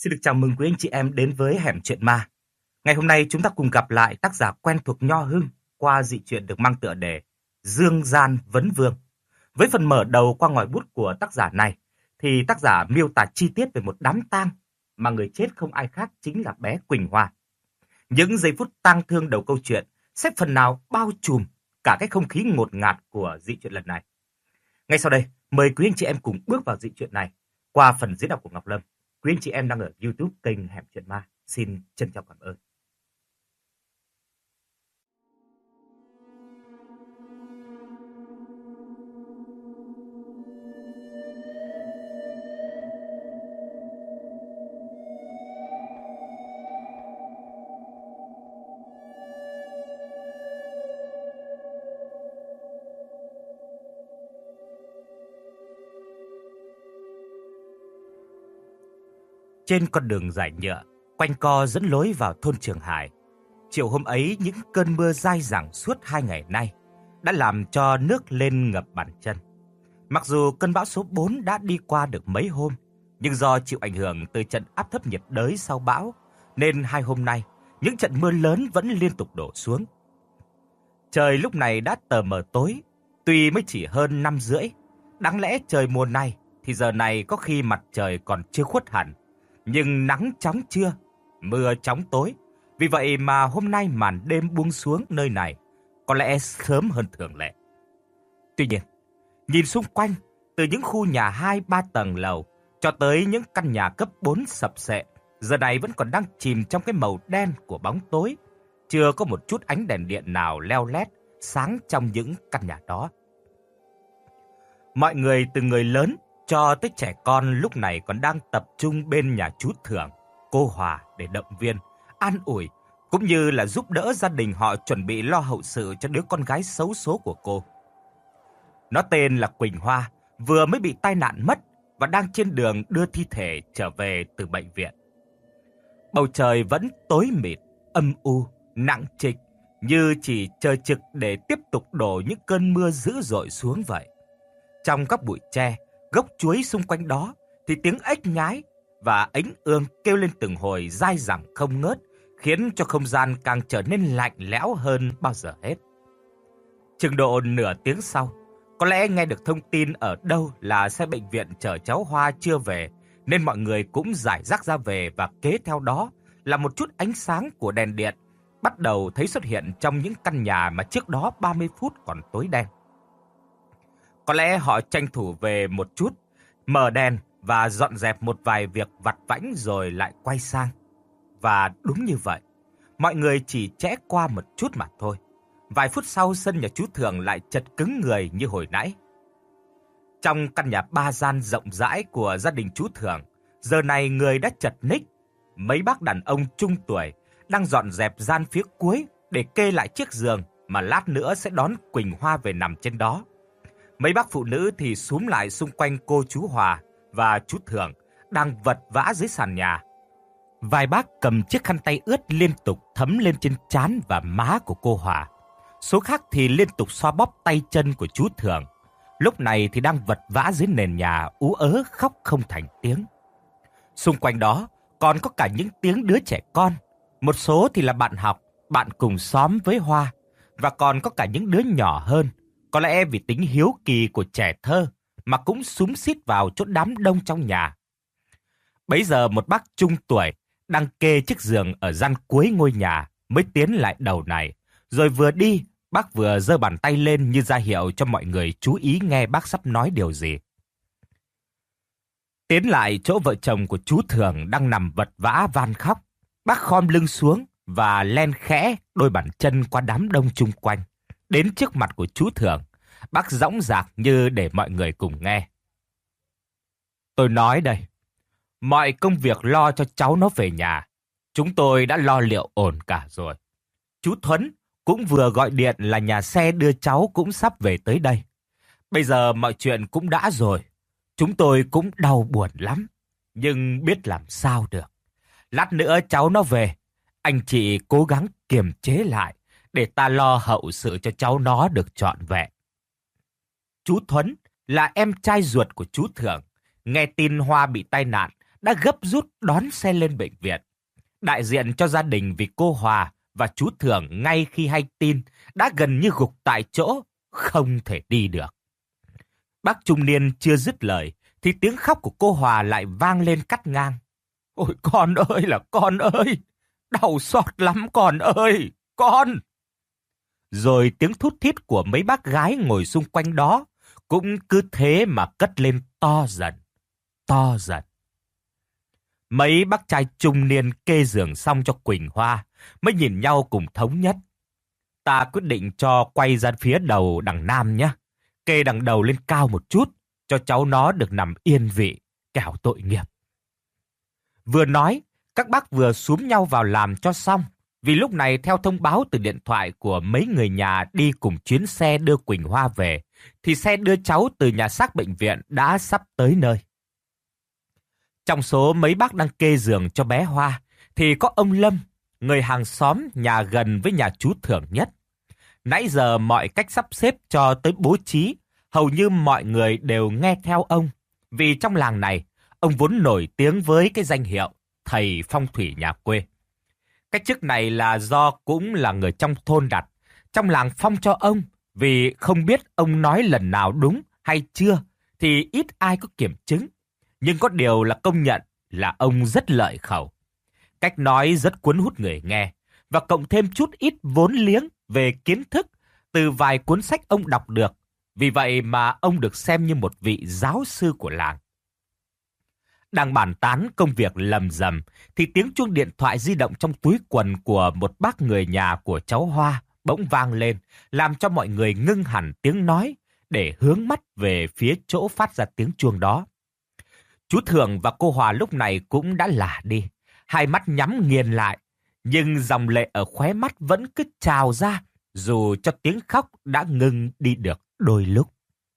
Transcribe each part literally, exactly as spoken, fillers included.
Xin được chào mừng quý anh chị em đến với Hẻm Chuyện Ma. Ngày hôm nay chúng ta cùng gặp lại tác giả quen thuộc Nho Hưng qua dị truyện được mang tựa đề Dương Gian Vấn Vương. Với phần mở đầu qua ngòi bút của tác giả này, thì tác giả miêu tả chi tiết về một đám tang mà người chết không ai khác chính là bé Quỳnh Hoa. Những giây phút tang thương đầu câu chuyện sẽ phần nào bao trùm cả cái không khí ngột ngạt của dị truyện lần này. Ngay sau đây, mời quý anh chị em cùng bước vào dị truyện này qua phần diễn đọc của Ngọc Lâm. Quý anh chị em đang ở YouTube kênh Hẻm Chuyện Ma, xin trân trọng cảm ơn. Trên con đường dài nhựa, quanh co dẫn lối vào thôn Trường Hải. Chiều hôm ấy, những cơn mưa dai dẳng suốt hai ngày nay đã làm cho nước lên ngập bàn chân. Mặc dù cơn bão số bốn đã đi qua được mấy hôm, nhưng do chịu ảnh hưởng từ trận áp thấp nhiệt đới sau bão, nên hai hôm nay, những trận mưa lớn vẫn liên tục đổ xuống. Trời lúc này đã tờ mờ tối, tuy mới chỉ hơn năm rưỡi. Đáng lẽ trời mùa này thì giờ này có khi mặt trời còn chưa khuất hẳn, nhưng nắng chóng trưa, mưa chóng tối. Vì vậy mà hôm nay màn đêm buông xuống nơi này có lẽ sớm hơn thường lệ. Tuy nhiên, nhìn xung quanh, từ những khu nhà hai ba tầng lầu cho tới những căn nhà cấp bốn sập xệ, giờ này vẫn còn đang chìm trong cái màu đen của bóng tối. Chưa có một chút ánh đèn điện nào leo lét sáng trong những căn nhà đó. Mọi người từ người lớn cho tới trẻ con lúc này còn đang tập trung bên nhà chú Thưởng, cô Hòa để động viên, an ủi, cũng như là giúp đỡ gia đình họ chuẩn bị lo hậu sự cho đứa con gái xấu số của cô. Nó tên là Quỳnh Hoa, vừa mới bị tai nạn mất và đang trên đường đưa thi thể trở về từ bệnh viện. Bầu trời vẫn tối mịt, âm u, nặng trịch, như chỉ chờ trực để tiếp tục đổ những cơn mưa dữ dội xuống vậy. Trong các bụi tre, gốc chuối xung quanh đó thì tiếng ếch nhái và ánh ương kêu lên từng hồi dai dẳng không ngớt, khiến cho không gian càng trở nên lạnh lẽo hơn bao giờ hết. Chừng độ nửa tiếng sau, có lẽ nghe được thông tin ở đâu là xe bệnh viện chở cháu Hoa chưa về, nên mọi người cũng rải rác ra về, và kế theo đó là một chút ánh sáng của đèn điện bắt đầu thấy xuất hiện trong những căn nhà mà trước đó ba mươi phút còn tối đen. Có lẽ họ tranh thủ về một chút, mở đèn và dọn dẹp một vài việc vặt vãnh rồi lại quay sang. Và đúng như vậy, mọi người chỉ trễ qua một chút mà thôi. Vài phút sau, sân nhà chú Thường lại chật cứng người như hồi nãy. Trong căn nhà ba gian rộng rãi của gia đình chú Thường, giờ này người đã chật ních. Mấy bác đàn ông trung tuổi đang dọn dẹp gian phía cuối để kê lại chiếc giường mà lát nữa sẽ đón Quỳnh Hoa về nằm trên đó. Mấy bác phụ nữ thì xúm lại xung quanh cô chú Hòa và chú Thường đang vật vã dưới sàn nhà. Vài bác cầm chiếc khăn tay ướt liên tục thấm lên trên trán và má của cô Hòa. Số khác thì liên tục xoa bóp tay chân của chú Thường. Lúc này thì đang vật vã dưới nền nhà, ú ớ khóc không thành tiếng. Xung quanh đó còn có cả những tiếng đứa trẻ con. Một số thì là bạn học, bạn cùng xóm với Hoa, và còn có cả những đứa nhỏ hơn. Có lẽ vì tính hiếu kỳ của trẻ thơ mà cũng xúm xít vào chỗ đám đông trong nhà. Bấy giờ một bác trung tuổi đang kê chiếc giường ở gian cuối ngôi nhà mới tiến lại đầu này. Rồi vừa đi, bác vừa giơ bàn tay lên như ra hiệu cho mọi người chú ý nghe bác sắp nói điều gì. Tiến lại chỗ vợ chồng của chú Thường đang nằm vật vã van khóc, bác khom lưng xuống và len khẽ đôi bàn chân qua đám đông chung quanh. Đến trước mặt của chú Thường, bác dõng dạc như để mọi người cùng nghe. Tôi nói đây, mọi công việc lo cho cháu nó về nhà, chúng tôi đã lo liệu ổn cả rồi. Chú Thuấn cũng vừa gọi điện là nhà xe đưa cháu cũng sắp về tới đây. Bây giờ mọi chuyện cũng đã rồi, chúng tôi cũng đau buồn lắm, nhưng biết làm sao được. Lát nữa cháu nó về, anh chị cố gắng kiềm chế lại để ta lo hậu sự cho cháu nó được trọn vẹn. Chú Thuấn là em trai ruột của chú Thưởng, nghe tin Hoa bị tai nạn đã gấp rút đón xe lên bệnh viện. Đại diện cho gia đình vì cô Hòa và chú Thưởng ngay khi hay tin đã gần như gục tại chỗ, không thể đi được. Bác trung niên chưa dứt lời thì tiếng khóc của cô Hòa lại vang lên cắt ngang. Ôi con ơi là con ơi! Đau xót lắm con ơi! Con! Rồi tiếng thút thít của mấy bác gái ngồi xung quanh đó cũng cứ thế mà cất lên to dần, to dần. Mấy bác trai trung niên kê giường xong cho Quỳnh Hoa mới nhìn nhau cùng thống nhất. Ta quyết định cho quay ra phía đầu đằng nam nhé. Kê đằng đầu lên cao một chút, cho cháu nó được nằm yên vị, kẻo tội nghiệp. Vừa nói, các bác vừa xúm nhau vào làm cho xong. Vì lúc này theo thông báo từ điện thoại của mấy người nhà đi cùng chuyến xe đưa Quỳnh Hoa về, thì xe đưa cháu từ nhà xác bệnh viện đã sắp tới nơi. Trong số mấy bác đang kê giường cho bé Hoa, thì có ông Lâm, người hàng xóm nhà gần với nhà chú Thưởng nhất. Nãy giờ mọi cách sắp xếp cho tới bố trí, hầu như mọi người đều nghe theo ông. Vì trong làng này, ông vốn nổi tiếng với cái danh hiệu thầy phong thủy nhà quê. Cái chức này là do cũng là người trong thôn đặt, trong làng phong cho ông, vì không biết ông nói lần nào đúng hay chưa, thì ít ai có kiểm chứng. Nhưng có điều là công nhận là ông rất lợi khẩu. Cách nói rất cuốn hút người nghe, và cộng thêm chút ít vốn liếng về kiến thức từ vài cuốn sách ông đọc được. Vì vậy mà ông được xem như một vị giáo sư của làng. Đang bàn tán công việc lầm rầm, thì tiếng chuông điện thoại di động trong túi quần của một bác người nhà của cháu Hoa bỗng vang lên, làm cho mọi người ngưng hẳn tiếng nói để hướng mắt về phía chỗ phát ra tiếng chuông đó. Chú Thưởng và cô Hòa lúc này cũng đã lả đi, hai mắt nhắm nghiền lại, nhưng dòng lệ ở khóe mắt vẫn cứ trào ra, dù cho tiếng khóc đã ngưng đi được đôi lúc.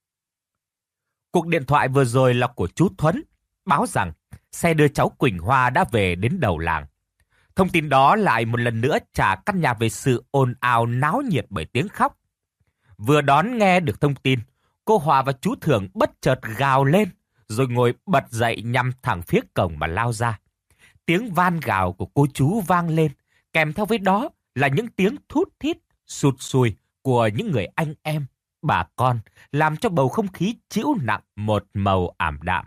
Cuộc điện thoại vừa rồi là của chú Thuấn, báo rằng xe đưa cháu Quỳnh Hoa đã về đến đầu làng. Thông tin đó lại một lần nữa trả căn nhà về sự ồn ào náo nhiệt bởi tiếng khóc. Vừa đón nghe được thông tin, cô Hòa và chú Thưởng bất chợt gào lên, rồi ngồi bật dậy nhằm thẳng phía cổng mà lao ra. Tiếng van gào của cô chú vang lên, kèm theo với đó là những tiếng thút thít, sụt sùi của những người anh em, bà con, làm cho bầu không khí trĩu nặng một màu ảm đạm.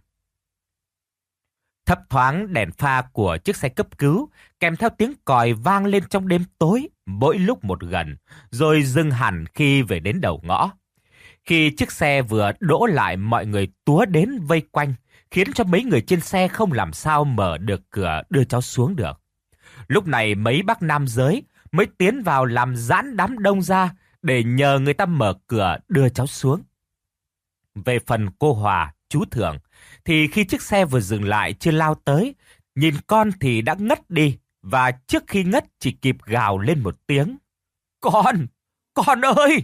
Thấp thoáng đèn pha của chiếc xe cấp cứu, kèm theo tiếng còi vang lên trong đêm tối, mỗi lúc một gần, rồi dừng hẳn khi về đến đầu ngõ. Khi chiếc xe vừa đỗ lại, mọi người túa đến vây quanh, khiến cho mấy người trên xe không làm sao mở được cửa đưa cháu xuống được. Lúc này mấy bác nam giới mới tiến vào làm giãn đám đông ra để nhờ người ta mở cửa đưa cháu xuống. Về phần cô Hòa, chú Thưởng, thì khi chiếc xe vừa dừng lại chưa lao tới, nhìn con thì đã ngất đi, và trước khi ngất chỉ kịp gào lên một tiếng. Con! Con ơi!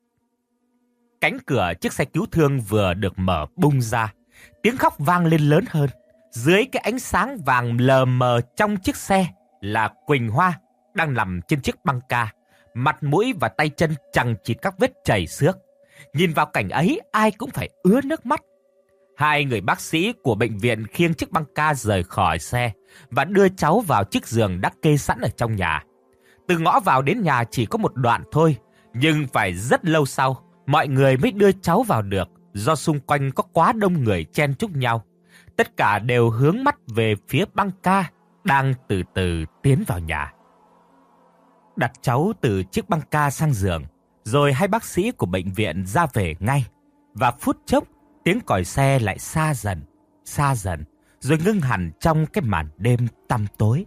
Cánh cửa chiếc xe cứu thương vừa được mở bung ra, tiếng khóc vang lên lớn hơn. Dưới cái ánh sáng vàng lờ mờ trong chiếc xe là Quỳnh Hoa đang nằm trên chiếc băng ca, mặt mũi và tay chân chằng chịt các vết chảy xước. Nhìn vào cảnh ấy ai cũng phải ứa nước mắt. Hai người bác sĩ của bệnh viện khiêng chiếc băng ca rời khỏi xe và đưa cháu vào chiếc giường đã kê sẵn ở trong nhà. Từ ngõ vào đến nhà chỉ có một đoạn thôi, nhưng phải rất lâu sau mọi người mới đưa cháu vào được, do xung quanh có quá đông người chen chúc nhau. Tất cả đều hướng mắt về phía băng ca đang từ từ tiến vào nhà. Đặt cháu từ chiếc băng ca sang giường, rồi hai bác sĩ của bệnh viện ra về ngay. Và phút chốc, tiếng còi xe lại xa dần, xa dần, rồi ngưng hẳn trong cái màn đêm tăm tối.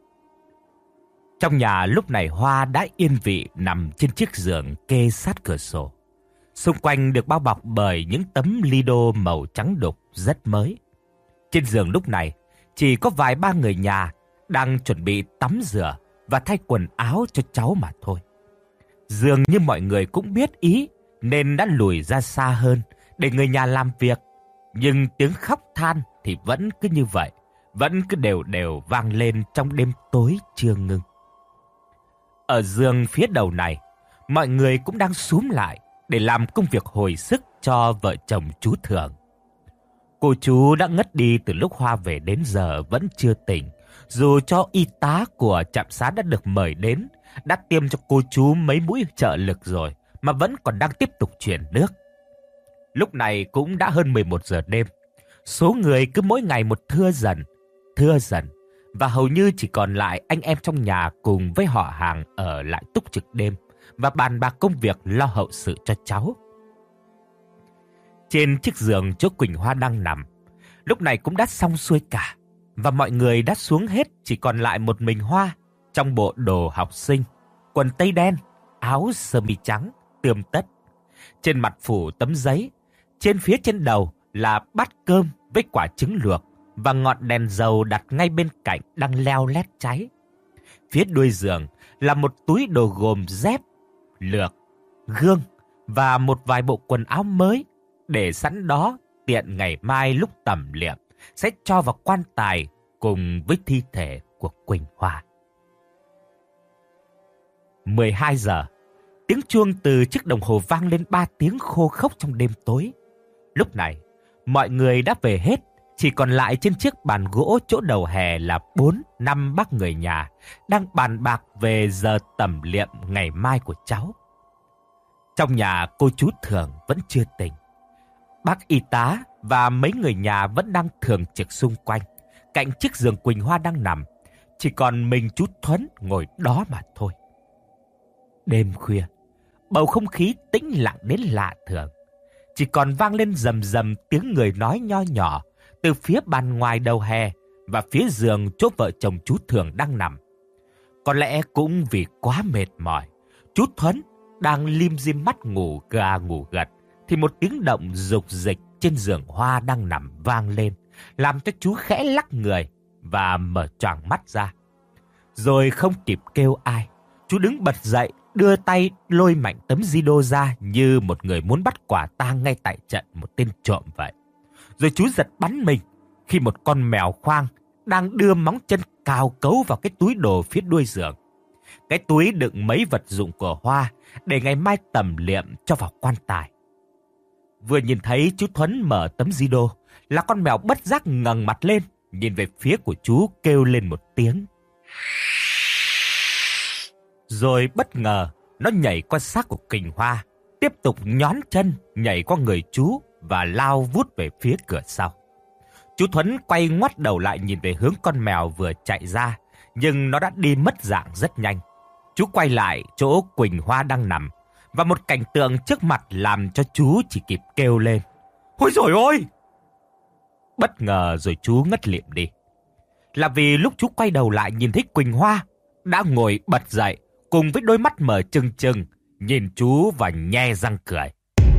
Trong nhà lúc này Hoa đã yên vị nằm trên chiếc giường kê sát cửa sổ. Xung quanh được bao bọc bởi những tấm lido màu trắng đục rất mới. Trên giường lúc này chỉ có vài ba người nhà đang chuẩn bị tắm rửa và thay quần áo cho cháu mà thôi. Dường như mọi người cũng biết ý nên đã lùi ra xa hơn để người nhà làm việc. Nhưng tiếng khóc than thì vẫn cứ như vậy, vẫn cứ đều đều vang lên trong đêm tối chưa ngưng. Ở giường phía đầu này, mọi người cũng đang xúm lại để làm công việc hồi sức cho vợ chồng chú Thưởng. Cô chú đã ngất đi từ lúc Hoa về đến giờ vẫn chưa tỉnh. Dù cho y tá của trạm xá đã được mời đến, đã tiêm cho cô chú mấy mũi trợ lực rồi, mà vẫn còn đang tiếp tục truyền nước. Lúc này cũng đã hơn mười một giờ đêm. Số người cứ mỗi ngày một thưa dần, thưa dần. Và hầu như chỉ còn lại anh em trong nhà cùng với họ hàng ở lại túc trực đêm và bàn bạc công việc lo hậu sự cho cháu. Trên chiếc giường chỗ Quỳnh Hoa đang nằm, lúc này cũng đã xong xuôi cả. Và mọi người đã xuống hết, chỉ còn lại một mình Hoa trong bộ đồ học sinh, quần tây đen, áo sơ mi trắng, tươm tất. Trên mặt phủ tấm giấy, trên phía trên đầu là bát cơm với quả trứng luộc và ngọn đèn dầu đặt ngay bên cạnh đang leo lét cháy. Phía đuôi giường là một túi đồ gồm dép, lược, gương và một vài bộ quần áo mới để sẵn đó tiện ngày mai lúc tẩm liệm sẽ cho vào quan tài cùng với thi thể của Quỳnh Hoa. mười hai giờ, tiếng chuông từ chiếc đồng hồ vang lên ba tiếng khô khốc trong đêm tối. Lúc này, mọi người đã về hết, chỉ còn lại trên chiếc bàn gỗ chỗ đầu hè là bốn năm bác người nhà đang bàn bạc về giờ tẩm liệm ngày mai của cháu. Trong nhà cô chú Thường vẫn chưa tỉnh. Bác y tá và mấy người nhà vẫn đang thường trực xung quanh, cạnh chiếc giường Quỳnh Hoa đang nằm. Chỉ còn mình chú Thuấn ngồi đó mà thôi. Đêm khuya, bầu không khí tĩnh lặng đến lạ thường. Chỉ còn vang lên rầm rầm tiếng người nói nho nhỏ từ phía bàn ngoài đầu hè và phía giường chỗ vợ chồng chú Thường đang nằm. Có lẽ cũng vì quá mệt mỏi, chú Thuấn đang lim dim mắt ngủ gà ngủ gật, thì một tiếng động rục rịch trên giường Hoa đang nằm vang lên, làm cho chú khẽ lắc người và mở choàng mắt ra. Rồi không kịp kêu ai, chú đứng bật dậy, đưa tay lôi mạnh tấm di đô ra như một người muốn bắt quả tang ngay tại trận một tên trộm vậy. Rồi chú giật bắn mình khi một con mèo khoang đang đưa móng chân cào cấu vào cái túi đồ phía đuôi giường. Cái túi đựng mấy vật dụng của Hoa để ngày mai tẩm liệm cho vào quan tài. Vừa nhìn thấy chú Thuấn mở tấm di đô là con mèo bất giác ngẩng mặt lên, nhìn về phía của chú kêu lên một tiếng. Rồi bất ngờ nó nhảy qua xác của Quỳnh Hoa, tiếp tục nhón chân nhảy qua người chú và lao vút về phía cửa sau. Chú Thuấn quay ngoắt đầu lại nhìn về hướng con mèo vừa chạy ra, nhưng nó đã đi mất dạng rất nhanh. Chú quay lại chỗ Quỳnh Hoa đang nằm, và một cảnh tượng trước mặt làm cho chú chỉ kịp kêu lên: "Ôi dồi ôi!" Bất ngờ rồi chú ngất lịm đi. Là vì lúc chú quay đầu lại nhìn thấy Quỳnh Hoa đã ngồi bật dậy, cùng với đôi mắt mở trừng trừng, nhìn chú và nhe răng cười.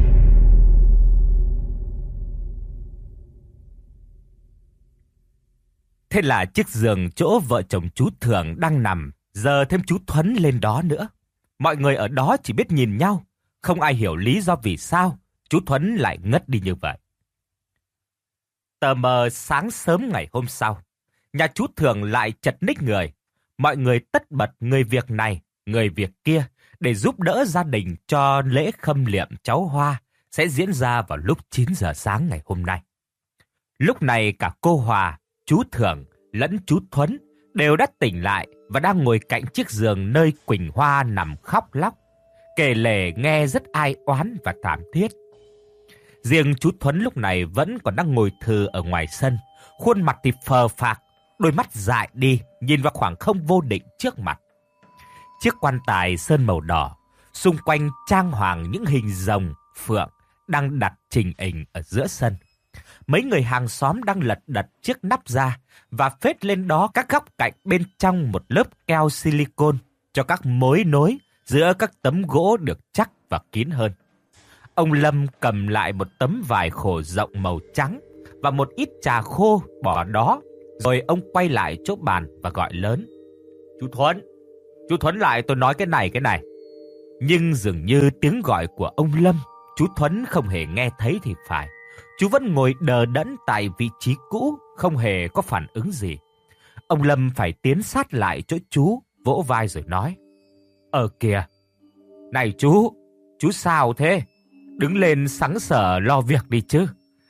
Thế là chiếc giường chỗ vợ chồng chú Thường đang nằm, giờ thêm chú Thuấn lên đó nữa. Mọi người ở đó chỉ biết nhìn nhau, không ai hiểu lý do vì sao chú Thuấn lại ngất đi như vậy. Tờ mờ sáng sớm ngày hôm sau, nhà chú Thường lại chật ních người. Mọi người tất bật người việc này, người việc kia để giúp đỡ gia đình cho lễ khâm liệm cháu Hoa sẽ diễn ra vào lúc chín giờ sáng ngày hôm nay. Lúc này cả cô Hòa, chú Thường lẫn chú Thuấn đều đã tỉnh lại và đang ngồi cạnh chiếc giường nơi Quỳnh Hoa nằm khóc lóc, kể lể nghe rất ai oán và thảm thiết. Riêng chú Thuấn lúc này vẫn còn đang ngồi thừ ở ngoài sân, khuôn mặt thì phờ phạc, đôi mắt dại đi, nhìn vào khoảng không vô định trước mặt. Chiếc quan tài sơn màu đỏ, xung quanh trang hoàng những hình rồng, phượng đang đặt trình hình ở giữa sân. Mấy người hàng xóm đang lật đật chiếc nắp ra và phết lên đó các góc cạnh bên trong một lớp keo silicon cho các mối nối giữa các tấm gỗ được chắc và kín hơn. Ông Lâm cầm lại một tấm vải khổ rộng màu trắng và một ít trà khô bỏ đó, rồi ông quay lại chỗ bàn và gọi lớn: "Chú Thuấn, chú Thuấn lại, tôi nói cái này cái này." Nhưng dường như tiếng gọi của ông Lâm, chú Thuấn không hề nghe thấy thì phải. Chú vẫn ngồi đờ đẫn tại vị trí cũ, không hề có phản ứng gì. Ông Lâm phải tiến sát lại chỗ chú, vỗ vai rồi nói: "Ờ kìa, này chú, chú sao thế? Đứng lên sáng sở lo việc đi chứ.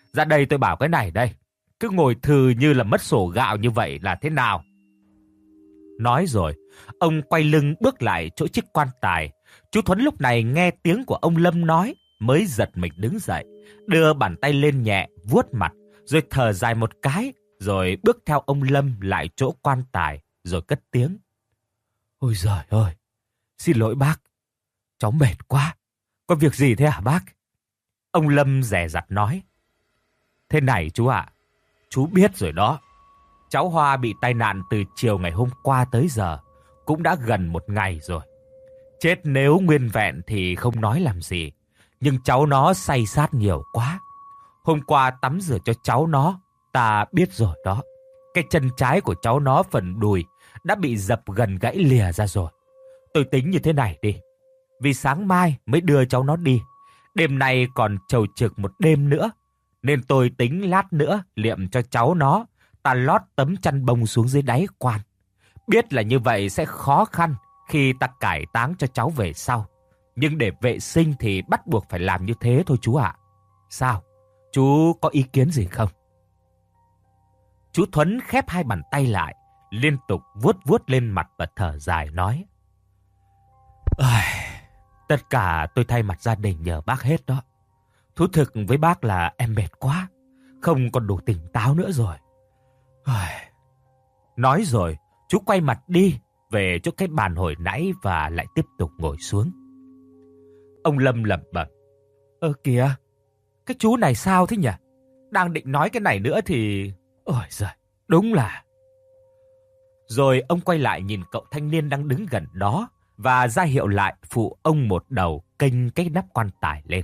Ra đây tôi bảo cái này đây. Cứ ngồi thừ như là mất sổ gạo như vậy là thế nào? Nói rồi, ông quay lưng bước lại chỗ chiếc quan tài. Chú Thuấn lúc này nghe tiếng của ông Lâm nói, mới giật mình đứng dậy, đưa bàn tay lên nhẹ, vuốt mặt, rồi thở dài một cái, rồi bước theo ông Lâm lại chỗ quan tài, rồi cất tiếng. Ôi giời ơi, xin lỗi bác, cháu mệt quá. Có việc gì thế hả bác? Ông Lâm dè dặt nói. Thế này chú ạ, chú biết rồi đó. Cháu Hoa bị tai nạn từ chiều ngày hôm qua tới giờ, cũng đã gần một ngày rồi. Chết nếu nguyên vẹn thì không nói làm gì, nhưng cháu nó say sát nhiều quá. Hôm qua tắm rửa cho cháu nó, ta biết rồi đó. Cái chân trái của cháu nó phần đùi đã bị dập gần gãy lìa ra rồi. Tôi tính như thế này đi. Vì sáng mai mới đưa cháu nó đi. Đêm nay còn chầu trực một đêm nữa. Nên tôi tính lát nữa liệm cho cháu nó. Ta lót tấm chăn bông xuống dưới đáy quan. Biết là như vậy sẽ khó khăn khi ta cải táng cho cháu về sau. Nhưng để vệ sinh thì bắt buộc phải làm như thế thôi chú ạ. Sao? Chú có ý kiến gì không? Chú Thuấn khép hai bàn tay lại, liên tục vuốt vuốt lên mặt và thở dài nói. Tất cả tôi thay mặt gia đình nhờ bác hết đó. Thú thực với bác là em mệt quá, không còn đủ tỉnh táo nữa rồi. Nói rồi, chú quay mặt đi về chỗ cái bàn hồi nãy và lại tiếp tục ngồi xuống. Ông Lâm lẩm bẩm. Ơ kìa, cái chú này sao thế nhỉ? Đang định nói cái này nữa thì... Ôi giời, đúng là... Rồi ông quay lại nhìn cậu thanh niên đang đứng gần đó và ra hiệu lại phụ ông một đầu kênh cái nắp quan tài lên.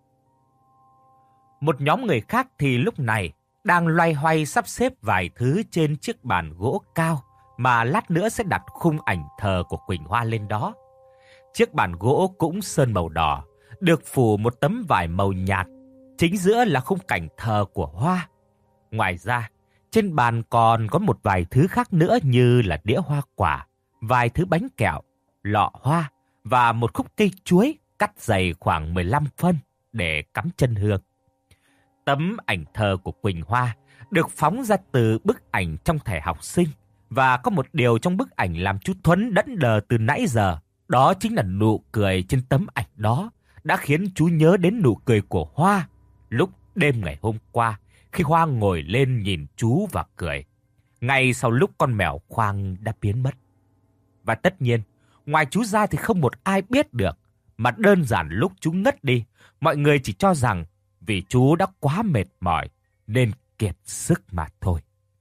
Một nhóm người khác thì lúc này đang loay hoay sắp xếp vài thứ trên chiếc bàn gỗ cao mà lát nữa sẽ đặt khung ảnh thờ của Quỳnh Hoa lên đó. Chiếc bàn gỗ cũng sơn màu đỏ, được phủ một tấm vải màu nhạt, chính giữa là khung cảnh thờ của Hoa. Ngoài ra, trên bàn còn có một vài thứ khác nữa như là đĩa hoa quả, vài thứ bánh kẹo, lọ hoa và một khúc cây chuối cắt dày khoảng mười lăm phân để cắm chân hương. Tấm ảnh thờ của Quỳnh Hoa được phóng ra từ bức ảnh trong thẻ học sinh và có một điều trong bức ảnh làm chú Thuấn đẫn đờ từ nãy giờ. Đó chính là nụ cười trên tấm ảnh đó đã khiến chú nhớ đến nụ cười của Hoa lúc đêm ngày hôm qua khi Hoa ngồi lên nhìn chú và cười, ngay sau lúc con mèo Khoang đã biến mất. Và tất nhiên, ngoài chú ra thì không một ai biết được, mà đơn giản lúc chú ngất đi, mọi người chỉ cho rằng vì chú đã quá mệt mỏi nên kiệt sức mà thôi.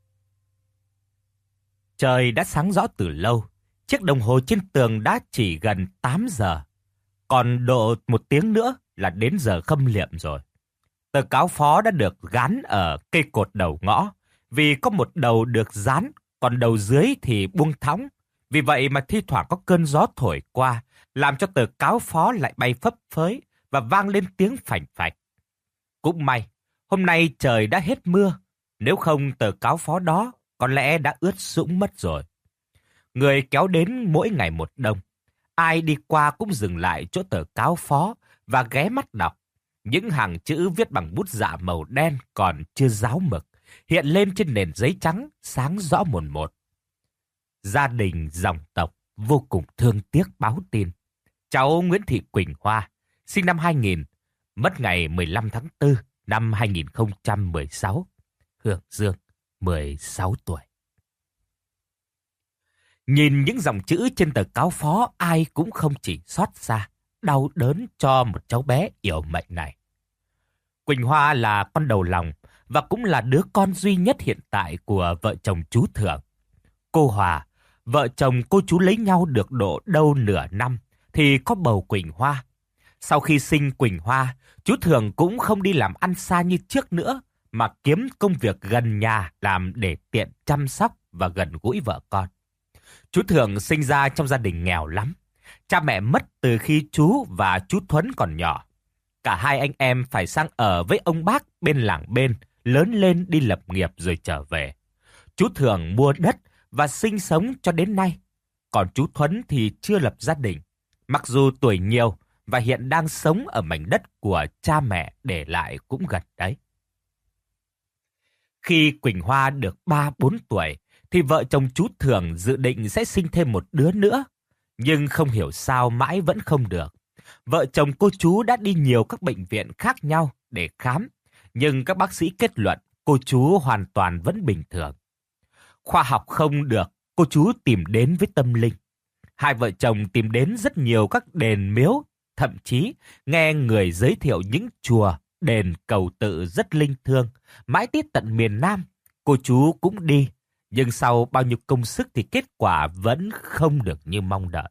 Trời đã sáng rõ từ lâu, chiếc đồng hồ trên tường đã chỉ gần tám giờ. Còn độ một tiếng nữa là đến giờ khâm liệm rồi. Tờ cáo phó đã được gắn ở cây cột đầu ngõ, vì có một đầu được dán, còn đầu dưới thì buông thõng. Vì vậy mà thi thoảng có cơn gió thổi qua, làm cho tờ cáo phó lại bay phấp phới và vang lên tiếng phành phạch. Cũng may, hôm nay trời đã hết mưa, nếu không tờ cáo phó đó có lẽ đã ướt sũng mất rồi. Người kéo đến mỗi ngày một đông. Ai đi qua cũng dừng lại chỗ tờ cáo phó và ghé mắt đọc. Những hàng chữ viết bằng bút dạ màu đen còn chưa ráo mực, hiện lên trên nền giấy trắng sáng rõ mồn một. Gia đình dòng tộc vô cùng thương tiếc báo tin. Cháu Nguyễn Thị Quỳnh Hoa, sinh năm hai nghìn, mất ngày mười lăm tháng tư năm hai nghìn không trăm mười sáu, hưởng dương mười sáu tuổi. Nhìn những dòng chữ trên tờ cáo phó, ai cũng không chỉ xót xa, đau đớn cho một cháu bé yểu mệnh này. Quỳnh Hoa là con đầu lòng và cũng là đứa con duy nhất hiện tại của vợ chồng chú Thưởng. Cô Hòa, vợ chồng cô chú lấy nhau được độ đâu nửa năm thì có bầu Quỳnh Hoa. Sau khi sinh Quỳnh Hoa, chú Thưởng cũng không đi làm ăn xa như trước nữa, mà kiếm công việc gần nhà làm để tiện chăm sóc và gần gũi vợ con. Chú Thưởng sinh ra trong gia đình nghèo lắm. Cha mẹ mất từ khi chú và chú Thuấn còn nhỏ. Cả hai anh em phải sang ở với ông bác bên làng bên, lớn lên đi lập nghiệp rồi trở về. Chú Thưởng mua đất và sinh sống cho đến nay. Còn chú Thuấn thì chưa lập gia đình, mặc dù tuổi nhiều và hiện đang sống ở mảnh đất của cha mẹ để lại cũng gần đấy. Khi Quỳnh Hoa được ba bốn tuổi, thì vợ chồng chú Thường dự định sẽ sinh thêm một đứa nữa. Nhưng không hiểu sao mãi vẫn không được. Vợ chồng cô chú đã đi nhiều các bệnh viện khác nhau để khám, nhưng các bác sĩ kết luận cô chú hoàn toàn vẫn bình thường. Khoa học không được, cô chú tìm đến với tâm linh. Hai vợ chồng tìm đến rất nhiều các đền miếu, thậm chí nghe người giới thiệu những chùa, đền cầu tự rất linh thiêng. Mãi tít tận miền Nam, cô chú cũng đi, nhưng sau bao nhiêu công sức thì kết quả vẫn không được như mong đợi.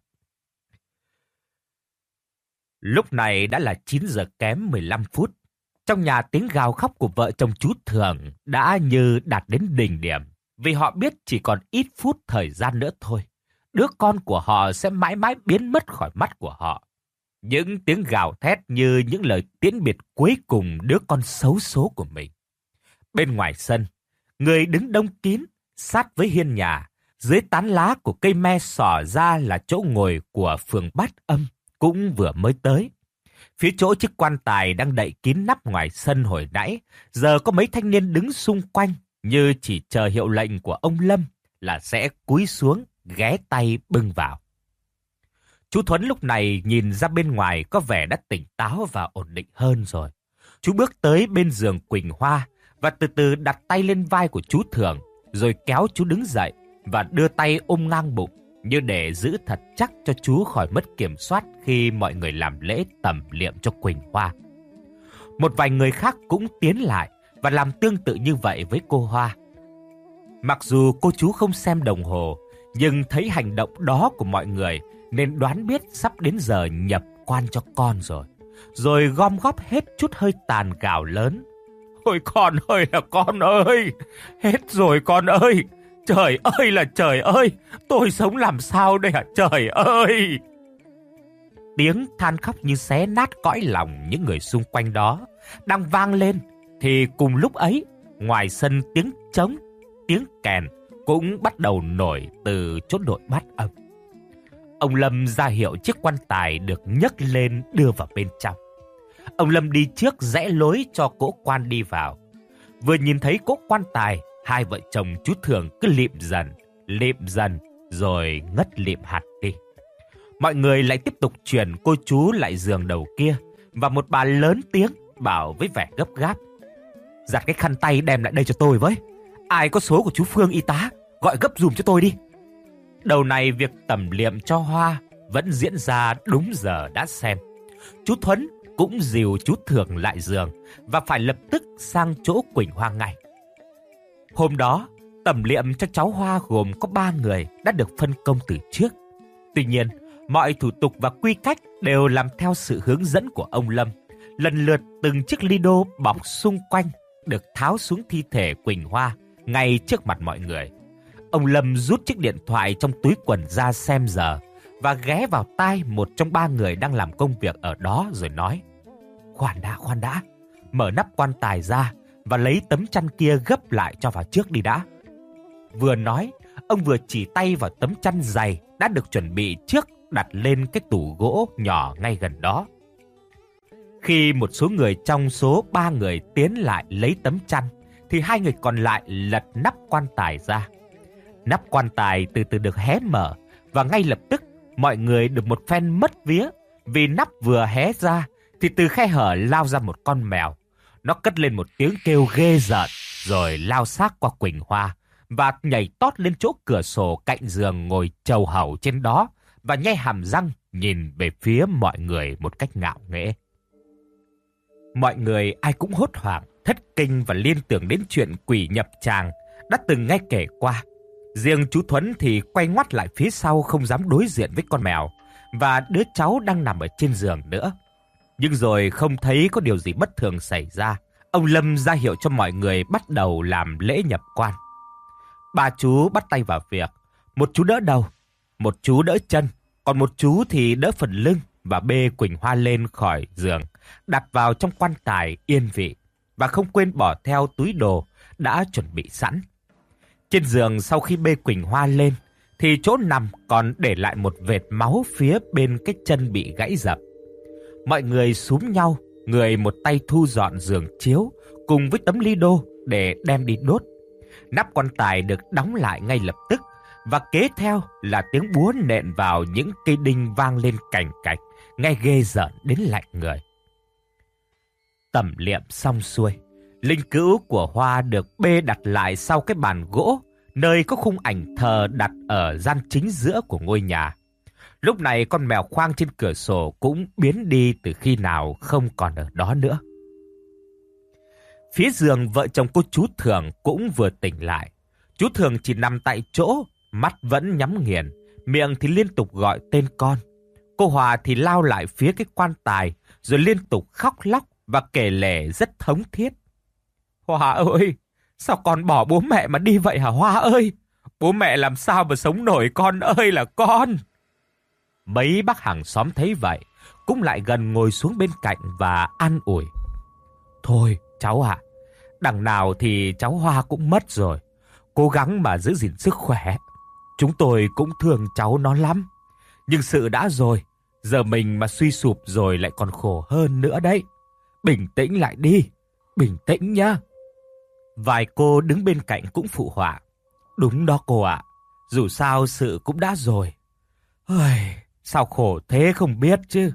Lúc này đã là chín giờ kém mười lăm phút. Trong nhà tiếng gào khóc của vợ chồng chú Thường đã như đạt đến đỉnh điểm, vì họ biết chỉ còn ít phút thời gian nữa thôi. Đứa con của họ sẽ mãi mãi biến mất khỏi mắt của họ. Những tiếng gào thét như những lời tiễn biệt cuối cùng đứa con xấu số của mình. Bên ngoài sân, người đứng đông kín, sát với hiên nhà, dưới tán lá của cây me xỏ ra là chỗ ngồi của phường Bát Âm, cũng vừa mới tới. Phía chỗ chiếc quan tài đang đậy kín nắp ngoài sân hồi nãy, giờ có mấy thanh niên đứng xung quanh, như chỉ chờ hiệu lệnh của ông Lâm là sẽ cúi xuống, ghé tay bưng vào. Chú Thuấn lúc này nhìn ra bên ngoài có vẻ đã tỉnh táo và ổn định hơn rồi. Chú bước tới bên giường Quỳnh Hoa và từ từ đặt tay lên vai của chú Thường, rồi kéo chú đứng dậy và đưa tay ôm ngang bụng, như để giữ thật chắc cho chú khỏi mất kiểm soát khi mọi người làm lễ tẩm liệm cho Quỳnh Hoa. Một vài người khác cũng tiến lại và làm tương tự như vậy với cô Hoa. Mặc dù cô chú không xem đồng hồ, nhưng thấy hành động đó của mọi người nên đoán biết sắp đến giờ nhập quan cho con rồi. Rồi gom góp hết chút hơi tàn gào lớn: "Ôi con ơi là con ơi! Hết rồi con ơi! Trời ơi là trời ơi! Tôi sống làm sao đây hả trời ơi!" Tiếng than khóc như xé nát cõi lòng những người xung quanh đó đang vang lên, thì cùng lúc ấy, ngoài sân tiếng trống, tiếng kèn cũng bắt đầu nổi từ chỗ đội Bát Âm. Ông Lâm ra hiệu chiếc quan tài được nhấc lên đưa vào bên trong. Ông Lâm đi trước rẽ lối cho cỗ quan đi vào. Vừa nhìn thấy cỗ quan tài, hai vợ chồng chú Thường cứ lịm dần, lịm dần rồi ngất lịm hẳn đi. Mọi người lại tiếp tục chuyển cô chú lại giường đầu kia, và một bà lớn tiếng bảo với vẻ gấp gáp: "Giặt cái khăn tay đem lại đây cho tôi với. Ai có số của chú Phương y tá, gọi gấp dùm cho tôi đi." Đầu này việc tẩm liệm cho Hoa vẫn diễn ra đúng giờ đã xem. Chú Thuấn cũng dìu chú Thường lại giường và phải lập tức sang chỗ Quỳnh Hoa ngay. Hôm đó, tẩm liệm cho cháu Hoa gồm có ba người đã được phân công từ trước. Tuy nhiên, mọi thủ tục và quy cách đều làm theo sự hướng dẫn của ông Lâm. Lần lượt từng chiếc lido bọc xung quanh được tháo xuống thi thể Quỳnh Hoa ngay trước mặt mọi người. Ông Lâm rút chiếc điện thoại trong túi quần ra xem giờ và ghé vào tai một trong ba người đang làm công việc ở đó rồi nói: "Khoan đã, khoan đã, mở nắp quan tài ra và lấy tấm chăn kia gấp lại cho vào trước đi đã." Vừa nói, ông vừa chỉ tay vào tấm chăn dày đã được chuẩn bị trước, đặt lên cái tủ gỗ nhỏ ngay gần đó. Khi một số người trong số ba người tiến lại lấy tấm chăn, thì hai người còn lại lật nắp quan tài ra. Nắp quan tài từ từ được hé mở, và ngay lập tức mọi người được một phen mất vía, vì nắp vừa hé ra thì từ khe hở lao ra một con mèo. Nó cất lên một tiếng kêu ghê rợn, rồi lao xác qua Quỳnh Hoa và nhảy tót lên chỗ cửa sổ cạnh giường ngồi chầu hầu trên đó, và nhe hàm răng nhìn về phía mọi người một cách ngạo nghễ. Mọi người ai cũng hốt hoảng, thất kinh và liên tưởng đến chuyện quỷ nhập tràng đã từng nghe kể qua. Riêng chú Thuấn thì quay ngoắt lại phía sau, không dám đối diện với con mèo và đứa cháu đang nằm ở trên giường nữa. Nhưng rồi không thấy có điều gì bất thường xảy ra. Ông Lâm ra hiệu cho mọi người bắt đầu làm lễ nhập quan. Ba chú bắt tay vào việc. Một chú đỡ đầu, một chú đỡ chân, còn một chú thì đỡ phần lưng và bê Quỳnh Hoa lên khỏi giường, đặt vào trong quan tài yên vị, và không quên bỏ theo túi đồ đã chuẩn bị sẵn. Trên giường sau khi bê Quỳnh Hoa lên, thì chỗ nằm còn để lại một vệt máu phía bên cái chân bị gãy dập. Mọi người xúm nhau, người một tay thu dọn giường chiếu cùng với tấm lido, để đem đi đốt. Nắp quan tài được đóng lại ngay lập tức, và kế theo là tiếng búa nện vào những cây đinh vang lên cành cạch, nghe ghê rợn đến lạnh người. Tẩm liệm xong xuôi, linh cữu của Hoa được bê đặt lại sau cái bàn gỗ, nơi có khung ảnh thờ đặt ở gian chính giữa của ngôi nhà. Lúc này con mèo khoang trên cửa sổ cũng biến đi từ khi nào không còn ở đó nữa. Phía giường vợ chồng cô chú Thường cũng vừa tỉnh lại. Chú Thường chỉ nằm tại chỗ, mắt vẫn nhắm nghiền, miệng thì liên tục gọi tên con. Cô Hòa thì lao lại phía cái quan tài, rồi liên tục khóc lóc và kể lể rất thống thiết. Hoa ơi, sao con bỏ bố mẹ mà đi vậy hả Hoa ơi? Bố mẹ làm sao mà sống nổi con ơi là con? Mấy bác hàng xóm thấy vậy, cũng lại gần ngồi xuống bên cạnh và an ủi. Thôi cháu ạ, à, đằng nào thì cháu Hoa cũng mất rồi. Cố gắng mà giữ gìn sức khỏe. Chúng tôi cũng thương cháu nó lắm. Nhưng sự đã rồi, giờ mình mà suy sụp rồi lại còn khổ hơn nữa đấy. Bình tĩnh lại đi, bình tĩnh nhá. Vài cô đứng bên cạnh cũng phụ họa. Đúng đó cô ạ, dù sao sự cũng đã rồi. Ôi, sao khổ thế không biết chứ.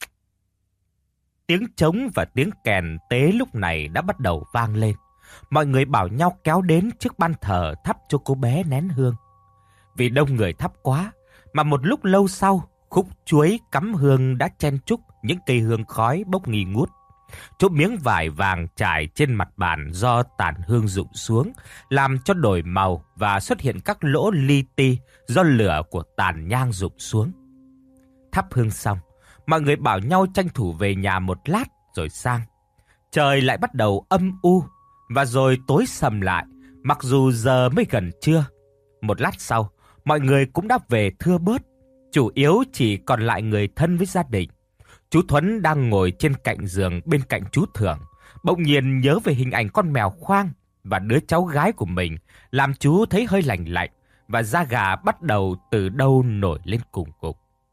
Tiếng trống và tiếng kèn tế lúc này đã bắt đầu vang lên. Mọi người bảo nhau kéo đến trước ban thờ thắp cho cô bé nén hương. Vì đông người thắp quá, mà một lúc lâu sau, khúc chuối cắm hương đã chen chúc những cây hương khói bốc nghi ngút. Chỗ miếng vải vàng trải trên mặt bàn do tàn hương rụng xuống, làm cho đổi màu và xuất hiện các lỗ li ti do lửa của tàn nhang rụng xuống. Thắp hương xong, mọi người bảo nhau tranh thủ về nhà một lát rồi sang. Trời lại bắt đầu âm u, và rồi tối sầm lại, mặc dù giờ mới gần trưa. Một lát sau, mọi người cũng đã về thưa bớt, chủ yếu chỉ còn lại người thân với gia đình. Chú Thuấn đang ngồi trên cạnh giường bên cạnh chú Thường, bỗng nhiên nhớ về hình ảnh con mèo Khoang và đứa cháu gái của mình, làm chú thấy hơi lạnh lạnh và da gà bắt đầu từ đâu nổi lên cùng cục.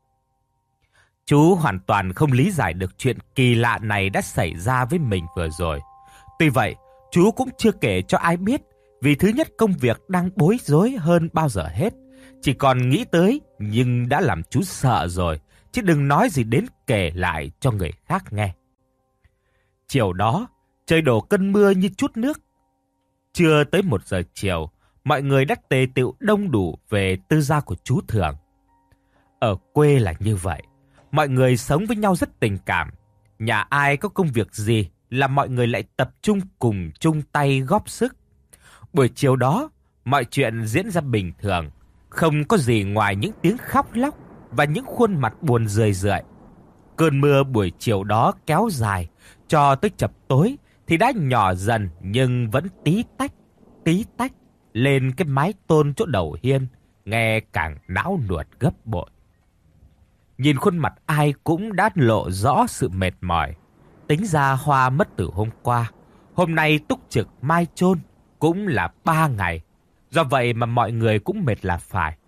Chú hoàn toàn không lý giải được chuyện kỳ lạ này đã xảy ra với mình vừa rồi. Tuy vậy, chú cũng chưa kể cho ai biết, vì thứ nhất công việc đang bối rối hơn bao giờ hết. Chỉ còn nghĩ tới nhưng đã làm chú sợ rồi, chứ đừng nói gì đến kể lại cho người khác nghe. Chiều đó, trời đổ cơn mưa như chút nước. Chưa tới một giờ chiều, mọi người đã tề tựu đông đủ về tư gia của chú Thường. Ở quê là như vậy, mọi người sống với nhau rất tình cảm. Nhà ai có công việc gì là mọi người lại tập trung cùng chung tay góp sức. Buổi chiều đó, mọi chuyện diễn ra bình thường, không có gì ngoài những tiếng khóc lóc và những khuôn mặt buồn rười rượi. Cơn mưa buổi chiều đó kéo dài, cho tới chập tối thì đã nhỏ dần nhưng vẫn tí tách, tí tách lên cái mái tôn chỗ đầu hiên, nghe càng não nuột gấp bội. Nhìn khuôn mặt ai cũng đã lộ rõ sự mệt mỏi. Tính ra Hoa mất từ hôm qua, hôm nay túc trực mai chôn cũng là ba ngày. Do vậy mà mọi người cũng mệt là phải.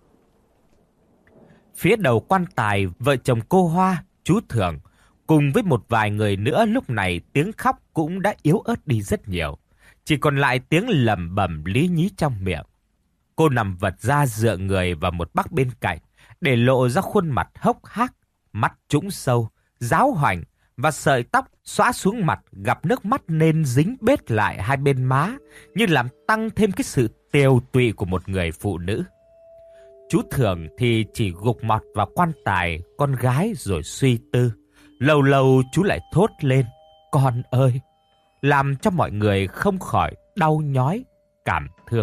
Phía đầu quan tài, vợ chồng cô Hoa, chú Thường cùng với một vài người nữa lúc này tiếng khóc cũng đã yếu ớt đi rất nhiều. Chỉ còn lại tiếng lẩm bẩm lý nhí trong miệng. Cô nằm vật ra dựa người vào một bác bên cạnh, để lộ ra khuôn mặt hốc hác, mắt trũng sâu, ráo hoành và sợi tóc xõa xuống mặt gặp nước mắt nên dính bết lại hai bên má, như làm tăng thêm cái sự tiều tụy của một người phụ nữ. Chú Thường thì chỉ gục mặt vào quan tài con gái rồi suy tư. Lâu lâu chú lại thốt lên, con ơi, làm cho mọi người không khỏi đau nhói, cảm thương.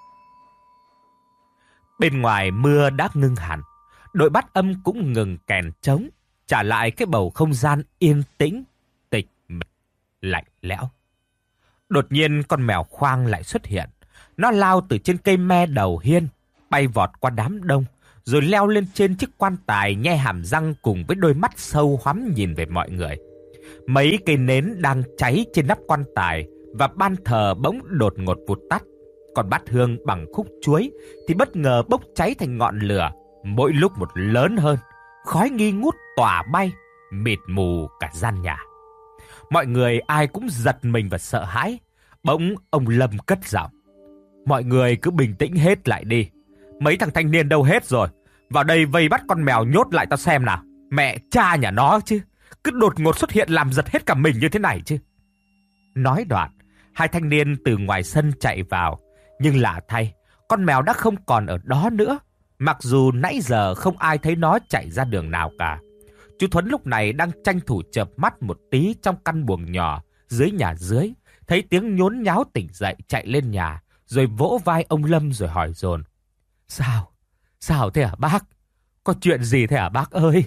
Bên ngoài mưa đã ngưng hẳn, đội bát âm cũng ngừng kèn trống, trả lại cái bầu không gian yên tĩnh, tịch mịch, lạnh lẽo. Đột nhiên con mèo Khoang lại xuất hiện. Nó lao từ trên cây me đầu hiên, bay vọt qua đám đông, rồi leo lên trên chiếc quan tài nhe hàm răng cùng với đôi mắt sâu hoắm nhìn về mọi người. Mấy cây nến đang cháy trên nắp quan tài và ban thờ bỗng đột ngột vụt tắt. Còn bát hương bằng khúc chuối thì bất ngờ bốc cháy thành ngọn lửa, mỗi lúc một lớn hơn, khói nghi ngút tỏa bay, mịt mù cả gian nhà. Mọi người ai cũng giật mình và sợ hãi, Bỗng ông Lâm cất giọng: "Mọi người cứ bình tĩnh hết lại đi. Mấy thằng thanh niên đâu hết rồi? Vào đây vây bắt con mèo nhốt lại tao xem nào. Mẹ cha nhà nó chứ. Cứ đột ngột xuất hiện làm giật hết cả mình như thế này chứ." Nói đoạn, hai thanh niên từ ngoài sân chạy vào. Nhưng lạ thay, con mèo đã không còn ở đó nữa. Mặc dù nãy giờ không ai thấy nó chạy ra đường nào cả. Chú Thuấn lúc này đang tranh thủ chợp mắt một tí trong căn buồng nhỏ dưới nhà dưới. Thấy tiếng nhốn nháo tỉnh dậy chạy lên nhà. Rồi vỗ vai ông Lâm rồi hỏi dồn: "Sao? Sao thế hả bác? Có chuyện gì thế hả bác ơi?"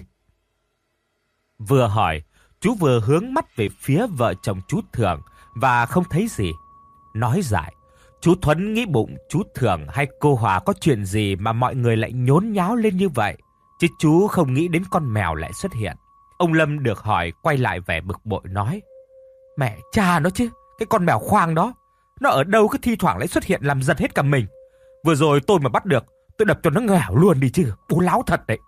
Vừa hỏi, chú vừa hướng mắt về phía vợ chồng chú Thường và không thấy gì. Nói dại, chú Thuấn nghĩ bụng chú Thường hay cô Hòa có chuyện gì mà mọi người lại nhốn nháo lên như vậy. Chứ chú không nghĩ đến con mèo lại xuất hiện. Ông Lâm được hỏi quay lại vẻ bực bội nói: "Mẹ cha nó chứ, cái con mèo khoang đó. Nó ở đâu cứ thi thoảng lại xuất hiện làm giật hết cả mình. Vừa rồi tôi mà bắt được, tôi đập cho nó ngẻo luôn đi chứ, bố láo thật đấy."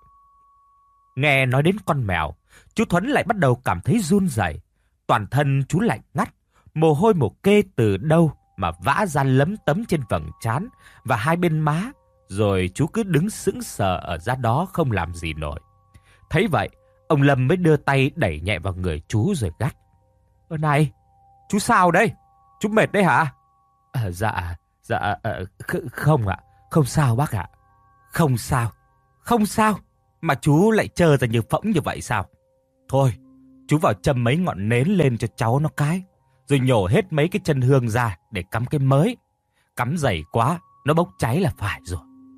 Nghe nói đến con mèo, chú Thuấn lại bắt đầu cảm thấy run rẩy. Toàn thân chú lạnh ngắt, mồ hôi mồ kê từ đâu mà vã ra lấm tấm trên vầng trán và hai bên má. Rồi chú cứ đứng sững sờ ở ra đó không làm gì nổi. Thấy vậy, ông Lâm mới đưa tay đẩy nhẹ vào người chú rồi gắt: "Ơ này, chú sao đây? Chú mệt đấy hả?" À, dạ, dạ, à, không ạ, không sao bác ạ. Không sao, không sao, mà chú lại trơ ra như phỗng như vậy sao? Thôi, chú vào châm mấy ngọn nến lên cho cháu nó cái, rồi nhổ hết mấy cái chân hương ra để cắm cái mới. Cắm dày quá, nó bốc cháy là phải rồi.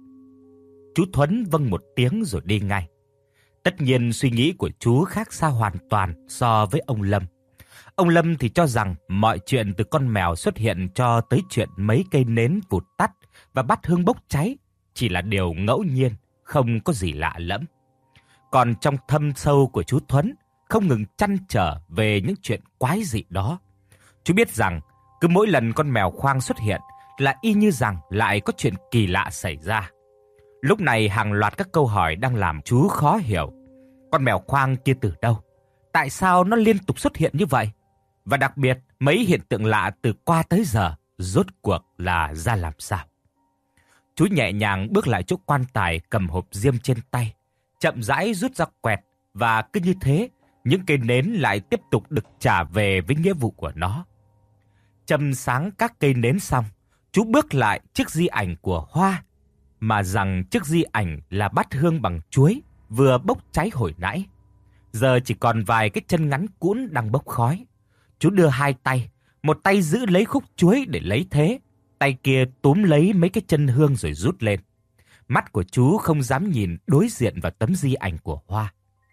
Chú Thuấn vâng một tiếng rồi đi ngay. Tất nhiên suy nghĩ của chú khác xa hoàn toàn so với ông Lâm. Ông Lâm thì cho rằng mọi chuyện từ con mèo xuất hiện cho tới chuyện mấy cây nến vụt tắt và bát hương bốc cháy chỉ là điều ngẫu nhiên, không có gì lạ lẫm. Còn trong thâm sâu của chú Thuấn không ngừng trăn trở về những chuyện quái dị đó. Chú biết rằng cứ mỗi lần con mèo khoang xuất hiện là y như rằng lại có chuyện kỳ lạ xảy ra. Lúc này hàng loạt các câu hỏi đang làm chú khó hiểu. Con mèo khoang kia từ đâu? Tại sao nó liên tục xuất hiện như vậy? Và đặc biệt, mấy hiện tượng lạ từ qua tới giờ rốt cuộc là ra làm sao? Chú nhẹ nhàng bước lại chỗ quan tài cầm hộp diêm trên tay, chậm rãi rút ra quẹt và cứ như thế, những cây nến lại tiếp tục được trả về với nghĩa vụ của nó. Châm sáng các cây nến xong, chú bước lại chiếc di ảnh của Hoa, mà rằng chiếc di ảnh là bát hương bằng chuối vừa bốc cháy hồi nãy. Giờ chỉ còn vài cái chân ngắn cũn đang bốc khói. Chú đưa hai tay, một tay giữ lấy khúc chuối để lấy thế, tay kia túm lấy mấy cái chân hương rồi rút lên. Mắt của chú không dám nhìn đối diện vào tấm di ảnh của Hoa.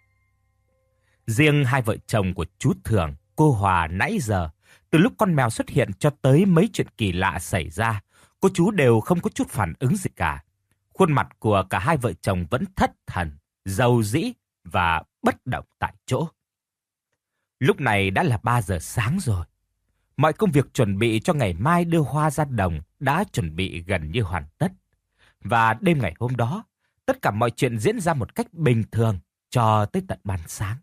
Riêng hai vợ chồng của chú Thường, cô Hòa nãy giờ, từ lúc con mèo xuất hiện cho tới mấy chuyện kỳ lạ xảy ra, cô chú đều không có chút phản ứng gì cả. Khuôn mặt của cả hai vợ chồng vẫn thất thần, rầu rĩ và bất động tại chỗ. Lúc này đã là ba giờ sáng rồi. Mọi công việc chuẩn bị cho ngày mai đưa Hoa ra đồng đã chuẩn bị gần như hoàn tất. Và đêm ngày hôm đó, tất cả mọi chuyện diễn ra một cách bình thường cho tới tận ban sáng.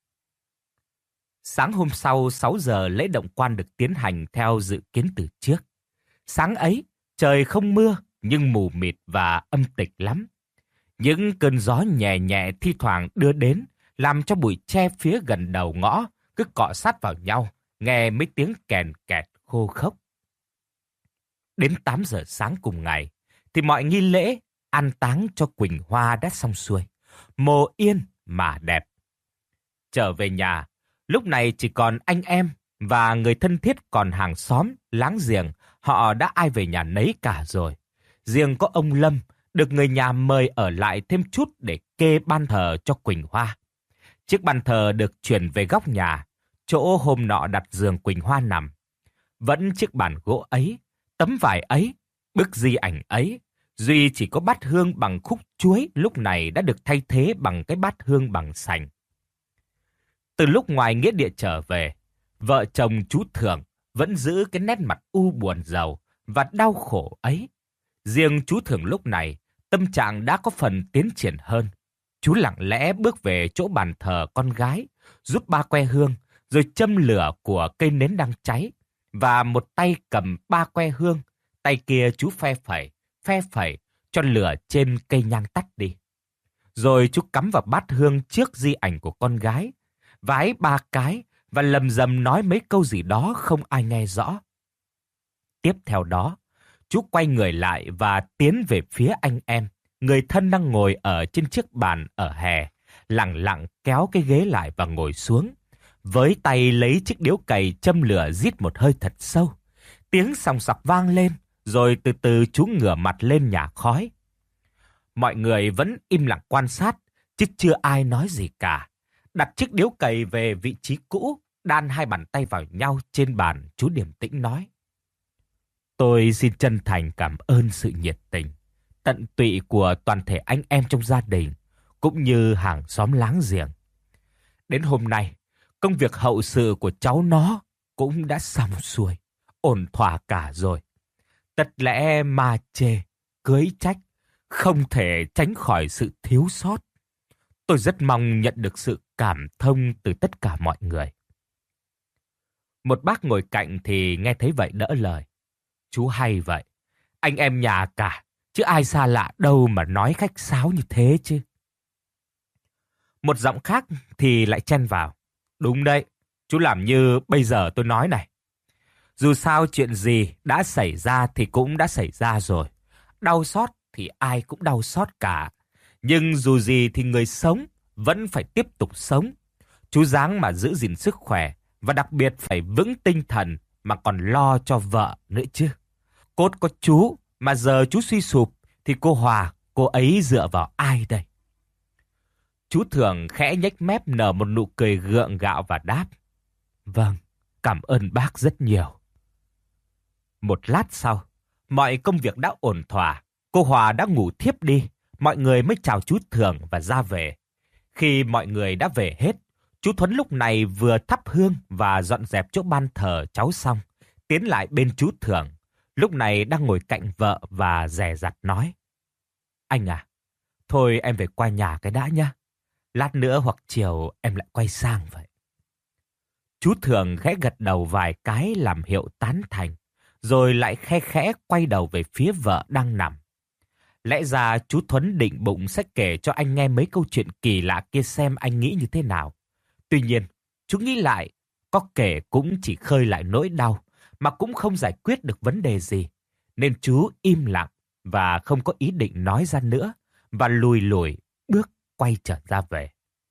Sáng hôm sau sáu giờ lễ động quan được tiến hành theo dự kiến từ trước. Sáng ấy, trời không mưa nhưng mù mịt và âm tịch lắm. Những cơn gió nhẹ nhẹ thi thoảng đưa đến làm cho bụi tre phía gần đầu ngõ cứ cọ sát vào nhau, nghe mấy tiếng kèn kẹt khô khốc. Đến tám giờ sáng cùng ngày, thì mọi nghi lễ an táng cho Quỳnh Hoa đã xong xuôi. Mồ yên mà đẹp. Trở về nhà, lúc này chỉ còn anh em và người thân thiết, còn hàng xóm, láng giềng, họ đã ai về nhà nấy cả rồi. Riêng có ông Lâm được người nhà mời ở lại thêm chút để kê ban thờ cho Quỳnh Hoa. Chiếc ban thờ được chuyển về góc nhà, chỗ hôm nọ đặt giường Quỳnh Hoa nằm. Vẫn chiếc bàn gỗ ấy, tấm vải ấy, bức di ảnh ấy, duy chỉ có bát hương bằng khúc chuối lúc này đã được thay thế bằng cái bát hương bằng sành. Từ lúc ngoài nghĩa địa trở về, vợ chồng chú Thường vẫn giữ cái nét mặt u buồn rầu và đau khổ ấy. Riêng chú Thường lúc này, tâm trạng đã có phần tiến triển hơn. Chú lặng lẽ bước về chỗ bàn thờ con gái, rút ba que hương, rồi châm lửa của cây nến đang cháy. và một tay cầm ba que hương, tay kia chú phe phẩy, phe phẩy cho lửa trên cây nhang tắt đi. Rồi chú cắm vào bát hương trước di ảnh của con gái, vái ba cái và lầm rầm nói mấy câu gì đó không ai nghe rõ. Tiếp theo đó, chú quay người lại và tiến về phía anh em, người thân đang ngồi ở trên chiếc bàn ở hè, lặng lặng kéo cái ghế lại và ngồi xuống, với tay lấy chiếc điếu cày châm lửa rít một hơi thật sâu. Tiếng sòng sọc vang lên, rồi từ từ chú ngửa mặt lên nhả khói. Mọi người vẫn im lặng quan sát, chứ chưa ai nói gì cả. Đặt chiếc điếu cày về vị trí cũ, đan hai bàn tay vào nhau trên bàn, chú điềm tĩnh nói: Tôi xin chân thành cảm ơn sự nhiệt tình, tận tụy của toàn thể anh em trong gia đình, cũng như hàng xóm láng giềng. Đến hôm nay, công việc hậu sự của cháu nó cũng đã xong xuôi, ổn thỏa cả rồi. Tất lẽ ma chê, cưới trách, không thể tránh khỏi sự thiếu sót. Tôi rất mong nhận được sự cảm thông từ tất cả mọi người. Một bác ngồi cạnh thì nghe thấy vậy đỡ lời: Chú hay vậy, anh em nhà cả, chứ ai xa lạ đâu mà nói khách sáo như thế chứ. Một giọng khác thì lại chen vào: Đúng đấy, chú làm như bây giờ tôi nói này. Dù sao chuyện gì đã xảy ra thì cũng đã xảy ra rồi. Đau xót thì ai cũng đau xót cả. Nhưng dù gì thì người sống vẫn phải tiếp tục sống. Chú ráng mà giữ gìn sức khỏe và đặc biệt phải vững tinh thần mà còn lo cho vợ nữa chứ. Cốt có chú mà giờ chú suy sụp thì cô Hòa, cô ấy dựa vào ai đây? Chú Thường khẽ nhếch mép nở một nụ cười gượng gạo và đáp: Vâng, cảm ơn bác rất nhiều. Một lát sau, mọi công việc đã ổn thỏa, cô Hòa đã ngủ thiếp đi, mọi người mới chào chú Thường và ra về. Khi mọi người đã về hết, chú Thuấn lúc này vừa thắp hương và dọn dẹp chỗ ban thờ cháu xong, tiến lại bên chú Thường, lúc này đang ngồi cạnh vợ và dè dặt nói: Anh à, thôi em về qua nhà cái đã nhá. Lát nữa hoặc chiều em lại quay sang vậy. Chú Thường khẽ gật đầu vài cái làm hiệu tán thành, rồi lại khe khẽ quay đầu về phía vợ đang nằm. Lẽ ra chú Thuấn định bụng sẽ kể cho anh nghe mấy câu chuyện kỳ lạ kia xem anh nghĩ như thế nào. Tuy nhiên, chú nghĩ lại, có kể cũng chỉ khơi lại nỗi đau, mà cũng không giải quyết được vấn đề gì. Nên chú im lặng và không có ý định nói ra nữa, và lùi lùi bước quay trở ra về.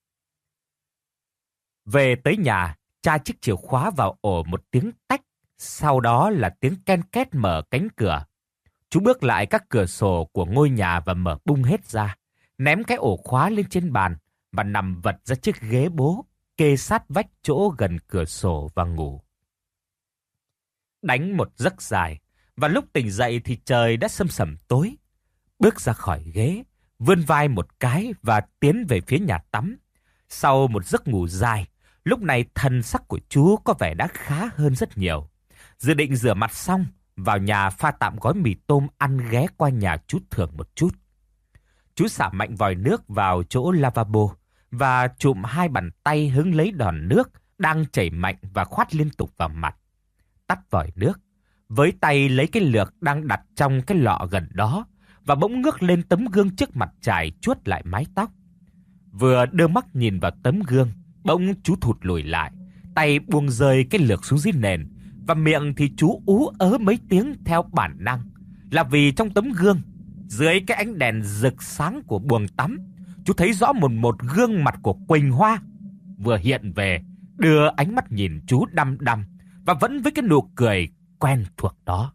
Về tới nhà, tra chiếc chìa khóa vào ổ một tiếng tách, sau đó là tiếng ken két mở cánh cửa. Chú bước lại các cửa sổ của ngôi nhà và mở bung hết ra, ném cái ổ khóa lên trên bàn và nằm vật ra chiếc ghế bố, kê sát vách chỗ gần cửa sổ và ngủ. Đánh một giấc dài, và lúc tỉnh dậy thì trời đã sầm sầm tối. Bước ra khỏi ghế, vươn vai một cái và tiến về phía nhà tắm. Sau một giấc ngủ dài, lúc này thần sắc của chú có vẻ đã khá hơn rất nhiều. Dự định rửa mặt xong, vào nhà pha tạm gói mì tôm ăn ghé qua nhà chú Thường một chút. Chú xả mạnh vòi nước vào chỗ lavabo và chụm hai bàn tay hứng lấy đòn nước đang chảy mạnh và khoát liên tục vào mặt. Tắt vòi nước, với tay lấy cái lược đang đặt trong cái lọ gần đó và bỗng ngước lên tấm gương trước mặt chải chuốt lại mái tóc. Vừa đưa mắt nhìn vào tấm gương, bỗng chú thụt lùi lại, tay buông rơi cái lược xuống dưới nền, và miệng thì chú ú ớ mấy tiếng theo bản năng, là vì trong tấm gương, dưới cái ánh đèn rực sáng của buồng tắm, chú thấy rõ một một gương mặt của Quỳnh Hoa vừa hiện về, đưa ánh mắt nhìn chú đăm đăm và vẫn với cái nụ cười quen thuộc đó.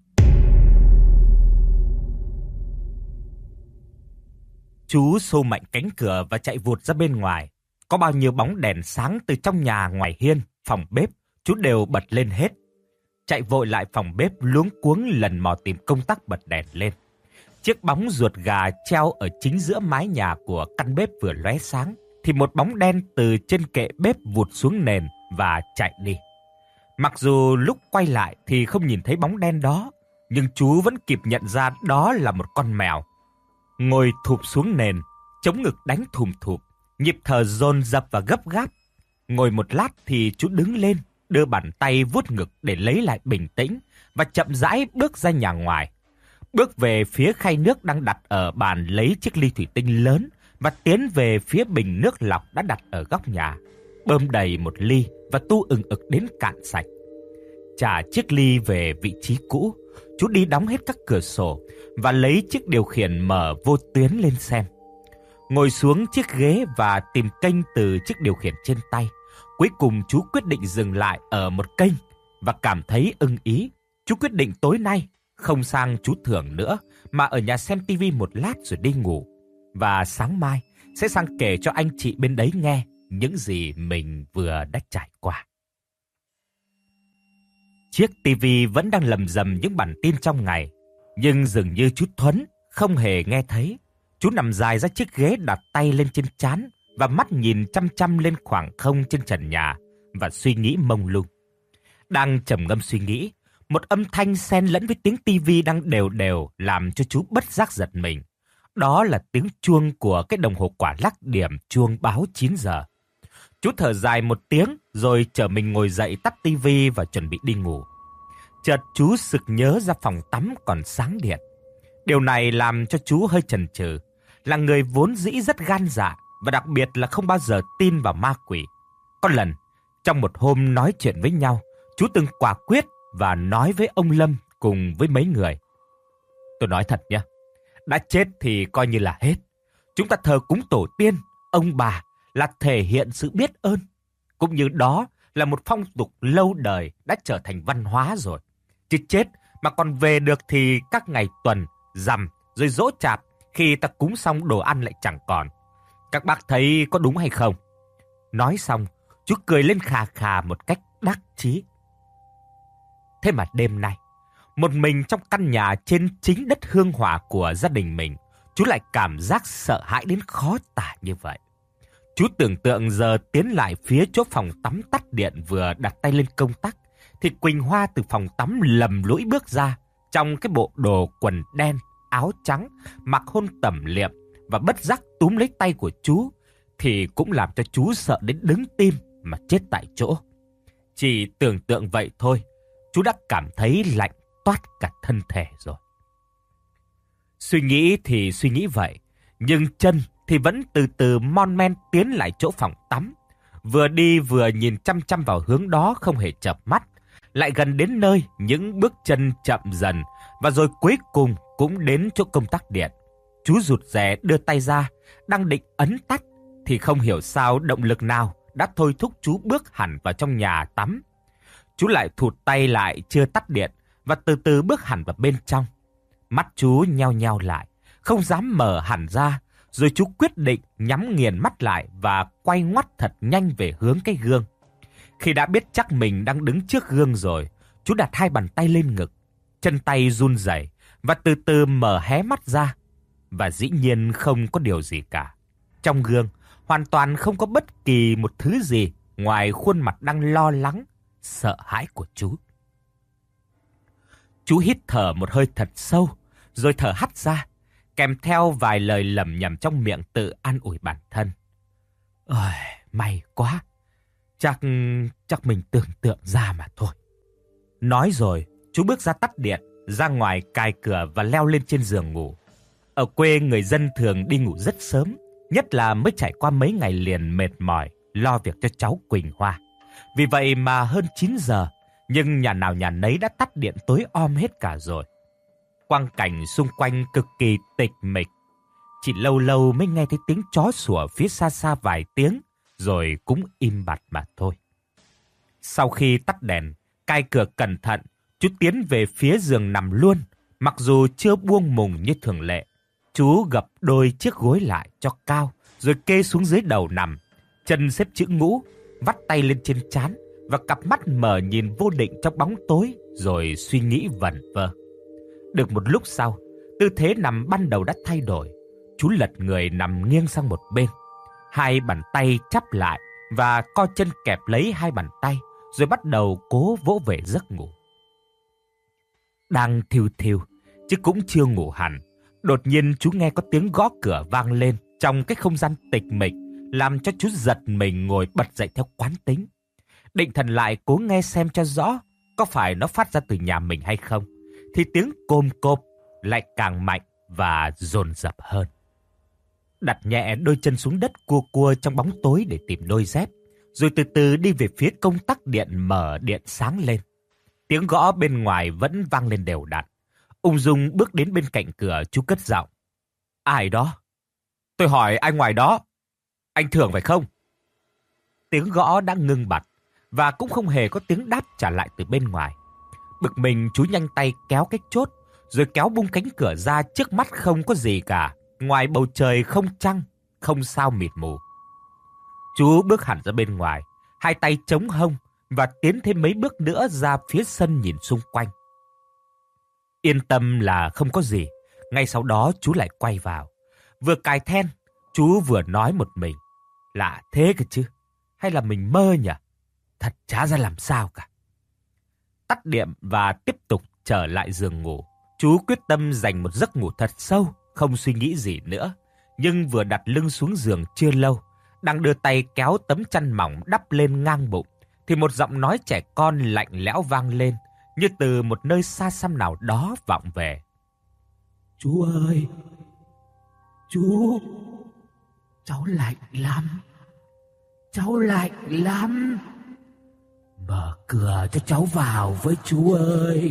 Chú xô mạnh cánh cửa và chạy vụt ra bên ngoài. Có bao nhiêu bóng đèn sáng từ trong nhà, ngoài hiên, phòng bếp, chú đều bật lên hết. Chạy vội lại phòng bếp, luống cuống lần mò tìm công tắc bật đèn lên. Chiếc bóng ruột gà treo ở chính giữa mái nhà của căn bếp vừa lóe sáng, thì một bóng đen từ trên kệ bếp vụt xuống nền và chạy đi. Mặc dù lúc quay lại thì không nhìn thấy bóng đen đó, nhưng chú vẫn kịp nhận ra đó là một con mèo. Ngồi thụp xuống nền, chống ngực đánh thùm thụp, nhịp thở dồn dập và gấp gáp. Ngồi một lát thì chú đứng lên, đưa bàn tay vuốt ngực để lấy lại bình tĩnh và chậm rãi bước ra nhà ngoài. Bước về phía khay nước đang đặt ở bàn, lấy chiếc ly thủy tinh lớn và tiến về phía bình nước lọc đã đặt ở góc nhà. Bơm đầy một ly và tu ừng ực đến cạn sạch. Trả chiếc ly về vị trí cũ, chú đi đóng hết các cửa sổ và lấy chiếc điều khiển mở vô tuyến lên xem. Ngồi xuống chiếc ghế và tìm kênh từ chiếc điều khiển trên tay. Cuối cùng chú quyết định dừng lại ở một kênh và cảm thấy ưng ý. Chú quyết định tối nay không sang chú Thưởng nữa mà ở nhà xem tivi một lát rồi đi ngủ. Và sáng mai sẽ sang kể cho anh chị bên đấy nghe những gì mình vừa đã trải qua. Chiếc tivi vẫn đang lầm rầm những bản tin trong ngày, nhưng dường như chú Thuấn không hề nghe thấy. Chú nằm dài ra chiếc ghế, đặt tay lên trên trán và mắt nhìn chăm chăm lên khoảng không trên trần nhà và suy nghĩ mông lung. Đang trầm ngâm suy nghĩ, một âm thanh xen lẫn với tiếng tivi đang đều đều làm cho chú bất giác giật mình. Đó là tiếng chuông của cái đồng hồ quả lắc điểm chuông báo chín giờ. Chú thở dài một tiếng rồi chở mình ngồi dậy, tắt tivi và chuẩn bị đi ngủ. Chợt chú sực nhớ ra phòng tắm còn sáng điện. Điều này làm cho chú hơi chần chừ. Là người vốn dĩ rất gan dạ và đặc biệt là không bao giờ tin vào ma quỷ. Có lần, trong một hôm nói chuyện với nhau, chú từng quả quyết và nói với ông Lâm cùng với mấy người. Tôi nói thật nhé, đã chết thì coi như là hết. Chúng ta thờ cúng tổ tiên, ông bà là thể hiện sự biết ơn. Cũng như đó là một phong tục lâu đời đã trở thành văn hóa rồi. Chứ chết mà còn về được thì các ngày tuần, rằm, rồi giỗ chạp, khi ta cúng xong đồ ăn lại chẳng còn. Các bác thấy có đúng hay không? Nói xong, chú cười lên khà khà một cách đắc chí. Thế mà đêm nay, một mình trong căn nhà trên chính đất hương hỏa của gia đình mình, chú lại cảm giác sợ hãi đến khó tả như vậy. Chú tưởng tượng giờ tiến lại phía chỗ phòng tắm tắt điện vừa đặt tay lên công tắc, thì Quỳnh Hoa từ phòng tắm lầm lũi bước ra, trong cái bộ đồ quần đen, áo trắng, mặc hôn tẩm liệm và bất giác túm lấy tay của chú, thì cũng làm cho chú sợ đến đứng tim mà chết tại chỗ. Chỉ tưởng tượng vậy thôi, chú đã cảm thấy lạnh toát cả thân thể rồi. Suy nghĩ thì suy nghĩ vậy, nhưng chân thì vẫn từ từ mon men tiến lại chỗ phòng tắm. Vừa đi vừa nhìn chăm chăm vào hướng đó không hề chợp mắt. Lại gần đến nơi, những bước chân chậm dần và rồi cuối cùng cũng đến chỗ công tắc điện. Chú rụt rè đưa tay ra, đang định ấn tắt thì không hiểu sao động lực nào đã thôi thúc chú bước hẳn vào trong nhà tắm. Chú lại thụt tay lại chưa tắt điện và từ từ bước hẳn vào bên trong. Mắt chú nheo nheo lại, không dám mở hẳn ra, rồi chú quyết định nhắm nghiền mắt lại và quay ngoắt thật nhanh về hướng cái gương. Khi đã biết chắc mình đang đứng trước gương rồi, chú đặt hai bàn tay lên ngực, chân tay run rẩy và từ từ mở hé mắt ra. Và dĩ nhiên không có điều gì cả. Trong gương, hoàn toàn không có bất kỳ một thứ gì ngoài khuôn mặt đang lo lắng, sợ hãi của chú. Chú hít thở một hơi thật sâu, rồi thở hắt ra, kèm theo vài lời lẩm nhẩm trong miệng tự an ủi bản thân. Ôi, may quá, chắc, chắc mình tưởng tượng ra mà thôi. Nói rồi, chú bước ra tắt điện, ra ngoài cài cửa và leo lên trên giường ngủ. Ở quê người dân thường đi ngủ rất sớm, nhất là mới trải qua mấy ngày liền mệt mỏi, lo việc cho cháu Quỳnh Hoa. Vì vậy mà hơn chín giờ, nhưng nhà nào nhà nấy đã tắt điện tối om hết cả rồi. Quang cảnh xung quanh cực kỳ tịch mịch. Chỉ lâu lâu mới nghe thấy tiếng chó sủa phía xa xa vài tiếng, rồi cũng im bặt mà thôi. Sau khi tắt đèn, cài cửa cẩn thận, chú tiến về phía giường nằm luôn, mặc dù chưa buông mùng như thường lệ. Chú gập đôi chiếc gối lại cho cao, rồi kê xuống dưới đầu nằm, chân xếp chữ ngũ, vắt tay lên trên trán và cặp mắt mở nhìn vô định trong bóng tối, rồi suy nghĩ vẩn vơ. Được một lúc sau, tư thế nằm ban đầu đã thay đổi. Chú lật người nằm nghiêng sang một bên, hai bàn tay chắp lại và co chân kẹp lấy hai bàn tay, rồi bắt đầu cố vỗ về giấc ngủ. Đang thiêu thiêu, chứ cũng chưa ngủ hẳn, đột nhiên chú nghe có tiếng gõ cửa vang lên trong cái không gian tịch mịch, làm cho chú giật mình ngồi bật dậy theo quán tính. định thần lại cố nghe xem cho rõ có phải nó phát ra từ nhà mình hay không, thì tiếng côm cộp lại càng mạnh và dồn dập hơn. Đặt nhẹ đôi chân xuống đất cua cua trong bóng tối để tìm đôi dép, rồi từ từ đi về phía công tắc điện mở điện sáng lên. Tiếng gõ bên ngoài vẫn vang lên đều đặn. Ung dung bước đến bên cạnh cửa, chú cất giọng. Ai đó? Tôi hỏi ai ngoài đó? Anh Thưởng phải không? Tiếng gõ đã ngưng bặt và cũng không hề có tiếng đáp trả lại từ bên ngoài. Bực mình, chú nhanh tay kéo cái chốt, rồi kéo bung cánh cửa ra. Trước mắt không có gì cả, ngoài bầu trời không trăng, không sao mịt mù. Chú bước hẳn ra bên ngoài, hai tay chống hông và tiến thêm mấy bước nữa ra phía sân nhìn xung quanh. Yên tâm là không có gì. Ngay sau đó chú lại quay vào. Vừa cài then, chú vừa nói một mình. Lạ thế cơ chứ. Hay là mình mơ nhỉ? Thật chả ra làm sao cả. Tắt điện và tiếp tục trở lại giường ngủ. Chú quyết tâm dành một giấc ngủ thật sâu, không suy nghĩ gì nữa. Nhưng vừa đặt lưng xuống giường chưa lâu, đang đưa tay kéo tấm chăn mỏng đắp lên ngang bụng, thì một giọng nói trẻ con lạnh lẽo vang lên, như từ một nơi xa xăm nào đó vọng về. Chú ơi! Chú! Cháu lạnh lắm! Cháu lạnh lắm! Mở cửa cho cháu vào với chú ơi!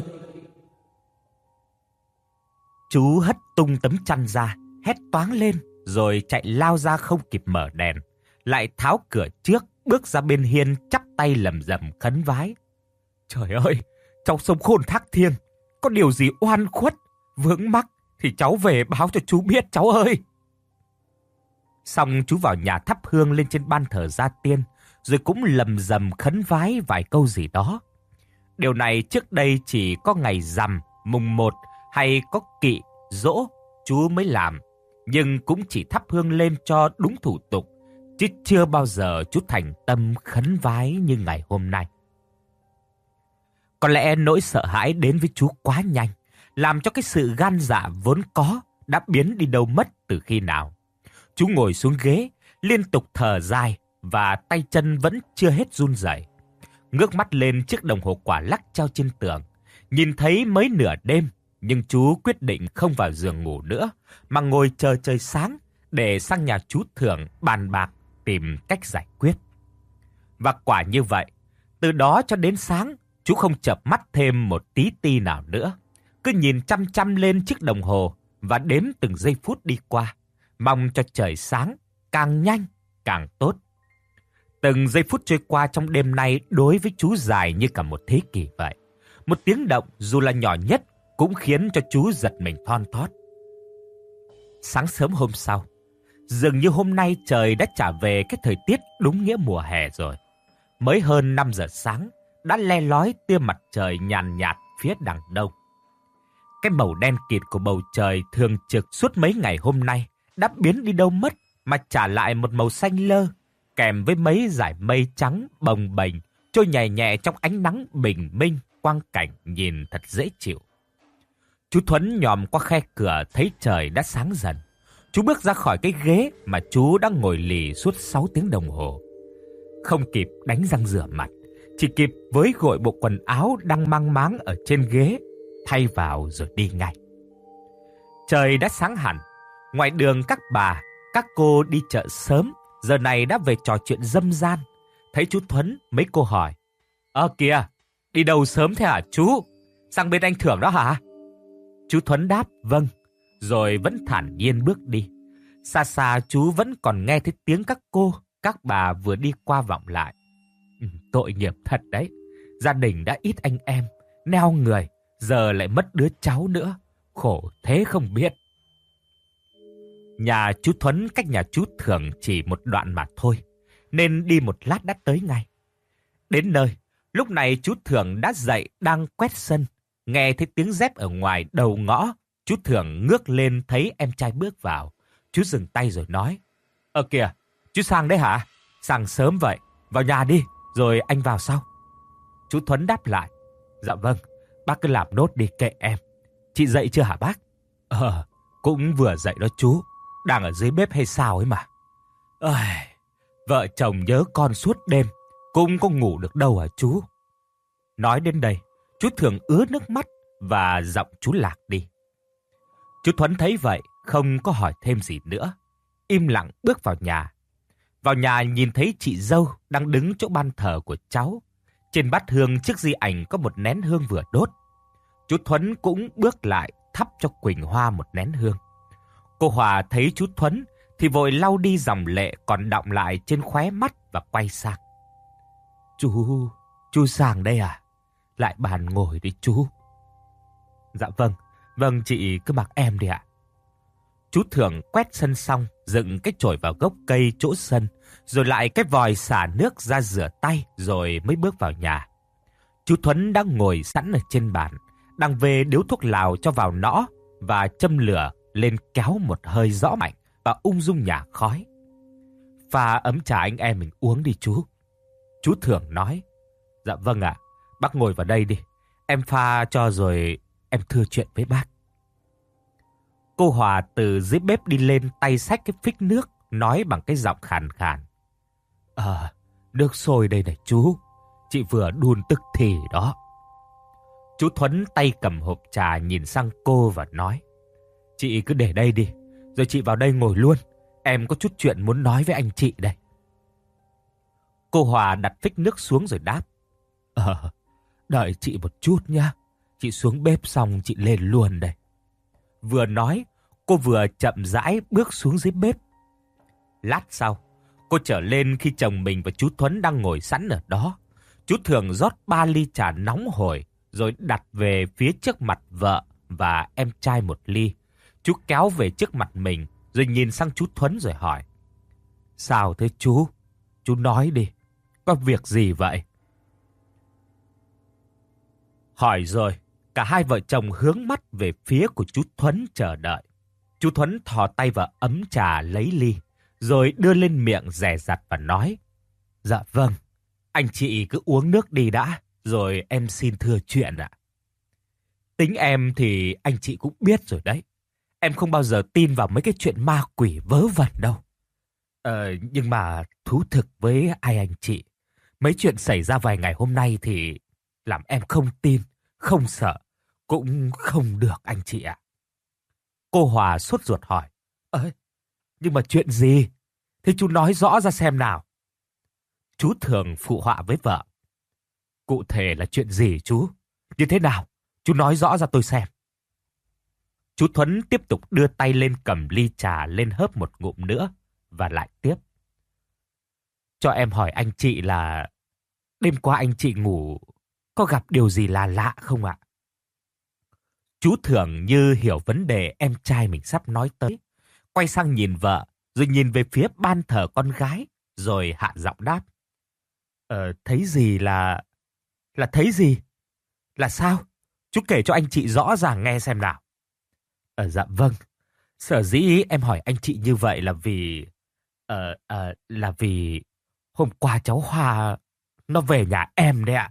Chú hất tung tấm chăn ra, hét toáng lên, rồi chạy lao ra không kịp mở đèn. Lại tháo cửa trước, bước ra bên hiên, chắp tay lầm rầm khấn vái. Trời ơi! Cháu sống khôn thác thiêng, có điều gì oan khuất, vướng mắc thì cháu về báo cho chú biết cháu ơi. Xong chú vào nhà thắp hương lên trên ban thờ gia tiên, rồi cũng lầm rầm khấn vái vài câu gì đó. Điều này trước đây chỉ có ngày rằm, mùng một hay có kỵ, giỗ chú mới làm, nhưng cũng chỉ thắp hương lên cho đúng thủ tục, chứ chưa bao giờ chú thành tâm khấn vái như ngày hôm nay. Có lẽ nỗi sợ hãi đến với chú quá nhanh, làm cho cái sự gan dạ vốn có đã biến đi đâu mất từ khi nào. Chú ngồi xuống ghế, liên tục thở dài và tay chân vẫn chưa hết run rẩy. Ngước mắt lên chiếc đồng hồ quả lắc treo trên tường, nhìn thấy mới nửa đêm, nhưng chú quyết định không vào giường ngủ nữa, mà ngồi chờ trời sáng để sang nhà chú Thưởng bàn bạc tìm cách giải quyết. Và quả như vậy, từ đó cho đến sáng, chú không chợp mắt thêm một tí ti nào nữa, cứ nhìn chăm chăm lên chiếc đồng hồ và đếm từng giây phút đi qua, mong cho trời sáng càng nhanh càng tốt. Từng giây phút trôi qua trong đêm nay đối với chú dài như cả một thế kỷ vậy. Một tiếng động dù là nhỏ nhất cũng khiến cho chú giật mình thon thót. Sáng sớm hôm sau, dường như hôm nay trời đã trả về cái thời tiết đúng nghĩa mùa hè rồi. Mới hơn năm giờ sáng, đã le lói tia mặt trời nhàn nhạt phía đằng đông. Cái màu đen kịt của bầu trời thường trực suốt mấy ngày hôm nay đã biến đi đâu mất, mà trả lại một màu xanh lơ, kèm với mấy dải mây trắng bồng bềnh trôi nhẹ nhẹ trong ánh nắng bình minh, quang cảnh nhìn thật dễ chịu. Chú Thuấn nhòm qua khe cửa thấy trời đã sáng dần. Chú bước ra khỏi cái ghế mà chú đã ngồi lì suốt sáu tiếng đồng hồ. Không kịp đánh răng rửa mặt, chỉ kịp với gội bộ quần áo đang mang máng ở trên ghế, thay vào rồi đi ngay. Trời đã sáng hẳn, ngoài đường các bà, các cô đi chợ sớm, giờ này đã về trò chuyện râm ran. Thấy chú Thuấn, mấy cô hỏi: Ơ kìa, đi đâu sớm thế hả chú? Sang bên anh Thưởng đó hả? Chú Thuấn đáp vâng, rồi vẫn thản nhiên bước đi. Xa xa chú vẫn còn nghe thấy tiếng các cô, các bà vừa đi qua vọng lại. Ừ, tội nghiệp thật đấy, gia đình đã ít anh em, neo người, giờ lại mất đứa cháu nữa, khổ thế không biết. Nhà chú Thuấn cách nhà chú Thưởng chỉ một đoạn mà thôi, nên đi một lát đã tới ngay. Đến nơi, lúc này chú Thưởng đã dậy đang quét sân, nghe thấy tiếng dép ở ngoài đầu ngõ. Chú Thưởng ngước lên thấy em trai bước vào. Chú dừng tay rồi nói: Ờ kìa, chú sang đấy hả? Sang sớm vậy, vào nhà đi, rồi anh vào sau. Chú Thuấn đáp lại: Dạ vâng, bác cứ làm nốt đi kệ em. Chị dậy chưa hả bác? Ờ, cũng vừa dậy đó chú, đang ở dưới bếp hay sao ấy mà. Ơi, vợ chồng nhớ con suốt đêm, cũng có ngủ được đâu hả chú? Nói đến đây, chú Thường ứa nước mắt và giọng chú lạc đi. Chú Thuấn thấy vậy, không có hỏi thêm gì nữa, im lặng bước vào nhà. Vào nhà nhìn thấy chị dâu đang đứng chỗ ban thờ của cháu. Trên bát hương trước di ảnh có một nén hương vừa đốt. Chú Thuấn cũng bước lại thắp cho Quỳnh Hoa một nén hương. Cô Hòa thấy chú Thuấn thì vội lau đi dòng lệ còn đọng lại trên khóe mắt và quay sang. Chú, chú sang đây à? Lại bàn ngồi đi chú. Dạ vâng, vâng chị cứ mặc em đi ạ. Chú Thường quét sân xong, dựng cái chổi vào gốc cây chỗ sân, rồi lại cái vòi xả nước ra rửa tay rồi mới bước vào nhà. Chú Thuấn đang ngồi sẵn ở trên bàn, đang về điếu thuốc lào cho vào nõ và châm lửa lên kéo một hơi rõ mạnh và ung dung nhả khói. Pha ấm trà anh em mình uống đi chú. Chú Thường nói. Dạ vâng ạ, bác ngồi vào đây đi. Em pha cho rồi em thưa chuyện với bác. Cô Hòa từ dưới bếp đi lên, tay xách cái phích nước, nói bằng cái giọng khàn khàn. Ờ, nước sôi đây này chú. Chị vừa đun tức thì đó. Chú Thuấn tay cầm hộp trà nhìn sang cô và nói. Chị cứ để đây đi, rồi chị vào đây ngồi luôn. Em có chút chuyện muốn nói với anh chị đây. Cô Hòa đặt phích nước xuống rồi đáp. Ờ, đợi chị một chút nhá. Chị xuống bếp xong chị lên luôn đây. Vừa nói, cô vừa chậm rãi bước xuống dưới bếp. Lát sau, cô trở lên khi chồng mình và chú Thuấn đang ngồi sẵn ở đó. Chú Thường rót ba ly trà nóng hổi, rồi đặt về phía trước mặt vợ và em trai một ly. Chú kéo về trước mặt mình, rồi nhìn sang chú Thuấn rồi hỏi. Sao thế chú? Chú nói đi, có việc gì vậy? Hỏi rồi, cả hai vợ chồng hướng mắt về phía của chú Thuấn chờ đợi. Chú Thuấn thò tay vào ấm trà lấy ly, rồi đưa lên miệng dè dặt và nói. Dạ vâng, anh chị cứ uống nước đi đã, rồi em xin thưa chuyện ạ. Tính em thì anh chị cũng biết rồi đấy. Em không bao giờ tin vào mấy cái chuyện ma quỷ vớ vẩn đâu. Ờ, nhưng mà thú thực với ai anh chị, mấy chuyện xảy ra vài ngày hôm nay thì làm em không tin, không sợ, cũng không được anh chị ạ. Cô Hòa sốt ruột hỏi. Ơi, nhưng mà chuyện gì? Thế chú nói rõ ra xem nào. Chú Thường phụ họa với vợ. Cụ thể là chuyện gì chú? Như thế nào? Chú nói rõ ra tôi xem. Chú Thuấn tiếp tục đưa tay lên cầm ly trà lên hớp một ngụm nữa và lại tiếp. Cho em hỏi anh chị là đêm qua anh chị ngủ có gặp điều gì là lạ không ạ? Chú Thường như hiểu vấn đề em trai mình sắp nói tới, quay sang nhìn vợ, rồi nhìn về phía ban thờ con gái, rồi hạ giọng đáp. Ờ, thấy gì là... Là thấy gì? Là sao? Chú kể cho anh chị rõ ràng nghe xem nào. Ờ, dạ vâng. Sở dĩ em hỏi anh chị như vậy là vì... Ờ, ờ, là vì... Hôm qua cháu Hoa... Nó về nhà em đấy ạ.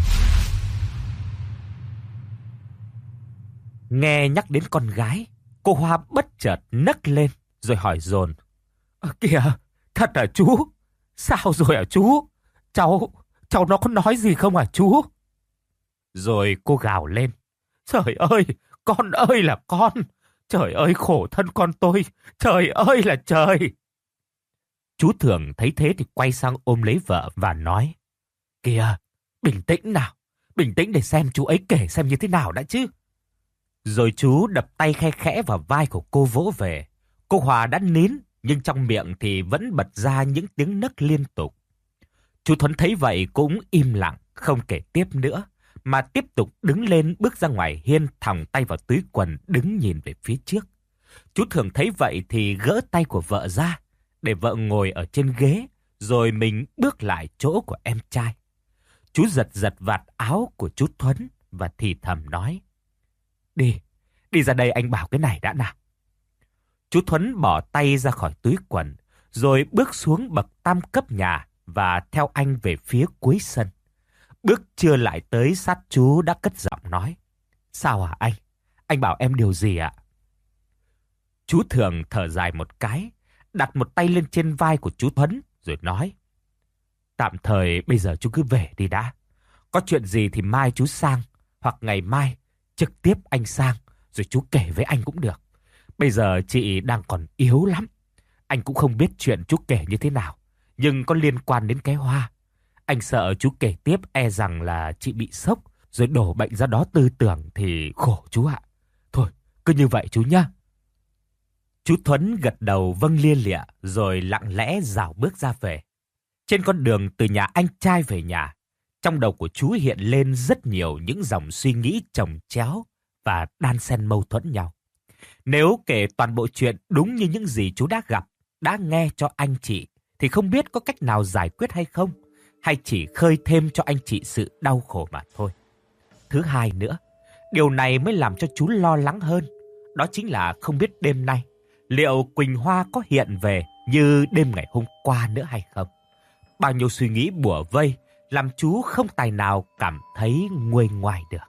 Nghe nhắc đến con gái, cô Hoa bất chợt nấc lên, rồi hỏi dồn. À, kìa, thật hả chú? Sao rồi hả chú? Cháu, cháu nó có nói gì không hả chú? Rồi cô gào lên. Trời ơi, con ơi là con! Trời ơi khổ thân con tôi! Trời ơi là trời! Chú Thường thấy thế thì quay sang ôm lấy vợ và nói. Kìa, bình tĩnh nào! Bình tĩnh để xem chú ấy kể xem như thế nào đã chứ. Rồi chú đập tay khe khẽ vào vai của cô vỗ về. Cô Hòa đã nín, nhưng trong miệng thì vẫn bật ra những tiếng nấc liên tục. Chú Thuấn thấy vậy cũng im lặng, không kể tiếp nữa, mà tiếp tục đứng lên bước ra ngoài hiên, thòng tay vào túi quần đứng nhìn về phía trước. Chú Thường thấy vậy thì gỡ tay của vợ ra, để vợ ngồi ở trên ghế, rồi mình bước lại chỗ của em trai. Chú giật giật vạt áo của chú Thuấn và thì thầm nói. Đi, đi ra đây anh bảo cái này đã nào. Chú Thuấn bỏ tay ra khỏi túi quần, rồi bước xuống bậc tam cấp nhà và theo anh về phía cuối sân. Bước chưa lại tới sát chú đã cất giọng nói. Sao hả anh? Anh bảo em điều gì ạ? Chú Thường thở dài một cái, đặt một tay lên trên vai của chú Thuấn rồi nói. tạm thời bây giờ chú cứ về đi đã. Có chuyện gì thì mai chú sang, hoặc ngày mai trực tiếp anh sang, rồi chú kể với anh cũng được. Bây giờ chị đang còn yếu lắm. Anh cũng không biết chuyện chú kể như thế nào, nhưng có liên quan đến cái Hoa. Anh sợ chú kể tiếp e rằng là chị bị sốc, rồi đổ bệnh ra đó tư tưởng thì khổ chú ạ. Thôi, cứ như vậy chú nhá. Chú Thuấn gật đầu vâng lia lịa, rồi lặng lẽ dạo bước ra về. Trên con đường từ nhà anh trai về nhà, trong đầu của chú hiện lên rất nhiều những dòng suy nghĩ chồng chéo và đan xen mâu thuẫn nhau. Nếu kể toàn bộ chuyện đúng như những gì chú đã gặp, đã nghe cho anh chị, thì không biết có cách nào giải quyết hay không, hay chỉ khơi thêm cho anh chị sự đau khổ mà thôi. Thứ hai nữa, điều này mới làm cho chú lo lắng hơn, đó chính là không biết đêm nay liệu Quỳnh Hoa có hiện về như đêm ngày hôm qua nữa hay không. Bao nhiêu suy nghĩ bủa vây làm chú không tài nào cảm thấy nguôi ngoai được.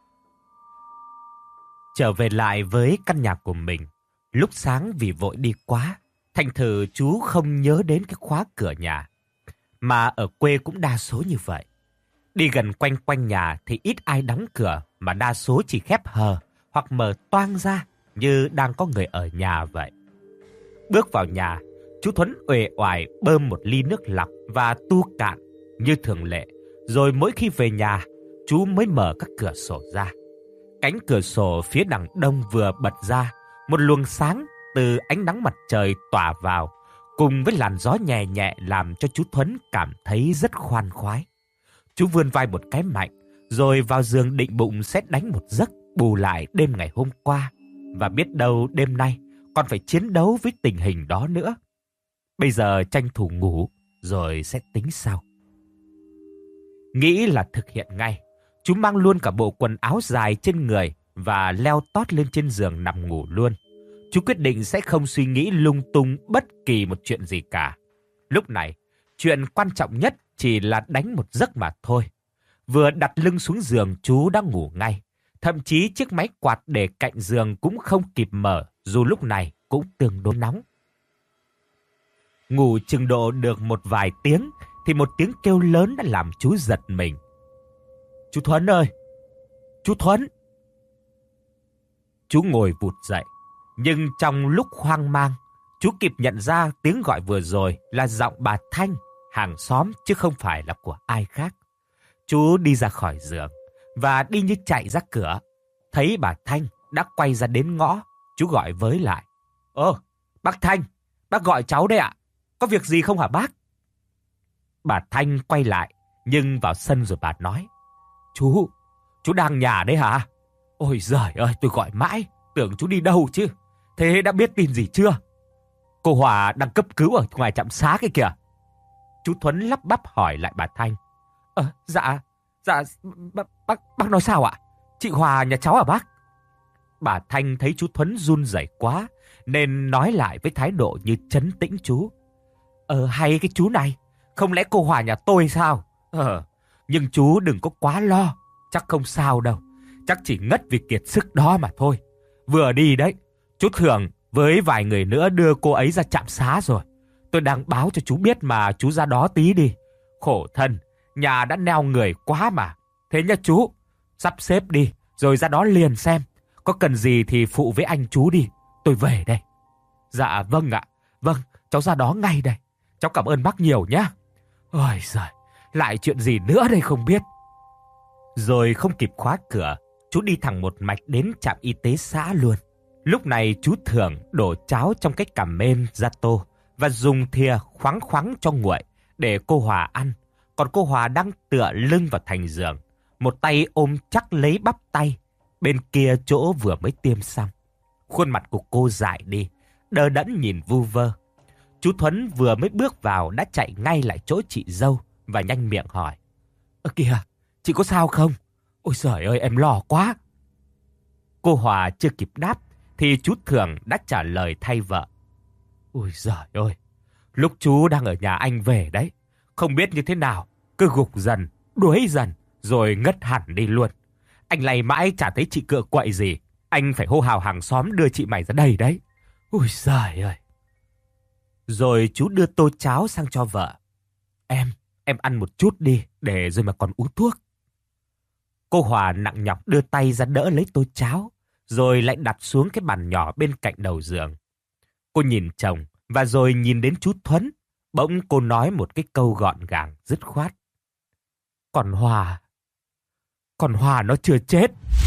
Trở về lại với căn nhà của mình, lúc sáng vì vội đi quá, thành thử chú không nhớ đến cái khóa cửa nhà. Mà ở quê cũng đa số như vậy. Đi gần quanh quanh nhà thì ít ai đóng cửa, mà đa số chỉ khép hờ hoặc mở toang ra như đang có người ở nhà vậy. Bước vào nhà, chú Thuấn uể oải bơm một ly nước lọc và tu cạn như thường lệ. Rồi mỗi khi về nhà, chú mới mở các cửa sổ ra. Cánh cửa sổ phía đằng đông vừa bật ra, một luồng sáng từ ánh nắng mặt trời tỏa vào, cùng với làn gió nhẹ nhẹ làm cho chú Thuấn cảm thấy rất khoan khoái. Chú vươn vai một cái mạnh, rồi vào giường định bụng sẽ đánh một giấc bù lại đêm ngày hôm qua. Và biết đâu đêm nay còn phải chiến đấu với tình hình đó nữa. Bây giờ tranh thủ ngủ, rồi sẽ tính sau. Nghĩ là thực hiện ngay, chú mang luôn cả bộ quần áo dài trên người và leo tót lên trên giường nằm ngủ luôn. Chú quyết định sẽ không suy nghĩ lung tung bất kỳ một chuyện gì cả. Lúc này, chuyện quan trọng nhất chỉ là đánh một giấc mà thôi. Vừa đặt lưng xuống giường, chú đã ngủ ngay. Thậm chí chiếc máy quạt để cạnh giường cũng không kịp mở, dù lúc này cũng tương đối nóng. Ngủ chừng độ được một vài tiếng, thì một tiếng kêu lớn đã làm chú giật mình. Chú Thuấn ơi! Chú Thuấn! Chú ngồi vụt dậy, nhưng trong lúc hoang mang, chú kịp nhận ra tiếng gọi vừa rồi là giọng bà Thanh, hàng xóm chứ không phải là của ai khác. Chú đi ra khỏi giường và đi như chạy ra cửa. Thấy bà Thanh đã quay ra đến ngõ, chú gọi với lại. Ơ, bác Thanh, bác gọi cháu đây ạ. Có việc gì không hả bác? Bà Thanh quay lại, nhưng vào sân rồi bà nói. Chú, chú đang nhà đấy hả? Ôi giời ơi, tôi gọi mãi, tưởng chú đi đâu chứ. Thế đã biết tin gì chưa? Cô Hòa đang cấp cứu ở ngoài trạm xá kia kìa. Chú Thuấn lắp bắp hỏi lại bà Thanh. Ờ, dạ, dạ, bác, bác, bác nói sao ạ? Chị Hòa nhà cháu à bác? Bà Thanh thấy chú Thuấn run rẩy quá, nên nói lại với thái độ như trấn tĩnh chú. Ờ, hay cái chú này, không lẽ cô Hòa nhà tôi sao? Ờ, nhưng chú đừng có quá lo, chắc không sao đâu. Chắc chỉ ngất vì kiệt sức đó mà thôi. Vừa đi đấy, chú Thường với vài người nữa đưa cô ấy ra trạm xá rồi. Tôi đang báo cho chú biết mà chú ra đó tí đi. Khổ thân, nhà đã neo người quá mà. Thế nhá chú, sắp xếp đi, rồi ra đó liền xem. Có cần gì thì phụ với anh chú đi, tôi về đây. Dạ vâng ạ, vâng, cháu ra đó ngay đây. Cháu cảm ơn bác nhiều nhá. Ôi giời, lại chuyện gì nữa đây không biết. Rồi không kịp khóa cửa, chú đi thẳng một mạch đến trạm y tế xã luôn. Lúc này chú Thường đổ cháo trong cái cằm êm ra tô và dùng thìa khoáng khoáng cho nguội để cô Hòa ăn. Còn cô Hòa đang tựa lưng vào thành giường, một tay ôm chắc lấy bắp tay, bên kia chỗ vừa mới tiêm xong. Khuôn mặt của cô dại đi, đờ đẫn nhìn vu vơ. Chú Thuấn vừa mới bước vào đã chạy ngay lại chỗ chị dâu và nhanh miệng hỏi. Ơ kìa, chị có sao không? Ôi giời ơi, em lo quá. Cô Hòa chưa kịp đáp thì chú Thường đã trả lời thay vợ. Ôi giời ơi, lúc chú đang ở nhà anh về đấy, không biết như thế nào, cứ gục dần, đuối dần, rồi ngất hẳn đi luôn. Anh lay mãi chả thấy chị cựa quậy gì, anh phải hô hào hàng xóm đưa chị mày ra đây đấy. Ôi giời ơi. Rồi chú đưa tô cháo sang cho vợ. Em, em ăn một chút đi, để rồi mà còn uống thuốc. Cô Hòa nặng nhọc đưa tay ra đỡ lấy tô cháo, rồi lại đặt xuống cái bàn nhỏ bên cạnh đầu giường. Cô nhìn chồng và rồi nhìn đến chú Thuấn. Bỗng cô nói một cái câu gọn gàng, dứt khoát. Còn Hòa, còn Hòa nó chưa chết.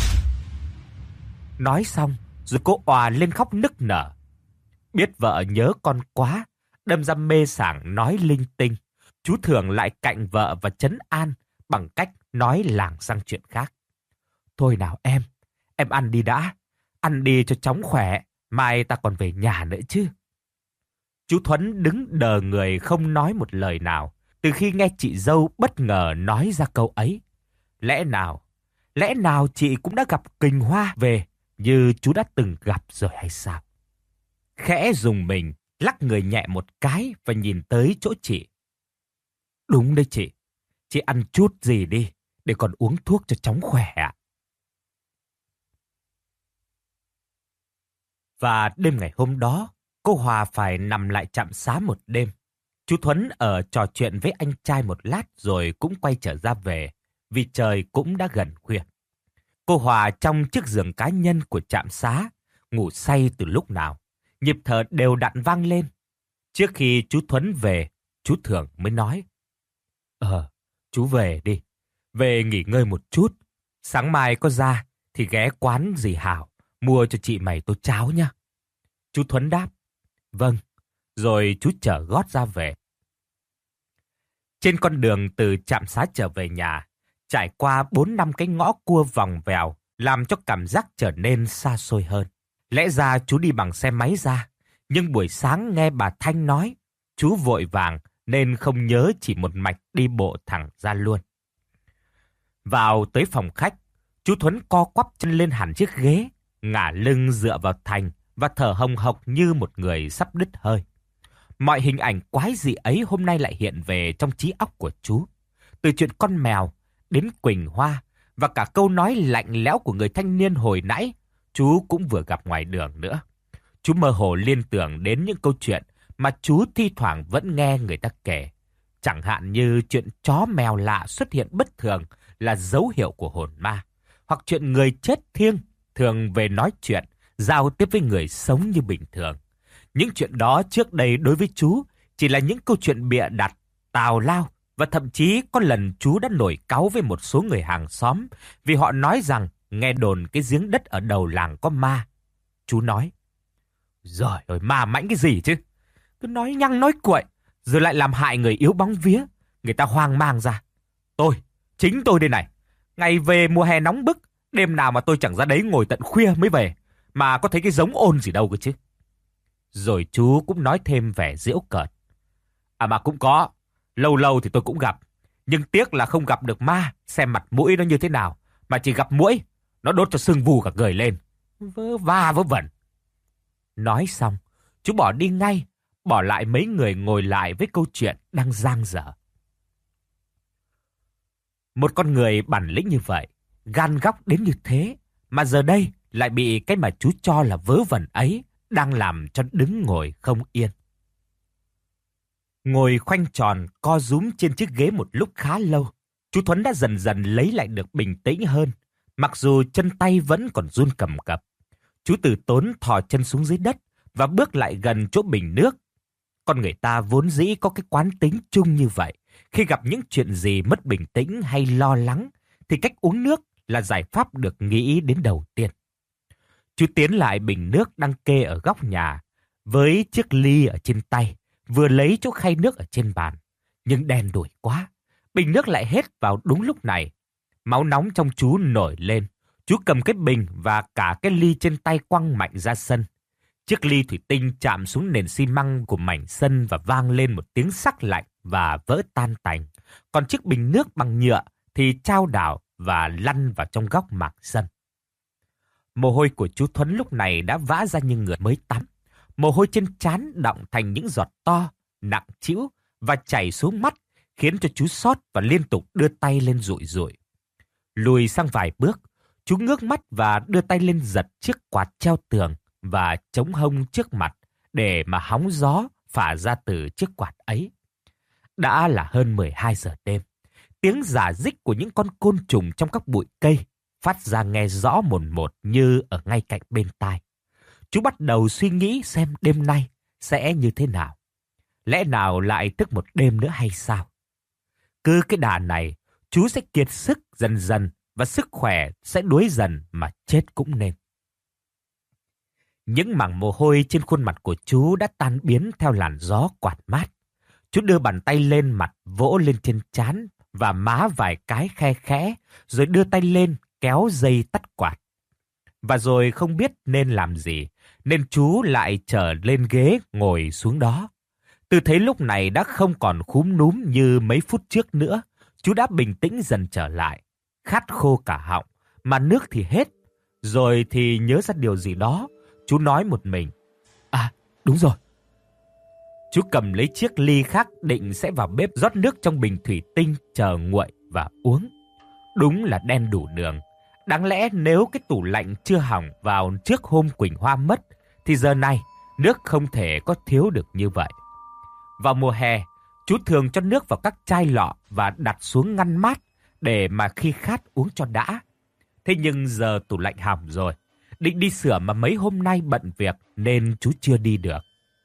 Nói xong, rồi cô òa lên khóc nức nở. Biết vợ nhớ con quá, đâm ra mê sảng nói linh tinh. Chú Thường lại cạnh vợ và trấn an bằng cách nói làng sang chuyện khác. Thôi nào em, em ăn đi đã. Ăn đi cho chóng khỏe, mai ta còn về nhà nữa chứ. Chú Thuấn đứng đờ người không nói một lời nào, từ khi nghe chị dâu bất ngờ nói ra câu ấy. Lẽ nào, lẽ nào chị cũng đã gặp Kình Hoa về như chú đã từng gặp rồi hay sao? Khẽ dùng mình, lắc người nhẹ một cái và nhìn tới chỗ chị. Đúng đấy chị, chị ăn chút gì đi, để còn uống thuốc cho chóng khỏe ạ. Và đêm ngày hôm đó, cô Hòa phải nằm lại trạm xá một đêm. Chú Thuấn ở trò chuyện với anh trai một lát rồi cũng quay trở ra về, vì trời cũng đã gần khuya. Cô Hòa trong chiếc giường cá nhân của trạm xá, ngủ say từ lúc nào, nhịp thở đều đặn vang lên. Trước khi chú Thuấn về, chú Thường mới nói. Ờ, chú về đi, về nghỉ ngơi một chút. Sáng mai có ra thì ghé quán dì Hảo, mua cho chị mày tô cháo nhá. Chú Thuấn đáp. Vâng, rồi chú chở gót ra về. Trên con đường từ trạm xá trở về nhà, trải qua bốn năm cái ngõ cua vòng vèo, làm cho cảm giác trở nên xa xôi hơn. Lẽ ra chú đi bằng xe máy ra, nhưng buổi sáng nghe bà Thanh nói, chú vội vàng nên không nhớ, chỉ một mạch đi bộ thẳng ra luôn. Vào tới phòng khách, chú Thuấn co quắp chân lên hẳn chiếc ghế, ngả lưng dựa vào thành và thở hồng hộc như một người sắp đứt hơi. Mọi hình ảnh quái dị ấy hôm nay lại hiện về trong trí óc của chú. Từ chuyện con mèo đến Quỳnh Hoa và cả câu nói lạnh lẽo của người thanh niên hồi nãy, chú cũng vừa gặp ngoài đường nữa. Chú mơ hồ liên tưởng đến những câu chuyện mà chú thi thoảng vẫn nghe người ta kể. Chẳng hạn như chuyện chó mèo lạ xuất hiện bất thường là dấu hiệu của hồn ma, hoặc chuyện người chết thiêng thường về nói chuyện, giao tiếp với người sống như bình thường. Những chuyện đó trước đây đối với chú chỉ là những câu chuyện bịa đặt, tào lao, và thậm chí có lần chú đã nổi cáu với một số người hàng xóm vì họ nói rằng nghe đồn cái giếng đất ở đầu làng có ma. Chú nói, giời ơi, ma mãnh cái gì chứ? Cứ nói nhăng nói cuội, rồi lại làm hại người yếu bóng vía, người ta hoang mang ra. Tôi, chính tôi đây này, ngày về mùa hè nóng bức, đêm nào mà tôi chẳng ra đấy ngồi tận khuya mới về, mà có thấy cái giống ôn gì đâu cơ chứ. Rồi chú cũng nói thêm vẻ giễu cợt. À mà cũng có, lâu lâu thì tôi cũng gặp, nhưng tiếc là không gặp được ma, xem mặt mũi nó như thế nào, mà chỉ gặp muỗi, nó đốt cho sưng vù cả người lên. Vớ va vớ vẩn. Nói xong, chú bỏ đi ngay, bỏ lại mấy người ngồi lại với câu chuyện đang dang dở. Một con người bản lĩnh như vậy, gan góc đến như thế, mà giờ đây lại bị cái mà chú cho là vớ vẩn ấy đang làm cho đứng ngồi không yên. Ngồi khoanh tròn co rúm trên chiếc ghế một lúc khá lâu, chú Thuấn đã dần dần lấy lại được bình tĩnh hơn, mặc dù chân tay vẫn còn run cầm cập. Chú từ tốn thò chân xuống dưới đất và bước lại gần chỗ bình nước. Con người ta vốn dĩ có cái quán tính chung như vậy. Khi gặp những chuyện gì mất bình tĩnh hay lo lắng, thì cách uống nước là giải pháp được nghĩ đến đầu tiên. Chú tiến lại bình nước đang kê ở góc nhà, với chiếc ly ở trên tay, vừa lấy chỗ khay nước ở trên bàn. Nhưng đen đủi quá, bình nước lại hết vào đúng lúc này. Máu nóng trong chú nổi lên. Chú cầm cái bình và cả cái ly trên tay quăng mạnh ra sân. Chiếc ly thủy tinh chạm xuống nền xi măng của mảnh sân và vang lên một tiếng sắc lạnh và vỡ tan tành. Còn chiếc bình nước bằng nhựa thì chao đảo và lăn vào trong góc mạc sân. Mồ hôi của chú Thuấn lúc này đã vã ra như người mới tắm. Mồ hôi trên trán đọng thành những giọt to, nặng trĩu và chảy xuống mắt, khiến cho chú xót và liên tục đưa tay lên dụi dụi. Lùi sang vài bước, chú ngước mắt và đưa tay lên giật chiếc quạt treo tường và chống hông trước mặt để mà hóng gió phả ra từ chiếc quạt ấy. Đã là hơn mười hai giờ đêm. Tiếng rả rích của những con côn trùng trong các bụi cây phát ra nghe rõ mồn một như ở ngay cạnh bên tai. Chú bắt đầu suy nghĩ xem đêm nay sẽ như thế nào. Lẽ nào lại thức một đêm nữa hay sao? Cứ cái đà này, chú sẽ kiệt sức dần dần và sức khỏe sẽ đuối dần mà chết cũng nên. Những mảng mồ hôi trên khuôn mặt của chú đã tan biến theo làn gió quạt mát. Chú đưa bàn tay lên mặt, vỗ lên trên trán và má vài cái khe khẽ, rồi đưa tay lên kéo dây tắt quạt. Và rồi không biết nên làm gì, nên chú lại trở lên ghế ngồi xuống đó. Tư thế lúc này đã không còn khúm núm như mấy phút trước nữa. Chú đã bình tĩnh dần trở lại, khát khô cả họng, mà nước thì hết. Rồi thì nhớ ra điều gì đó, chú nói một mình. À, đúng rồi. Chú cầm lấy chiếc ly khác định sẽ vào bếp rót nước trong bình thủy tinh chờ nguội và uống. Đúng là đen đủ đường. Đáng lẽ nếu cái tủ lạnh chưa hỏng vào trước hôm Quỳnh Hoa mất, thì giờ này nước không thể có thiếu được như vậy. Vào mùa hè, chú thường cho nước vào các chai lọ và đặt xuống ngăn mát để mà khi khát uống cho đã. Thế nhưng giờ tủ lạnh hỏng rồi, định đi sửa mà mấy hôm nay bận việc nên chú chưa đi được.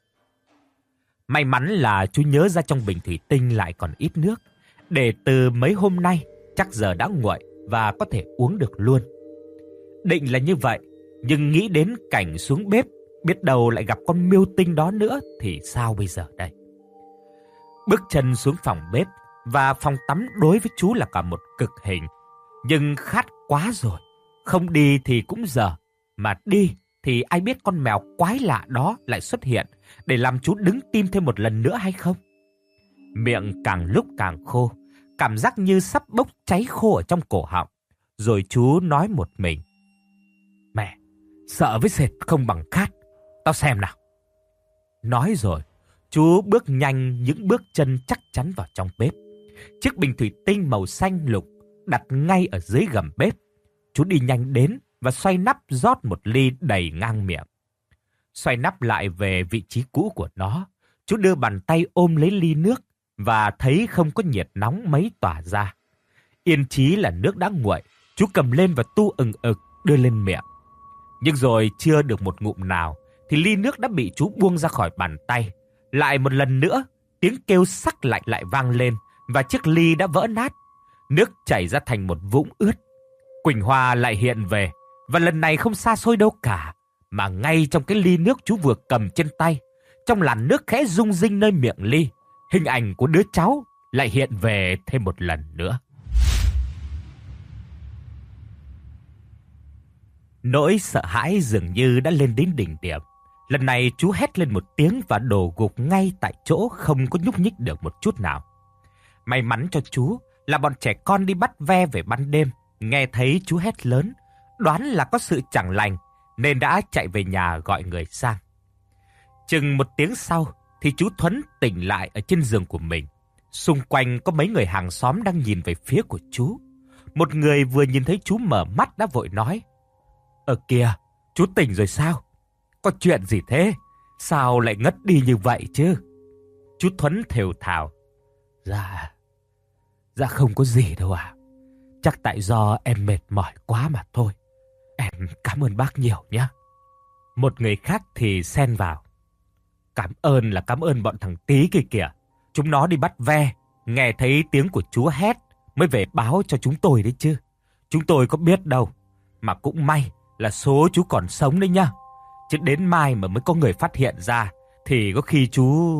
May mắn là chú nhớ ra trong bình thủy tinh lại còn ít nước, để từ mấy hôm nay chắc giờ đã nguội và có thể uống được luôn. Định là như vậy, nhưng nghĩ đến cảnh xuống bếp, biết đâu lại gặp con miêu tinh đó nữa thì sao bây giờ đây? Bước chân xuống phòng bếp, và phòng tắm đối với chú là cả một cực hình. Nhưng khát quá rồi, không đi thì cũng dở, mà đi thì ai biết con mèo quái lạ đó lại xuất hiện để làm chú đứng tim thêm một lần nữa hay không? Miệng càng lúc càng khô, cảm giác như sắp bốc cháy khô ở trong cổ họng. Rồi chú nói một mình. Mẹ, sợ với sệt không bằng khát. Tao xem nào. Nói rồi, chú bước nhanh những bước chân chắc chắn vào trong bếp. Chiếc bình thủy tinh màu xanh lục đặt ngay ở dưới gầm bếp. Chú đi nhanh đến và xoay nắp rót một ly đầy ngang miệng. Xoay nắp lại về vị trí cũ của nó. Chú đưa bàn tay ôm lấy ly nước và thấy không có nhiệt nóng mấy tỏa ra. Yên chí là nước đã nguội, chú cầm lên và tu ừng ực đưa lên miệng. Nhưng rồi chưa được một ngụm nào thì ly nước đã bị chú buông ra khỏi bàn tay. Lại một lần nữa, tiếng kêu sắc lạnh lại vang lên và chiếc ly đã vỡ nát. Nước chảy ra thành một vũng ướt. Quỳnh Hoa lại hiện về, và lần này không xa xôi đâu cả, mà ngay trong cái ly nước chú vừa cầm trên tay. Trong làn nước khẽ rung rinh nơi miệng ly, hình ảnh của đứa cháu lại hiện về thêm một lần nữa. Nỗi sợ hãi dường như đã lên đến đỉnh điểm. Lần này chú hét lên một tiếng và đổ gục ngay tại chỗ, không có nhúc nhích được một chút nào. May mắn cho chú là bọn trẻ con đi bắt ve về ban đêm, nghe thấy chú hét lớn, đoán là có sự chẳng lành, nên đã chạy về nhà gọi người sang. Chừng một tiếng sau thì chú Thuấn tỉnh lại ở trên giường của mình. Xung quanh có mấy người hàng xóm đang nhìn về phía của chú. Một người vừa nhìn thấy chú mở mắt đã vội nói: Ờ kìa, chú tỉnh rồi sao? Có chuyện gì thế? Sao lại ngất đi như vậy chứ? Chú Thuấn thều thào: Dạ, dạ không có gì đâu ạ. À. Chắc tại do em mệt mỏi quá mà thôi. Em cảm ơn bác nhiều nhé. Một người khác thì xen vào: Cảm ơn là cảm ơn bọn thằng Tí kia kìa. Chúng nó đi bắt ve, nghe thấy tiếng của chú hét mới về báo cho chúng tôi đấy chứ. Chúng tôi có biết đâu. Mà cũng may là số chú còn sống đấy nhá. Chứ đến mai mà mới có người phát hiện ra thì có khi chú...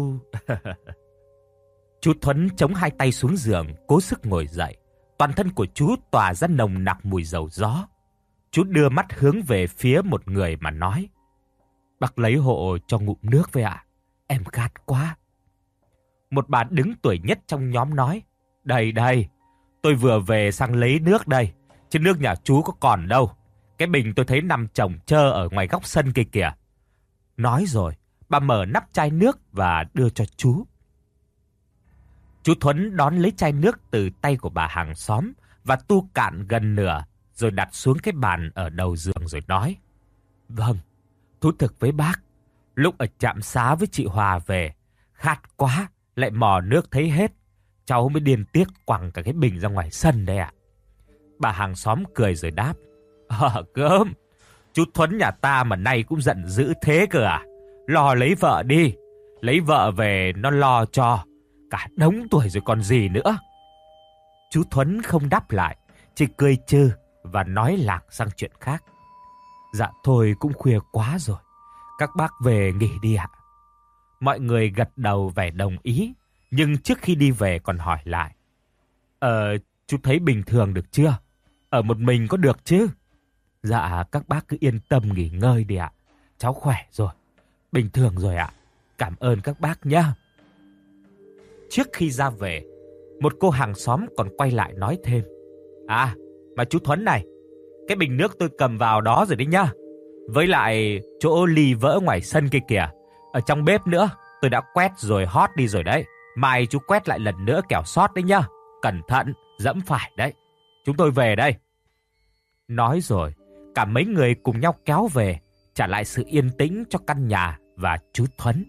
Chú Thuấn chống hai tay xuống giường, cố sức ngồi dậy. Toàn thân của chú tỏa ra nồng nặc mùi dầu gió. Chú đưa mắt hướng về phía một người mà nói: Bác lấy hộ cho ngụm nước với ạ. À? Em khát quá. Một bà đứng tuổi nhất trong nhóm nói: Đây đây, tôi vừa về sang lấy nước đây. Chứ nước nhà chú có còn đâu. Cái bình tôi thấy nằm chồng chơ ở ngoài góc sân kia kìa. Nói rồi, bà mở nắp chai nước và đưa cho chú. Chú Thuấn đón lấy chai nước từ tay của bà hàng xóm và tu cạn gần nửa, rồi đặt xuống cái bàn ở đầu giường rồi nói: Vâng, thú thực với bác, lúc ở trạm xá với chị Hòa về, khát quá, lại mò nước thấy hết, cháu mới điên tiết quẳng cả cái bình ra ngoài sân đây ạ. Bà hàng xóm cười rồi đáp. Ờ gớm, chú Thuấn nhà ta mà nay cũng giận dữ thế cơ à? Lo lấy vợ đi, lấy vợ về nó lo cho, cả đống tuổi rồi còn gì nữa. Chú Thuấn không đáp lại, chỉ cười trừ và nói lạc sang chuyện khác. Dạ thôi cũng khuya quá rồi, các bác về nghỉ đi ạ. Mọi người gật đầu vẻ đồng ý, nhưng trước khi đi về còn hỏi lại. Ờ, chú thấy bình thường được chưa? Ở một mình có được chứ? Dạ, các bác cứ yên tâm nghỉ ngơi đi ạ. Cháu khỏe rồi, bình thường rồi ạ. Cảm ơn các bác nhá. Trước khi ra về, một cô hàng xóm còn quay lại nói thêm. À, mà chú Thuấn này, cái bình nước tôi cầm vào đó rồi đấy nhá. Với lại chỗ ly vỡ ngoài sân kia kìa, ở trong bếp nữa, tôi đã quét rồi hót đi rồi đấy. Mai chú quét lại lần nữa kẻo sót đấy nhá. Cẩn thận, dẫm phải đấy. Chúng tôi về đây. Nói rồi, cả mấy người cùng nhau kéo về, trả lại sự yên tĩnh cho căn nhà và chú Thuấn.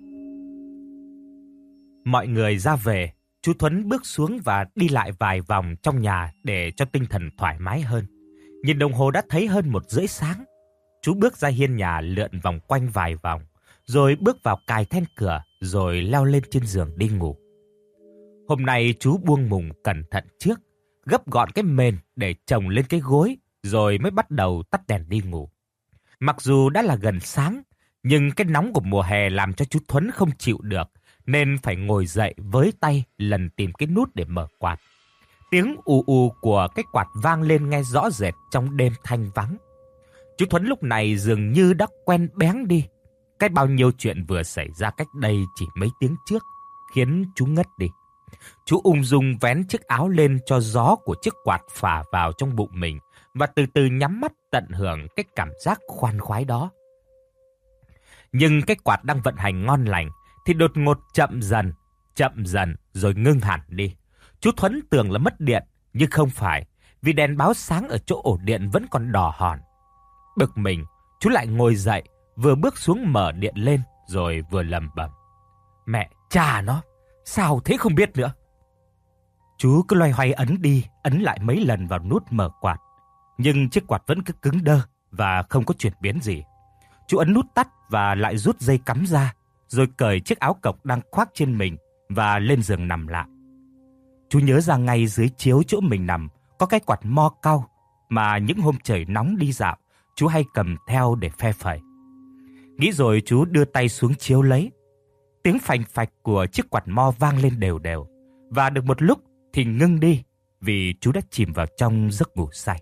Mọi người ra về, chú Thuấn bước xuống và đi lại vài vòng trong nhà để cho tinh thần thoải mái hơn. Nhìn đồng hồ đã thấy hơn một rưỡi sáng. Chú bước ra hiên nhà lượn vòng quanh vài vòng, rồi bước vào cài then cửa, rồi leo lên trên giường đi ngủ. Hôm nay chú buông mùng cẩn thận trước, gấp gọn cái mền để chồng lên cái gối, rồi mới bắt đầu tắt đèn đi ngủ. Mặc dù đã là gần sáng, nhưng cái nóng của mùa hè làm cho chú Thuấn không chịu được, nên phải ngồi dậy với tay lần tìm cái nút để mở quạt. Tiếng ù ù của cái quạt vang lên nghe rõ rệt trong đêm thanh vắng. Chú Thuấn lúc này dường như đã quen bén đi. Cái bao nhiêu chuyện vừa xảy ra cách đây chỉ mấy tiếng trước khiến chú ngất đi. Chú ung dung vén chiếc áo lên cho gió của chiếc quạt phả vào trong bụng mình và từ từ nhắm mắt tận hưởng cái cảm giác khoan khoái đó. Nhưng cái quạt đang vận hành ngon lành thì đột ngột chậm dần, chậm dần rồi ngưng hẳn đi. Chú Thuấn tưởng là mất điện, nhưng không phải, vì đèn báo sáng ở chỗ ổ điện vẫn còn đỏ hòn. Bực mình, chú lại ngồi dậy, vừa bước xuống mở điện lên, rồi vừa lẩm bẩm. Mẹ cha nó, sao thế không biết nữa. Chú cứ loay hoay ấn đi, ấn lại mấy lần vào nút mở quạt. Nhưng chiếc quạt vẫn cứ cứng đơ và không có chuyển biến gì. Chú ấn nút tắt và lại rút dây cắm ra, rồi cởi chiếc áo cộc đang khoác trên mình và lên giường nằm lại. Chú nhớ ra ngay dưới chiếu chỗ mình nằm có cái quạt mo cau mà những hôm trời nóng đi dạo, chú hay cầm theo để phe phẩy. Nghĩ rồi chú đưa tay xuống chiếu lấy. Tiếng phành phạch của chiếc quạt mo vang lên đều đều, và được một lúc thì ngưng đi vì chú đã chìm vào trong giấc ngủ say.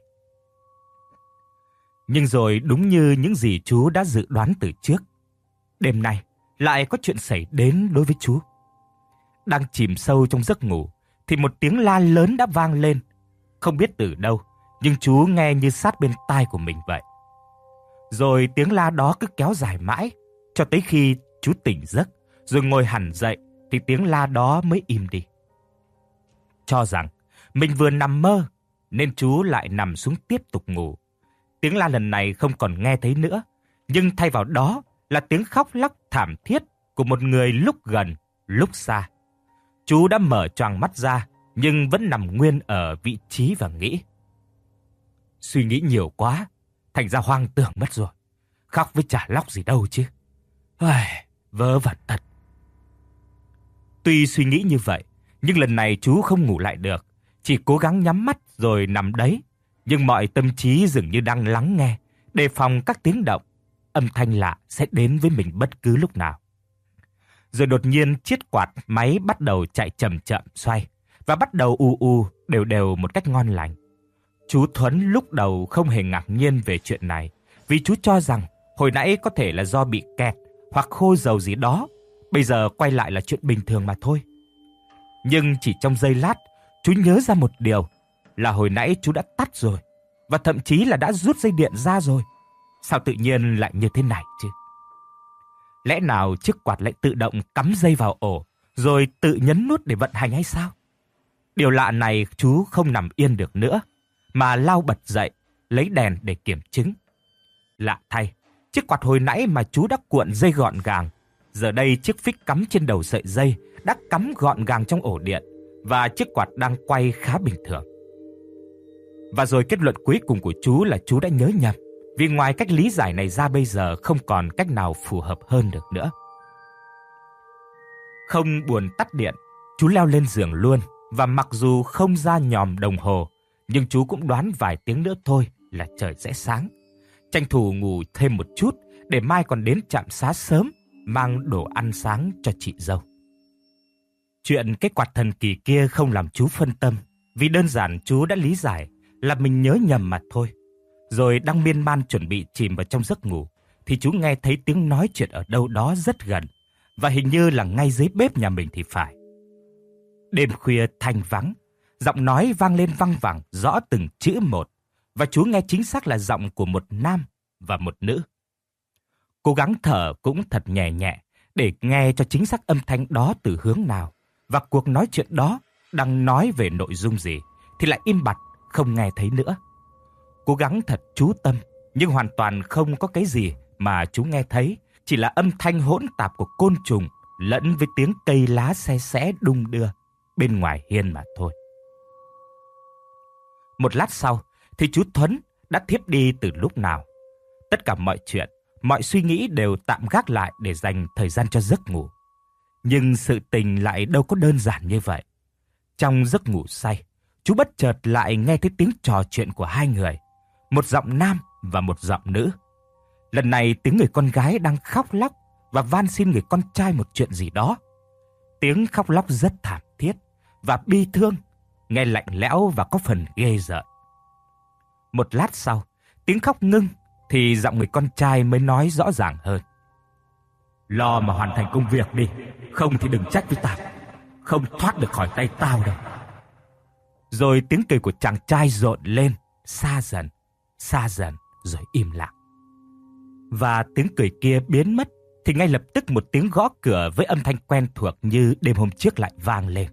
Nhưng rồi đúng như những gì chú đã dự đoán từ trước, đêm nay lại có chuyện xảy đến đối với chú. Đang chìm sâu trong giấc ngủ thì một tiếng la lớn đã vang lên. Không biết từ đâu, nhưng chú nghe như sát bên tai của mình vậy. Rồi tiếng la đó cứ kéo dài mãi, cho tới khi chú tỉnh giấc, rồi ngồi hẳn dậy thì tiếng la đó mới im đi. Cho rằng mình vừa nằm mơ, nên chú lại nằm xuống tiếp tục ngủ. Tiếng la lần này không còn nghe thấy nữa, nhưng thay vào đó là tiếng khóc lóc thảm thiết của một người lúc gần, lúc xa. Chú đã mở choàng mắt ra, nhưng vẫn nằm nguyên ở vị trí và nghĩ. Suy nghĩ nhiều quá, thành ra hoang tưởng mất rồi. Khóc với chả lóc gì đâu chứ. Ai, vớ vẩn thật. Tuy suy nghĩ như vậy, nhưng lần này chú không ngủ lại được, chỉ cố gắng nhắm mắt rồi nằm đấy. Nhưng mọi tâm trí dường như đang lắng nghe, đề phòng các tiếng động, âm thanh lạ sẽ đến với mình bất cứ lúc nào. Rồi đột nhiên chiếc quạt máy bắt đầu chạy chậm chậm xoay và bắt đầu u u đều đều một cách ngon lành. Chú Thuấn lúc đầu không hề ngạc nhiên về chuyện này, vì chú cho rằng hồi nãy có thể là do bị kẹt hoặc khô dầu gì đó, bây giờ quay lại là chuyện bình thường mà thôi. Nhưng chỉ trong giây lát, chú nhớ ra một điều, là hồi nãy chú đã tắt rồi, và thậm chí là đã rút dây điện ra rồi. Sao tự nhiên lại như thế này chứ? Lẽ nào chiếc quạt lại tự động cắm dây vào ổ, rồi tự nhấn nút để vận hành hay sao? Điều lạ này chú không nằm yên được nữa, mà lao bật dậy, lấy đèn để kiểm chứng. Lạ thay, chiếc quạt hồi nãy mà chú đã cuộn dây gọn gàng, giờ đây chiếc phích cắm trên đầu sợi dây đã cắm gọn gàng trong ổ điện, và chiếc quạt đang quay khá bình thường. Và rồi kết luận cuối cùng của chú là chú đã nhớ nhầm, vì ngoài cách lý giải này ra bây giờ không còn cách nào phù hợp hơn được nữa. Không buồn tắt điện, chú leo lên giường luôn, và mặc dù không ra nhòm đồng hồ, nhưng chú cũng đoán vài tiếng nữa thôi là trời sẽ sáng. Tranh thủ ngủ thêm một chút để mai còn đến trạm xá sớm mang đồ ăn sáng cho chị dâu. Chuyện cái quạt thần kỳ kia không làm chú phân tâm, vì đơn giản chú đã lý giải là mình nhớ nhầm mà thôi. Rồi đang miên man chuẩn bị chìm vào trong giấc ngủ, thì chú nghe thấy tiếng nói chuyện ở đâu đó rất gần, và hình như là ngay dưới bếp nhà mình thì phải. Đêm khuya thanh vắng, giọng nói vang lên văng vẳng rõ từng chữ một, và chú nghe chính xác là giọng của một nam và một nữ. Cố gắng thở cũng thật nhẹ nhẹ để nghe cho chính xác âm thanh đó từ hướng nào, và cuộc nói chuyện đó đang nói về nội dung gì thì lại im bặt, không nghe thấy nữa. Cố gắng thật chú tâm, nhưng hoàn toàn không có cái gì mà chú nghe thấy, chỉ là âm thanh hỗn tạp của côn trùng lẫn với tiếng cây lá xe xẽ đung đưa bên ngoài hiên mà thôi. Một lát sau thì chú Thuấn đã thiếp đi từ lúc nào. Tất cả mọi chuyện, mọi suy nghĩ đều tạm gác lại để dành thời gian cho giấc ngủ. Nhưng sự tình lại đâu có đơn giản như vậy. Trong giấc ngủ say, chú bất chợt lại nghe thấy tiếng trò chuyện của hai người, một giọng nam và một giọng nữ. Lần này tiếng người con gái đang khóc lóc và van xin người con trai một chuyện gì đó. Tiếng khóc lóc rất thảm thiết và bi thương, nghe lạnh lẽo và có phần ghê rợn. Một lát sau, tiếng khóc ngưng thì giọng người con trai mới nói rõ ràng hơn. Lo mà hoàn thành công việc đi, không thì đừng trách với tao, không thoát được khỏi tay tao đâu. Rồi tiếng cười của chàng trai rộn lên, xa dần, xa dần rồi im lặng. Và tiếng cười kia biến mất thì ngay lập tức một tiếng gõ cửa với âm thanh quen thuộc như đêm hôm trước lại vang lên.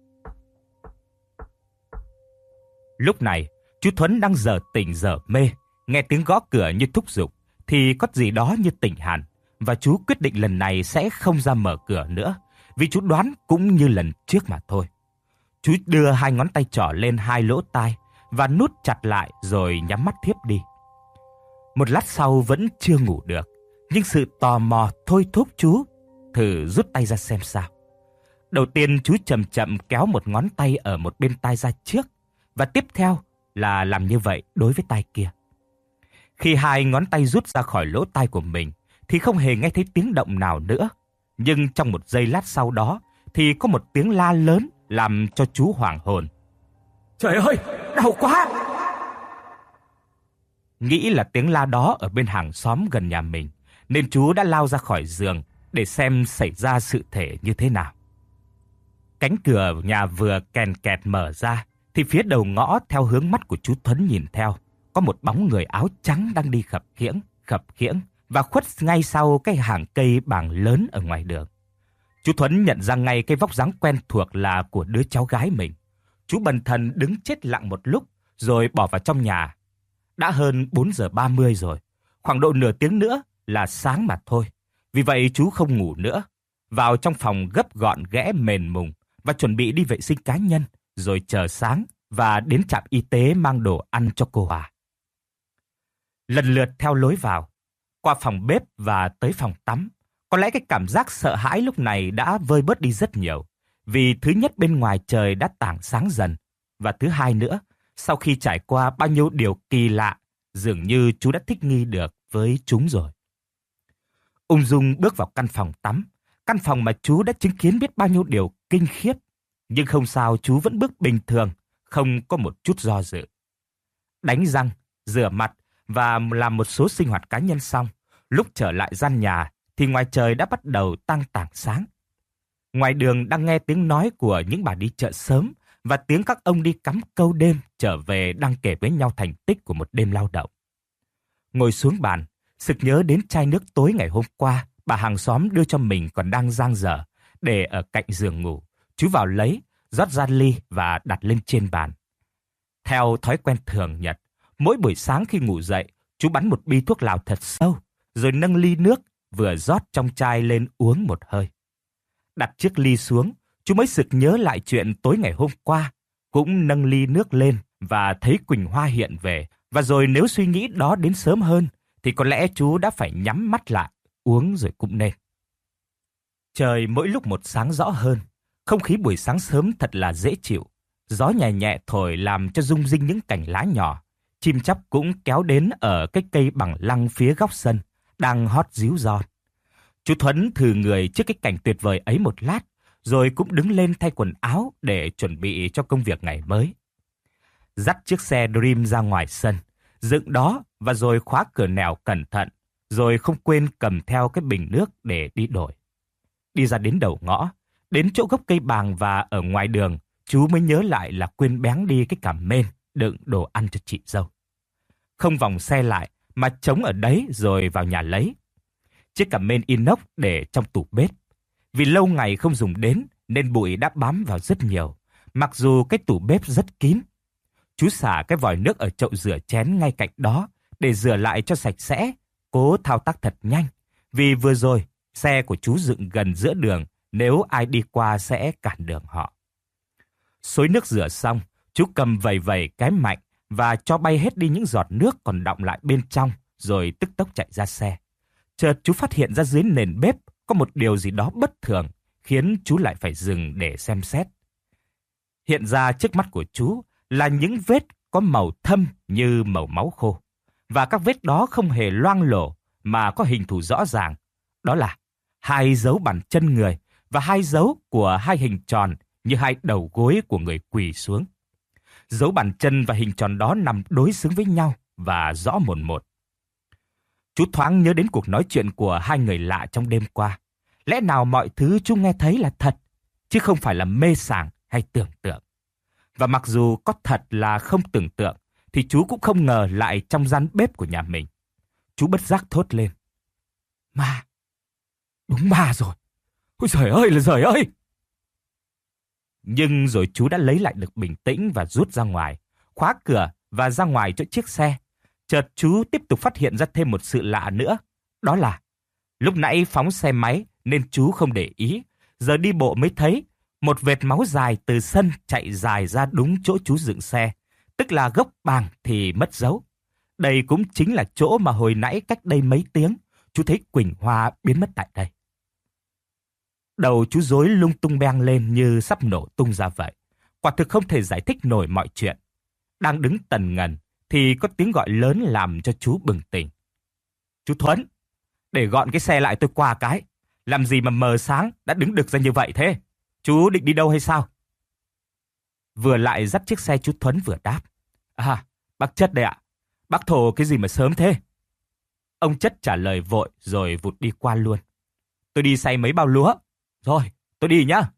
Lúc này, chú Thuấn đang dở tỉnh dở mê, nghe tiếng gõ cửa như thúc giục thì có gì đó như tỉnh hẳn, và chú quyết định lần này sẽ không ra mở cửa nữa, vì chú đoán cũng như lần trước mà thôi. Chú đưa hai ngón tay trỏ lên hai lỗ tai và nút chặt lại rồi nhắm mắt thiếp đi. Một lát sau vẫn chưa ngủ được, nhưng sự tò mò thôi thúc chú thử rút tay ra xem sao. Đầu tiên chú chậm chậm kéo một ngón tay ở một bên tai ra trước, và tiếp theo là làm như vậy đối với tai kia. Khi hai ngón tay rút ra khỏi lỗ tai của mình thì không hề nghe thấy tiếng động nào nữa. Nhưng trong một giây lát sau đó thì có một tiếng la lớn làm cho chú hoảng hồn. Trời ơi, đau quá! Nghĩ là tiếng la đó ở bên hàng xóm gần nhà mình, nên chú đã lao ra khỏi giường để xem xảy ra sự thể như thế nào. Cánh cửa nhà vừa kèn kẹt mở ra, thì phía đầu ngõ theo hướng mắt của chú Thuấn nhìn theo, có một bóng người áo trắng đang đi khập khiễng, khập khiễng và khuất ngay sau cái hàng cây bàng lớn ở ngoài đường. Chú Thuấn nhận ra ngay cái vóc dáng quen thuộc là của đứa cháu gái mình. Chú bần thần đứng chết lặng một lúc rồi bỏ vào trong nhà. Đã hơn bốn giờ ba mươi rồi, khoảng độ nửa tiếng nữa là sáng mà thôi. Vì vậy chú không ngủ nữa, vào trong phòng gấp gọn ghẽ mền mùng và chuẩn bị đi vệ sinh cá nhân, rồi chờ sáng và đến trạm y tế mang đồ ăn cho cô Hòa. Lần lượt theo lối vào, qua phòng bếp và tới phòng tắm, có lẽ cái cảm giác sợ hãi lúc này đã vơi bớt đi rất nhiều. Vì thứ nhất bên ngoài trời đã tảng sáng dần, và thứ hai nữa, sau khi trải qua bao nhiêu điều kỳ lạ, dường như chú đã thích nghi được với chúng rồi. Ung dung bước vào căn phòng tắm, căn phòng mà chú đã chứng kiến biết bao nhiêu điều kinh khiếp. Nhưng không sao, chú vẫn bước bình thường, không có một chút do dự. Đánh răng, rửa mặt và làm một số sinh hoạt cá nhân xong, lúc trở lại gian nhà thì ngoài trời đã bắt đầu tăng tảng sáng. Ngoài đường đang nghe tiếng nói của những bà đi chợ sớm và tiếng các ông đi cắm câu đêm trở về đang kể với nhau thành tích của một đêm lao động. Ngồi xuống bàn, sực nhớ đến chai nước tối ngày hôm qua bà hàng xóm đưa cho mình còn đang dang dở, để ở cạnh giường ngủ. Chú vào lấy, rót ra ly và đặt lên trên bàn. Theo thói quen thường nhật, mỗi buổi sáng khi ngủ dậy, chú bắn một bi thuốc lào thật sâu, rồi nâng ly nước vừa rót trong chai lên uống một hơi. Đặt chiếc ly xuống, Chú mới sực nhớ lại chuyện tối ngày hôm qua, cũng nâng ly nước lên và thấy Quỳnh Hoa hiện về. Và rồi nếu suy nghĩ đó đến sớm hơn, thì có lẽ chú đã phải nhắm mắt lại, uống rồi cũng nên. Trời mỗi lúc một sáng rõ hơn, không khí buổi sáng sớm thật là dễ chịu. Gió nhẹ nhẹ thổi làm cho rung rinh những cành lá nhỏ. Chim chóc cũng kéo đến ở cái cây bằng lăng phía góc sân, đang hót ríu giòn. Chú Thuấn thừ người trước cái cảnh tuyệt vời ấy một lát, rồi cũng đứng lên thay quần áo để chuẩn bị cho công việc ngày mới. Dắt chiếc xe Dream ra ngoài sân, dựng đó và rồi khóa cửa nẻo cẩn thận, rồi không quên cầm theo cái bình nước để đi đổi. Đi ra đến đầu ngõ, đến chỗ gốc cây bàng và ở ngoài đường, chú mới nhớ lại là quên béng đi cái cằm mên đựng đồ ăn cho chị dâu. Không vòng xe lại mà chống ở đấy rồi vào nhà lấy. Chiếc cằm mên inox để trong tủ bếp. Vì lâu ngày không dùng đến nên bụi đã bám vào rất nhiều, mặc dù cái tủ bếp rất kín. Chú xả cái vòi nước ở chậu rửa chén ngay cạnh đó để rửa lại cho sạch sẽ, cố thao tác thật nhanh. Vì vừa rồi, xe của chú dựng gần giữa đường, nếu ai đi qua sẽ cản đường họ. Xối nước rửa xong, chú cầm vầy vầy cái mạnh và cho bay hết đi những giọt nước còn đọng lại bên trong, rồi tức tốc chạy ra xe. Chợt chú phát hiện ra dưới nền bếp có một điều gì đó bất thường, khiến chú lại phải dừng để xem xét. Hiện ra trước mắt của chú là những vết có màu thâm như màu máu khô. Và các vết đó không hề loang lổ mà có hình thù rõ ràng. Đó là hai dấu bàn chân người và hai dấu của hai hình tròn như hai đầu gối của người quỳ xuống. Dấu bàn chân và hình tròn đó nằm đối xứng với nhau và rõ mồn một. Chú thoáng nhớ đến cuộc nói chuyện của hai người lạ trong đêm qua. Lẽ nào mọi thứ chú nghe thấy là thật, chứ không phải là mê sảng hay tưởng tượng. Và mặc dù có thật là không tưởng tượng, thì chú cũng không ngờ lại trong gian bếp của nhà mình. Chú bất giác thốt lên. Ma! Đúng ma rồi! Ôi giời ơi là giời ơi! Nhưng rồi chú đã lấy lại được bình tĩnh và rút ra ngoài, khóa cửa và ra ngoài chỗ chiếc xe. Chợt chú tiếp tục phát hiện ra thêm một sự lạ nữa. Đó là lúc nãy phóng xe máy nên chú không để ý. Giờ đi bộ mới thấy một vệt máu dài từ sân chạy dài ra đúng chỗ chú dựng xe. Tức là gốc bàng thì mất dấu. Đây cũng chính là chỗ mà hồi nãy cách đây mấy tiếng chú thấy Quỳnh Hoa biến mất tại đây. Đầu chú rối lung tung beng lên như sắp nổ tung ra vậy. Quả thực không thể giải thích nổi mọi chuyện. Đang đứng tần ngần thì có tiếng gọi lớn làm cho chú bừng tỉnh. Chú Thuấn, để gọn cái xe lại tôi qua cái. Làm gì mà mờ sáng đã đứng đực ra như vậy thế? Chú định đi đâu hay sao? Vừa lại dắt chiếc xe chú Thuấn vừa đáp. À, bác Chất đây ạ. Bác thổ cái gì mà sớm thế? Ông Chất trả lời vội rồi vụt đi qua luôn. Tôi đi xay mấy bao lúa. Rồi, tôi đi nhá.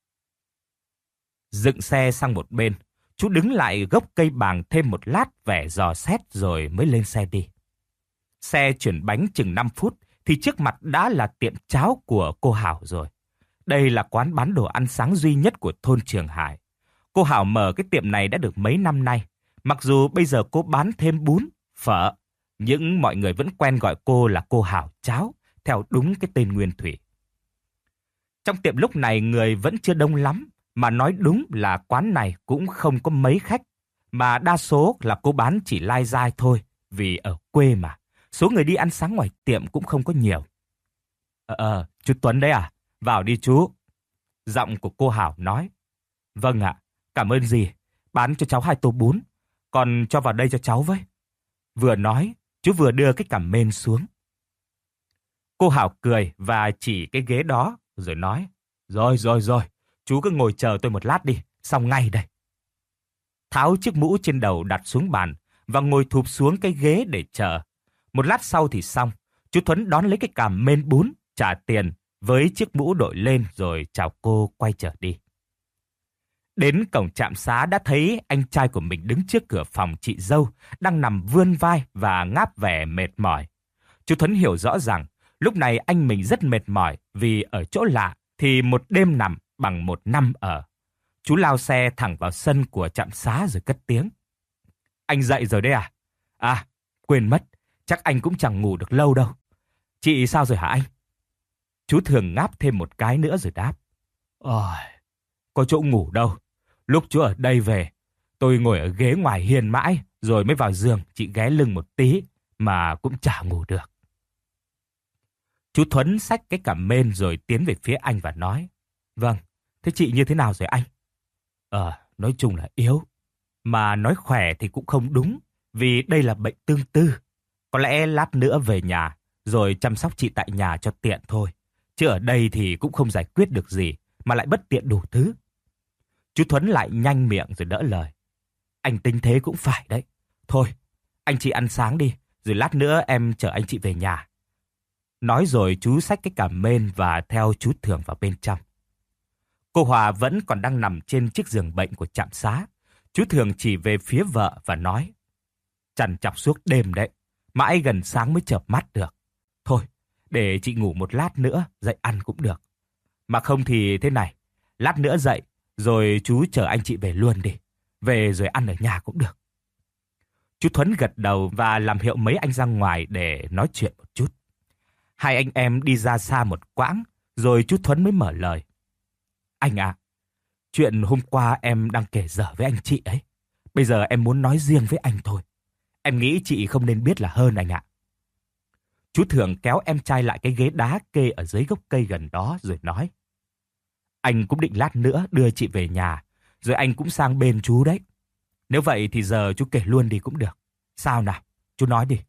Dựng xe sang một bên, chú đứng lại gốc cây bàng thêm một lát vẻ dò xét rồi mới lên xe đi. Xe chuyển bánh chừng năm phút thì trước mặt đã là tiệm cháo của cô Hảo rồi. Đây là quán bán đồ ăn sáng duy nhất của thôn Trường Hải. Cô Hảo mở cái tiệm này đã được mấy năm nay. Mặc dù bây giờ cô bán thêm bún, phở, nhưng mọi người vẫn quen gọi cô là cô Hảo cháo, theo đúng cái tên nguyên thủy. Trong tiệm lúc này người vẫn chưa đông lắm, mà nói đúng là quán này cũng không có mấy khách, mà đa số là cô bán chỉ lai dai thôi, vì ở quê mà, số người đi ăn sáng ngoài tiệm cũng không có nhiều. Ờ, ờ, chú Tuấn đấy à? Vào đi chú. Giọng của cô Hảo nói. Vâng ạ, cảm ơn dì, bán cho cháu hai tô bún, còn cho vào đây cho cháu với. Vừa nói, chú vừa đưa cái cằm mên xuống. Cô Hảo cười và chỉ cái ghế đó, rồi nói. Rồi, rồi, rồi, chú cứ ngồi chờ tôi một lát đi, xong ngay đây. Tháo chiếc mũ trên đầu đặt xuống bàn và ngồi thụp xuống cái ghế để chờ. Một lát sau thì xong, chú Thuấn đón lấy cái cằm mên bún, trả tiền với chiếc mũ đội lên rồi chào cô quay trở đi. Đến cổng trạm xá đã thấy anh trai của mình đứng trước cửa phòng chị dâu, đang nằm vươn vai và ngáp vẻ mệt mỏi. Chú Thuấn hiểu rõ rằng lúc này anh mình rất mệt mỏi vì ở chỗ lạ thì một đêm nằm bằng một năm ở. Chú lao xe thẳng vào sân của trạm xá rồi cất tiếng. Anh dậy rồi đấy à? À, quên mất, chắc anh cũng chẳng ngủ được lâu đâu. Chị sao rồi hả anh? Chú Thường ngáp thêm một cái nữa rồi đáp. Ôi, có chỗ ngủ đâu. Lúc chú ở đây về, tôi ngồi ở ghế ngoài hiên mãi, rồi mới vào giường chị ghé lưng một tí, mà cũng chả ngủ được. Chú Thuấn xách cái cằm mên rồi tiến về phía anh và nói, vâng, thế chị như thế nào rồi anh? Ờ, nói chung là yếu. Mà nói khỏe thì cũng không đúng, vì đây là bệnh tương tư. Có lẽ lát nữa về nhà, rồi chăm sóc chị tại nhà cho tiện thôi. Chứ ở đây thì cũng không giải quyết được gì, mà lại bất tiện đủ thứ. Chú Thuấn lại nhanh miệng rồi đỡ lời. Anh tính thế cũng phải đấy. Thôi, anh chị ăn sáng đi, rồi lát nữa em chở anh chị về nhà. Nói rồi chú xách cái cằm mên và theo chú Thường vào bên trong. Cô Hòa vẫn còn đang nằm trên chiếc giường bệnh của trạm xá. Chú Thường chỉ về phía vợ và nói, trằn trọc suốt đêm đấy, mãi gần sáng mới chợp mắt được. Thôi, để chị ngủ một lát nữa, dậy ăn cũng được. Mà không thì thế này, lát nữa dậy, rồi chú chở anh chị về luôn đi. Về rồi ăn ở nhà cũng được. Chú Thuấn gật đầu và làm hiệu mấy anh ra ngoài để nói chuyện một chút. Hai anh em đi ra xa một quãng, rồi chú Thuấn mới mở lời. Anh ạ, chuyện hôm qua em đang kể dở với anh chị ấy. Bây giờ em muốn nói riêng với anh thôi. Em nghĩ chị không nên biết là hơn anh ạ. Chú Thường kéo em trai lại cái ghế đá kê ở dưới gốc cây gần đó rồi nói. Anh cũng định lát nữa đưa chị về nhà, rồi anh cũng sang bên chú đấy. Nếu vậy thì giờ chú kể luôn đi cũng được. Sao nào, chú nói đi.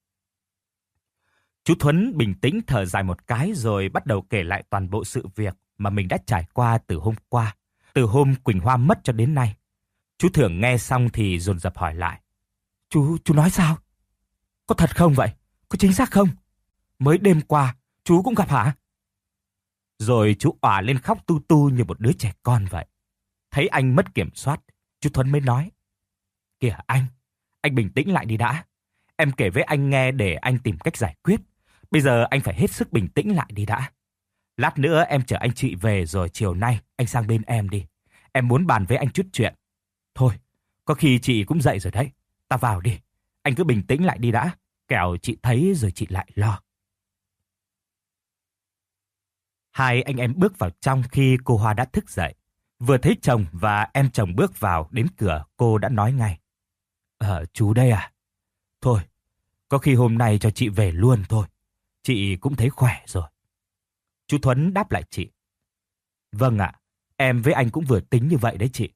Chú Thuấn bình tĩnh thở dài một cái rồi bắt đầu kể lại toàn bộ sự việc mà mình đã trải qua từ hôm qua, từ hôm Quỳnh Hoa mất cho đến nay. Chú Thường nghe xong thì dồn dập hỏi lại. Chú, chú nói sao? Có thật không vậy? Có chính xác không? Mới đêm qua, chú cũng gặp hả? Rồi chú òa lên khóc tu tu như một đứa trẻ con vậy. Thấy anh mất kiểm soát, chú Thuấn mới nói. Kìa anh, anh bình tĩnh lại đi đã. Em kể với anh nghe để anh tìm cách giải quyết. Bây giờ anh phải hết sức bình tĩnh lại đi đã. Lát nữa em chở anh chị về rồi chiều nay anh sang bên em đi. Em muốn bàn với anh chút chuyện. Thôi, có khi chị cũng dậy rồi đấy. Ta vào đi. Anh cứ bình tĩnh lại đi đã. Kẻo chị thấy rồi chị lại lo. Hai anh em bước vào trong khi cô Hoa đã thức dậy. Vừa thấy chồng và em chồng bước vào đến cửa, cô đã nói ngay. Ờ, chú đây à? Thôi, có khi hôm nay cho chị về luôn thôi. Chị cũng thấy khỏe rồi. Chú Thuấn đáp lại chị. Vâng ạ, em với anh cũng vừa tính như vậy đấy chị.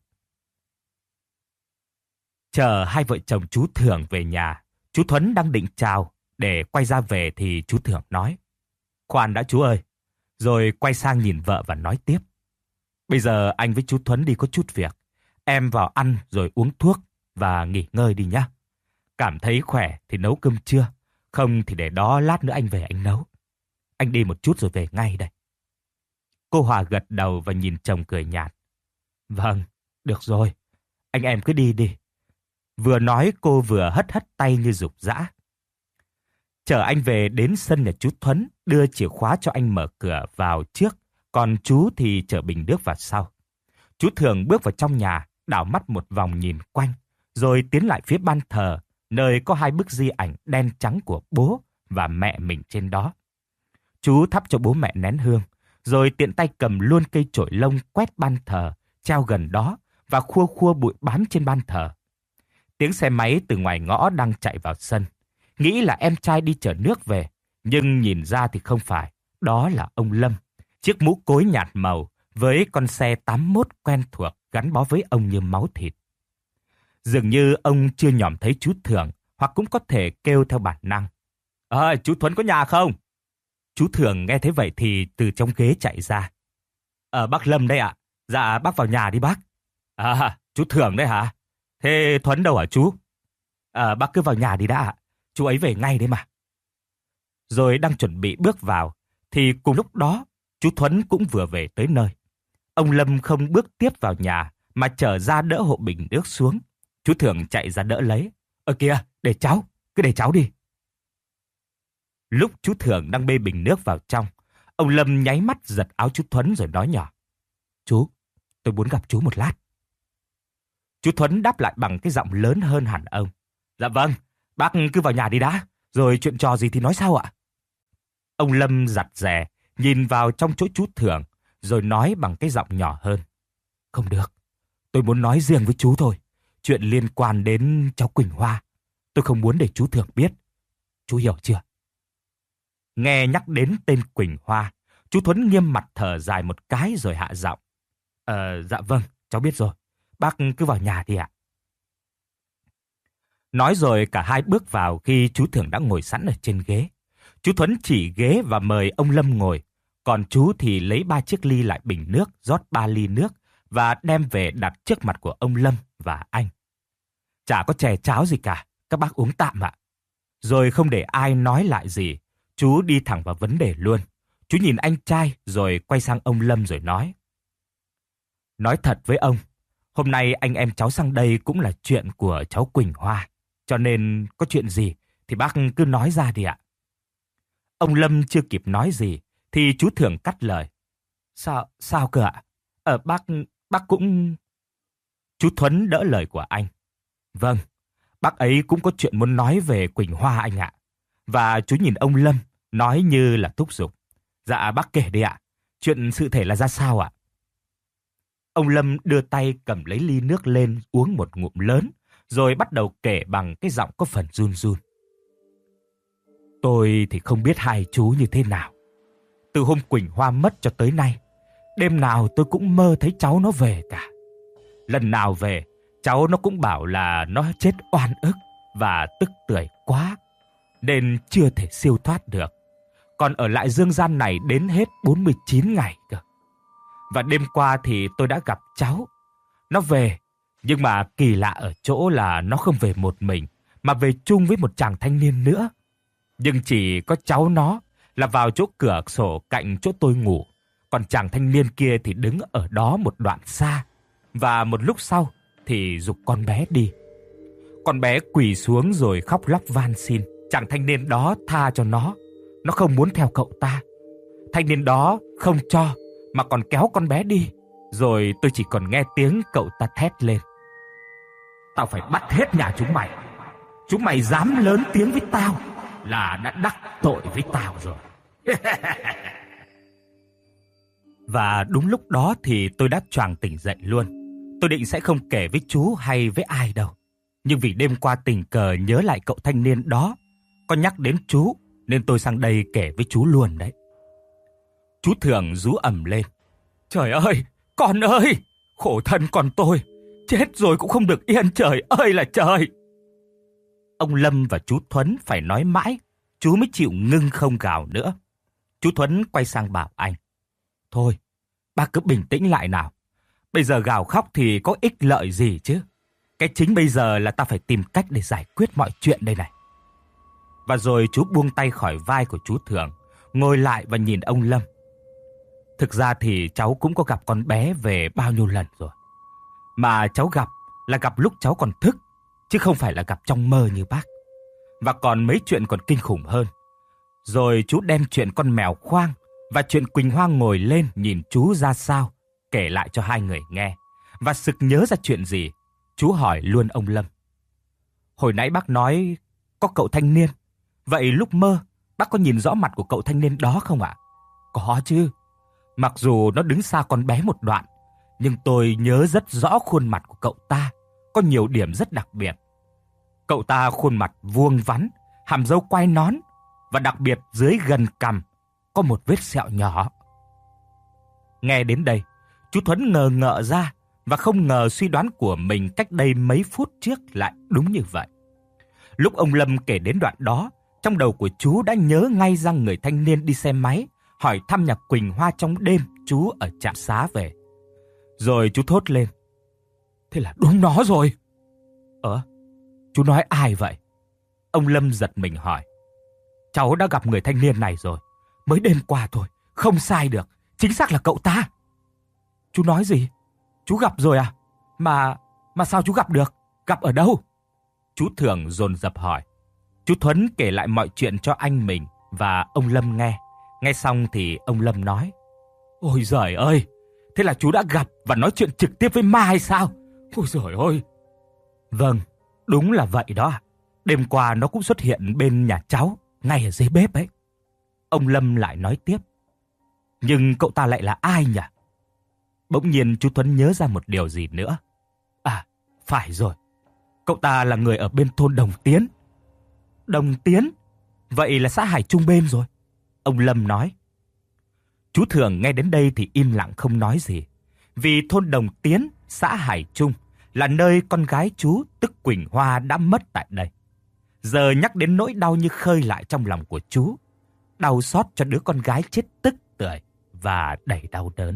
Chờ hai vợ chồng chú Thường về nhà, chú Thuấn đang định chào để quay ra về thì chú Thường nói. Khoan đã chú ơi. Rồi quay sang nhìn vợ và nói tiếp. Bây giờ anh với chú Thuấn đi có chút việc. Em vào ăn rồi uống thuốc và nghỉ ngơi đi nhá. Cảm thấy khỏe thì nấu cơm trưa. Không thì để đó lát nữa anh về anh nấu. Anh đi một chút rồi về ngay đây. Cô Hòa gật đầu và nhìn chồng cười nhạt. Vâng, được rồi. Anh em cứ đi đi. Vừa nói cô vừa hất hất tay như giục giã. Chở anh về đến sân nhà chú Thuấn, đưa chìa khóa cho anh mở cửa vào trước, còn chú thì chở bình nước vào sau. Chú Thường bước vào trong nhà, đảo mắt một vòng nhìn quanh, rồi tiến lại phía ban thờ, nơi có hai bức di ảnh đen trắng của bố và mẹ mình trên đó. Chú thắp cho bố mẹ nén hương, rồi tiện tay cầm luôn cây chổi lông quét ban thờ, treo gần đó và khua khua bụi bám trên ban thờ. Tiếng xe máy từ ngoài ngõ đang chạy vào sân. Nghĩ là em trai đi chở nước về, nhưng nhìn ra thì không phải, đó là ông Lâm. Chiếc mũ cối nhạt màu với con xe tám mốt quen thuộc gắn bó với ông như máu thịt. Dường như ông chưa nhòm thấy chú Thường, hoặc cũng có thể kêu theo bản năng. Ờ, chú Thuấn có nhà không? Chú Thường nghe thấy vậy thì từ trong ghế chạy ra. Ờ, bác Lâm đây ạ. Dạ, bác vào nhà đi bác. À, chú Thường đấy hả? Thế Thuấn đâu hả chú? Ờ, bác cứ vào nhà đi đã ạ. Chú ấy về ngay đấy mà. Rồi đang chuẩn bị bước vào, thì cùng lúc đó, chú Thuấn cũng vừa về tới nơi. Ông Lâm không bước tiếp vào nhà, mà trở ra đỡ hộ bình nước xuống. Chú Thường chạy ra đỡ lấy. Ờ kìa, để cháu, cứ để cháu đi. Lúc chú Thường đang bê bình nước vào trong, ông Lâm nháy mắt giật áo chú Thuấn rồi nói nhỏ. Chú, tôi muốn gặp chú một lát. Chú Thuấn đáp lại bằng cái giọng lớn hơn hẳn ông. Dạ vâng, bác cứ vào nhà đi đã, rồi chuyện trò gì thì nói sau ạ. Ông Lâm giặt rè, nhìn vào trong chỗ chú Thường, rồi nói bằng cái giọng nhỏ hơn. Không được, tôi muốn nói riêng với chú thôi. Chuyện liên quan đến cháu Quỳnh Hoa. Tôi không muốn để chú Thưởng biết. Chú hiểu chưa? Nghe nhắc đến tên Quỳnh Hoa, chú Thuấn nghiêm mặt thở dài một cái rồi hạ giọng. Ờ, dạ vâng, cháu biết rồi. Bác cứ vào nhà đi ạ. Nói rồi cả hai bước vào khi chú Thưởng đã ngồi sẵn ở trên ghế. Chú Thuấn chỉ ghế và mời ông Lâm ngồi. Còn chú thì lấy ba chiếc ly lại bình nước, rót ba ly nước và đem về đặt trước mặt của ông Lâm và anh. Chả có chè cháo gì cả, các bác uống tạm ạ. Rồi không để ai nói lại gì, chú đi thẳng vào vấn đề luôn. Chú nhìn anh trai rồi quay sang ông Lâm rồi nói. Nói thật với ông, hôm nay anh em cháu sang đây cũng là chuyện của cháu Quỳnh Hoa. Cho nên có chuyện gì thì bác cứ nói ra đi ạ. Ông Lâm chưa kịp nói gì thì chú Thưởng cắt lời. Sao, sao cơ ạ? Ờ, bác, bác cũng... Chú Thuấn đỡ lời của anh. Vâng, bác ấy cũng có chuyện muốn nói về Quỳnh Hoa anh ạ. Và chú nhìn ông Lâm, nói như là thúc giục. Dạ bác kể đi ạ, chuyện sự thể là ra sao ạ? Ông Lâm đưa tay cầm lấy ly nước lên uống một ngụm lớn, rồi bắt đầu kể bằng cái giọng có phần run run. Tôi thì không biết hai chú như thế nào. Từ hôm Quỳnh Hoa mất cho tới nay, đêm nào tôi cũng mơ thấy cháu nó về cả. Lần nào về, cháu nó cũng bảo là nó chết oan ức và tức tưởi quá, nên chưa thể siêu thoát được. Còn ở lại dương gian này đến hết bốn mươi chín ngày cơ. Và đêm qua thì tôi đã gặp cháu. Nó về, nhưng mà kỳ lạ ở chỗ là nó không về một mình, mà về chung với một chàng thanh niên nữa. Nhưng chỉ có cháu nó là vào chỗ cửa sổ cạnh chỗ tôi ngủ. Còn chàng thanh niên kia thì đứng ở đó một đoạn xa. Và một lúc sau thì giục con bé đi. Con bé quỳ xuống rồi khóc lóc van xin chàng thanh niên đó tha cho nó. Nó không muốn theo cậu ta. Thanh niên đó không cho mà còn kéo con bé đi. Rồi tôi chỉ còn nghe tiếng cậu ta thét lên. Tao phải bắt hết nhà chúng mày. Chúng mày dám lớn tiếng với tao là đã đắc tội với tao rồi. Và đúng lúc đó thì tôi đã choàng tỉnh dậy luôn. Tôi định sẽ không kể với chú hay với ai đâu. Nhưng vì đêm qua tình cờ nhớ lại cậu thanh niên đó có nhắc đến chú, nên tôi sang đây kể với chú luôn đấy. Chú Thưởng rú ầm lên. Trời ơi, con ơi, khổ thân con tôi, chết rồi cũng không được yên, trời ơi là trời. Ông Lâm và chú Thuấn phải nói mãi, chú mới chịu ngưng không gào nữa. Chú Thuấn quay sang bảo anh. Thôi, bác cứ bình tĩnh lại nào. Bây giờ gào khóc thì có ích lợi gì chứ. Cái chính bây giờ là ta phải tìm cách để giải quyết mọi chuyện đây này. Và rồi chú buông tay khỏi vai của chú Thưởng, ngồi lại và nhìn ông Lâm. Thực ra thì cháu cũng có gặp con bé về bao nhiêu lần rồi. Mà cháu gặp là gặp lúc cháu còn thức, chứ không phải là gặp trong mơ như bác. Và còn mấy chuyện còn kinh khủng hơn. Rồi chú đem chuyện con mèo Khoang và chuyện Quỳnh Hoa ngồi lên nhìn chú ra sao, kể lại cho hai người nghe. Và sực nhớ ra chuyện gì, chú hỏi luôn ông Lâm. Hồi nãy bác nói có cậu thanh niên. Vậy lúc mơ, bác có nhìn rõ mặt của cậu thanh niên đó không ạ? Có chứ. Mặc dù nó đứng xa con bé một đoạn, nhưng tôi nhớ rất rõ khuôn mặt của cậu ta, có nhiều điểm rất đặc biệt. Cậu ta khuôn mặt vuông vắn, hàm râu quai nón, và đặc biệt dưới gần cằm có một vết sẹo nhỏ. Nghe đến đây, chú Thuấn ngờ ngợ ra và không ngờ suy đoán của mình cách đây mấy phút trước lại đúng như vậy. Lúc ông Lâm kể đến đoạn đó, trong đầu của chú đã nhớ ngay ra người thanh niên đi xe máy hỏi thăm nhà Quỳnh Hoa trong đêm chú ở trạm xá về. Rồi chú thốt lên. Thế là đúng nó rồi. Ờ, chú nói ai vậy? Ông Lâm giật mình hỏi. Cháu đã gặp người thanh niên này rồi. Mới đêm qua thôi, không sai được. Chính xác là cậu ta. Chú nói gì? Chú gặp rồi à? Mà, mà sao chú gặp được? Gặp ở đâu? Chú Thưởng dồn dập hỏi. Chú Thuấn kể lại mọi chuyện cho anh mình và ông Lâm nghe. Nghe xong thì ông Lâm nói. Ôi giời ơi, thế là chú đã gặp và nói chuyện trực tiếp với ma hay sao? Ôi giời ơi. Vâng, đúng là vậy đó. Đêm qua nó cũng xuất hiện bên nhà cháu, ngay ở dưới bếp ấy. Ông Lâm lại nói tiếp. Nhưng cậu ta lại là ai nhỉ? Bỗng nhiên chú Thuấn nhớ ra một điều gì nữa. À, phải rồi. Cậu ta là người ở bên thôn Đồng Tiến. Đồng Tiến? Vậy là xã Hải Trung bên rồi. Ông Lâm nói. Chú Thường nghe đến đây thì im lặng không nói gì. Vì thôn Đồng Tiến, xã Hải Trung là nơi con gái chú tức Quỳnh Hoa đã mất tại đây. Giờ nhắc đến nỗi đau như khơi lại trong lòng của chú. Đau xót cho đứa con gái chết tức tưởi và đầy đau đớn.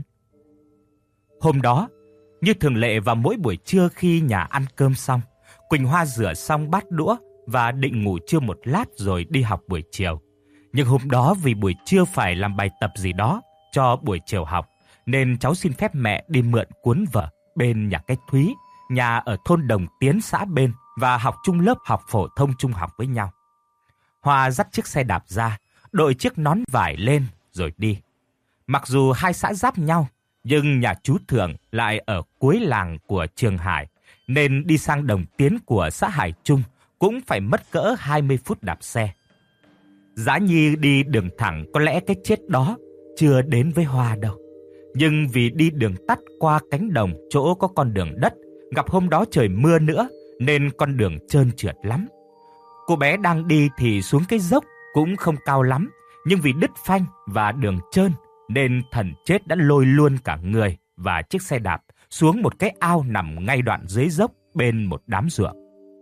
Hôm đó, như thường lệ vào mỗi buổi trưa khi nhà ăn cơm xong, Quỳnh Hoa rửa xong bát đũa và định ngủ trưa một lát rồi đi học buổi chiều. Nhưng hôm đó vì buổi trưa phải làm bài tập gì đó cho buổi chiều học, nên cháu xin phép mẹ đi mượn cuốn vở bên nhà cái Thúy, nhà ở thôn Đồng Tiến xã bên, và học chung lớp học phổ thông trung học với nhau. Hoa dắt chiếc xe đạp ra, đội chiếc nón vải lên rồi đi. Mặc dù hai xã giáp nhau, nhưng nhà chú Thường lại ở cuối làng của Trường Hải, nên đi sang Đồng Tiến của xã Hải Trung cũng phải mất cỡ hai mươi phút đạp xe. Giá như đi đường thẳng có lẽ cái chết đó chưa đến với Hoa đâu. Nhưng vì đi đường tắt qua cánh đồng chỗ có con đường đất, gặp hôm đó trời mưa nữa nên con đường trơn trượt lắm. Cô bé đang đi thì xuống cái dốc cũng không cao lắm, nhưng vì đứt phanh và đường trơn nên thần chết đã lôi luôn cả người và chiếc xe đạp xuống một cái ao nằm ngay đoạn dưới dốc bên một đám ruộng.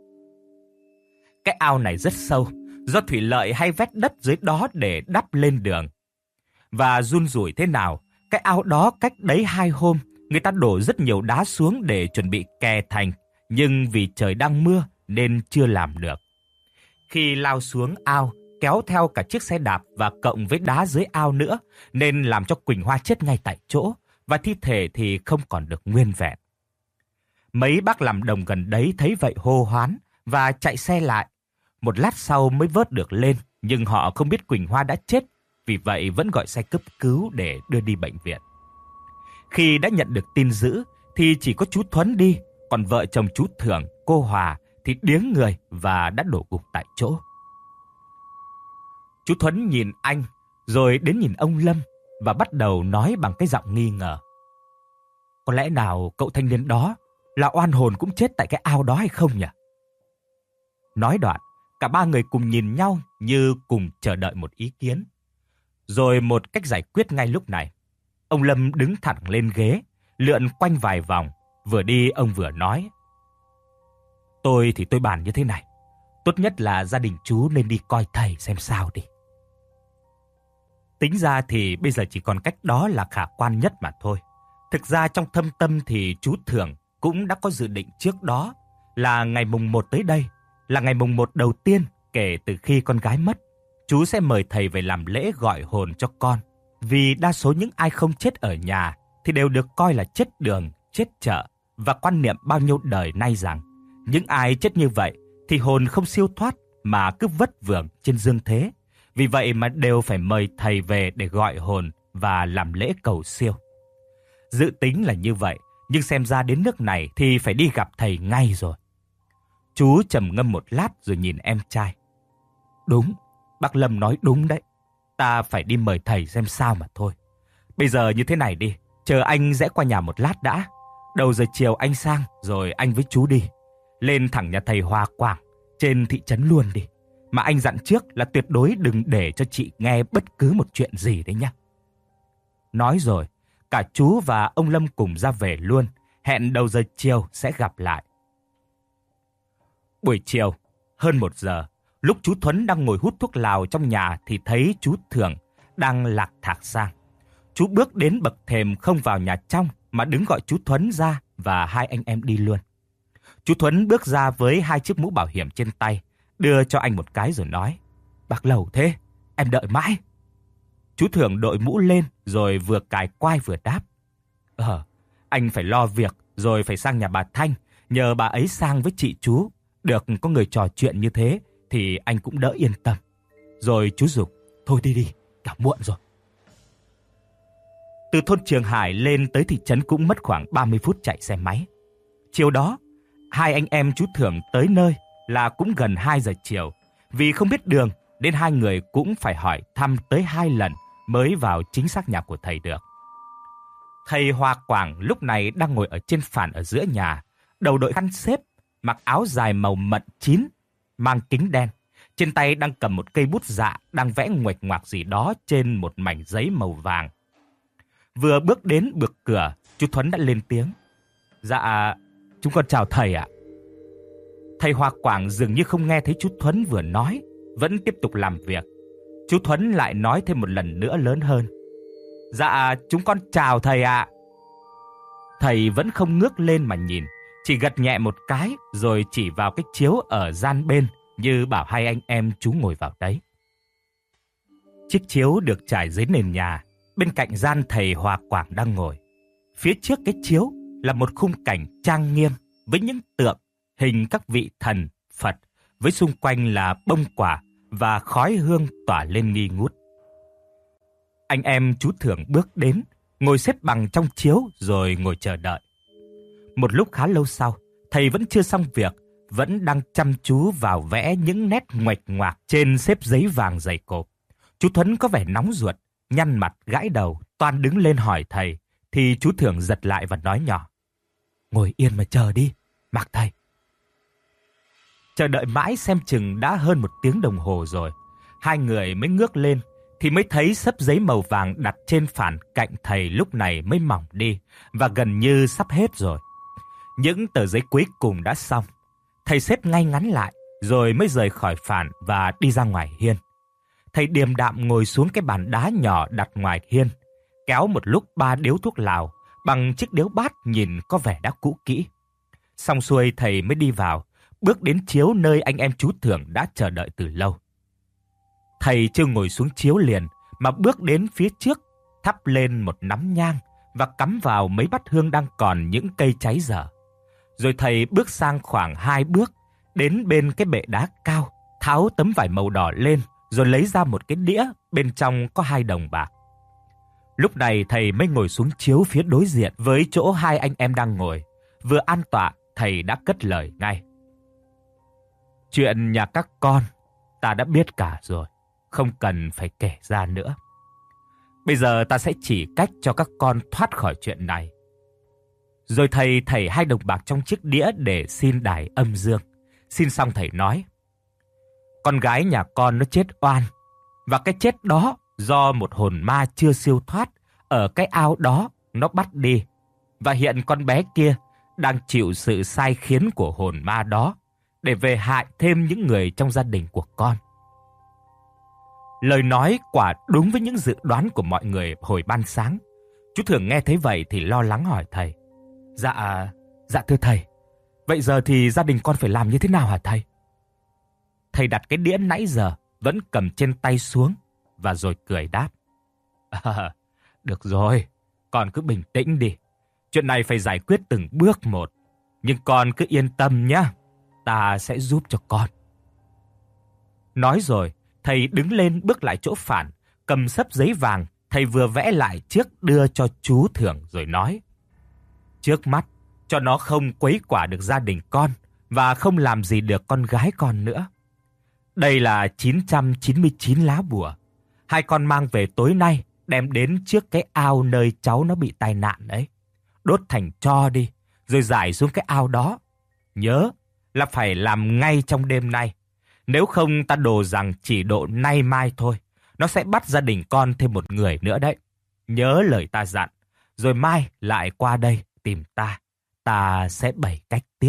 Cái ao này rất sâu, do thủy lợi hay vét đất dưới đó để đắp lên đường. Và run rủi thế nào, cái ao đó cách đấy hai hôm, người ta đổ rất nhiều đá xuống để chuẩn bị kè thành, nhưng vì trời đang mưa nên chưa làm được. Khi lao xuống ao, kéo theo cả chiếc xe đạp và cộng với đá dưới ao nữa, nên làm cho Quỳnh Hoa chết ngay tại chỗ, và thi thể thì không còn được nguyên vẹn. Mấy bác làm đồng gần đấy thấy vậy hô hoán và chạy xe lại. Một lát sau mới vớt được lên, nhưng họ không biết Quỳnh Hoa đã chết, vì vậy vẫn gọi xe cấp cứu để đưa đi bệnh viện. Khi đã nhận được tin dữ thì chỉ có chú Thuấn đi, còn vợ chồng chú Thưởng, cô Hòa thì điếng người và đã đổ gục tại chỗ. Chú Thuấn nhìn anh, rồi đến nhìn ông Lâm và bắt đầu nói bằng cái giọng nghi ngờ. Có lẽ nào cậu thanh niên đó là oan hồn cũng chết tại cái ao đó hay không nhỉ? Nói đoạn, cả ba người cùng nhìn nhau như cùng chờ đợi một ý kiến. Rồi một cách giải quyết ngay lúc này. Ông Lâm đứng thẳng lên ghế, lượn quanh vài vòng, vừa đi ông vừa nói. Tôi thì tôi bàn như thế này. Tốt nhất là gia đình chú nên đi coi thầy xem sao đi. Tính ra thì bây giờ chỉ còn cách đó là khả quan nhất mà thôi. Thực ra trong thâm tâm thì chú Thưởng cũng đã có dự định trước đó là ngày mùng một tới đây, là ngày mùng một đầu tiên kể từ khi con gái mất. Chú sẽ mời thầy về làm lễ gọi hồn cho con. Vì đa số những ai không chết ở nhà thì đều được coi là chết đường, chết chợ, và quan niệm bao nhiêu đời nay rằng những ai chết như vậy thì hồn không siêu thoát mà cứ vất vưởng trên dương thế. Vì vậy mà đều phải mời thầy về để gọi hồn và làm lễ cầu siêu. Dự tính là như vậy, nhưng xem ra đến nước này thì phải đi gặp thầy ngay rồi. Chú trầm ngâm một lát rồi nhìn em trai. Đúng, bác Lâm nói đúng đấy. Ta phải đi mời thầy xem sao mà thôi. Bây giờ như thế này đi, chờ anh rẽ qua nhà một lát đã. Đầu giờ chiều anh sang, rồi anh với chú đi. Lên thẳng nhà thầy Hoa Quảng, trên thị trấn luôn đi. Mà anh dặn trước là tuyệt đối đừng để cho chị nghe bất cứ một chuyện gì đấy nhá. Nói rồi, cả chú và ông Lâm cùng ra về luôn. Hẹn đầu giờ chiều sẽ gặp lại. Buổi chiều, hơn một giờ, lúc chú Thuấn đang ngồi hút thuốc lào trong nhà thì thấy chú Thưởng đang lạc thạc sang. Chú bước đến bậc thềm không vào nhà trong mà đứng gọi chú Thuấn ra và hai anh em đi luôn. Chú Thuấn bước ra với hai chiếc mũ bảo hiểm trên tay, đưa cho anh một cái rồi nói. Bác Lầu thế, em đợi mãi. Chú Thưởng đội mũ lên rồi vừa cài quai vừa đáp. Ờ, anh phải lo việc rồi phải sang nhà bà Thanh, nhờ bà ấy sang với chị chú. Được có người trò chuyện như thế thì anh cũng đỡ yên tâm. Rồi chú giục, thôi đi đi, đã muộn rồi. Từ thôn Trường Hải lên tới thị trấn cũng mất khoảng ba mươi phút chạy xe máy. Chiều đó, hai anh em chú Thưởng tới nơi là cũng gần hai giờ chiều. Vì không biết đường, nên hai người cũng phải hỏi thăm tới hai lần mới vào chính xác nhà của thầy được. Thầy Hoa Quảng lúc này đang ngồi ở trên phản ở giữa nhà, đầu đội khăn xếp, mặc áo dài màu mận chín, mang kính đen. Trên tay đang cầm một cây bút dạ, đang vẽ nguệch ngoạc gì đó trên một mảnh giấy màu vàng. Vừa bước đến bực cửa, chú Thuấn đã lên tiếng. Dạ, chúng con chào thầy ạ. Thầy Hoa Quảng dường như không nghe thấy chú Thuấn vừa nói, vẫn tiếp tục làm việc. Chú Thuấn lại nói thêm một lần nữa lớn hơn. Dạ, chúng con chào thầy ạ. Thầy vẫn không ngước lên mà nhìn, chỉ gật nhẹ một cái rồi chỉ vào cái chiếu ở gian bên như bảo hai anh em chú ngồi vào đấy. Chiếc chiếu được trải dưới nền nhà, bên cạnh gian thầy Hoa Quảng đang ngồi. Phía trước cái chiếu là một khung cảnh trang nghiêm với những tượng, hình các vị thần, Phật, với xung quanh là bông quả và khói hương tỏa lên nghi ngút. Anh em chú Thưởng bước đến, ngồi xếp bằng trong chiếu rồi ngồi chờ đợi. Một lúc khá lâu sau, thầy vẫn chưa xong việc, vẫn đang chăm chú vào vẽ những nét nguệch ngoạc trên xếp giấy vàng dày cộp. Chú Thuấn có vẻ nóng ruột, nhăn mặt gãi đầu, toan đứng lên hỏi thầy, thì chú Thưởng giật lại và nói nhỏ. Ngồi yên mà chờ đi, mặc thầy. Chờ đợi mãi xem chừng đã hơn một tiếng đồng hồ rồi, hai người mới ngước lên, thì mới thấy xấp giấy màu vàng đặt trên phản cạnh thầy lúc này mới mỏng đi và gần như sắp hết rồi. Những tờ giấy cuối cùng đã xong. Thầy xếp ngay ngắn lại rồi mới rời khỏi phản và đi ra ngoài hiên. Thầy điềm đạm ngồi xuống cái bàn đá nhỏ đặt ngoài hiên, kéo một lúc ba điếu thuốc lào bằng chiếc điếu bát nhìn có vẻ đã cũ kỹ. Xong xuôi thầy mới đi vào, bước đến chiếu nơi anh em chú Thưởng đã chờ đợi từ lâu. Thầy chưa ngồi xuống chiếu liền mà bước đến phía trước, thắp lên một nắm nhang và cắm vào mấy bát hương đang còn những cây cháy dở. Rồi thầy bước sang khoảng hai bước, đến bên cái bệ đá cao, tháo tấm vải màu đỏ lên, rồi lấy ra một cái đĩa, bên trong có hai đồng bạc. Lúc này thầy mới ngồi xuống chiếu phía đối diện với chỗ hai anh em đang ngồi. Vừa an tọa, thầy đã cất lời ngay. Chuyện nhà các con, ta đã biết cả rồi, không cần phải kể ra nữa. Bây giờ ta sẽ chỉ cách cho các con thoát khỏi chuyện này. Rồi thầy thảy hai đồng bạc trong chiếc đĩa để xin đài âm dương. Xin xong thầy nói. Con gái nhà con nó chết oan, và cái chết đó do một hồn ma chưa siêu thoát ở cái ao đó nó bắt đi. Và hiện con bé kia đang chịu sự sai khiến của hồn ma đó để về hại thêm những người trong gia đình của con. Lời nói quả đúng với những dự đoán của mọi người hồi ban sáng. Chú Thưởng nghe thấy vậy thì lo lắng hỏi thầy. Dạ, dạ thưa thầy, vậy giờ thì gia đình con phải làm như thế nào hả thầy? Thầy đặt cái đĩa nãy giờ vẫn cầm trên tay xuống và rồi cười đáp. À, được rồi, con cứ bình tĩnh đi. Chuyện này phải giải quyết từng bước một. Nhưng con cứ yên tâm nhé, ta sẽ giúp cho con. Nói rồi, thầy đứng lên bước lại chỗ phản, cầm xấp giấy vàng, thầy vừa vẽ lại trước đưa cho chú Thưởng rồi nói. Trước mắt, cho nó không quấy quả được gia đình con và không làm gì được con gái con nữa. Đây là chín trăm chín mươi chín lá bùa. Hai con mang về tối nay, đem đến trước cái ao nơi cháu nó bị tai nạn đấy. Đốt thành tro đi, rồi rải xuống cái ao đó. Nhớ là phải làm ngay trong đêm nay. Nếu không ta đồ rằng chỉ độ nay mai thôi, nó sẽ bắt gia đình con thêm một người nữa đấy. Nhớ lời ta dặn, rồi mai lại qua đây tìm ta. Ta sẽ bày cách tiếp.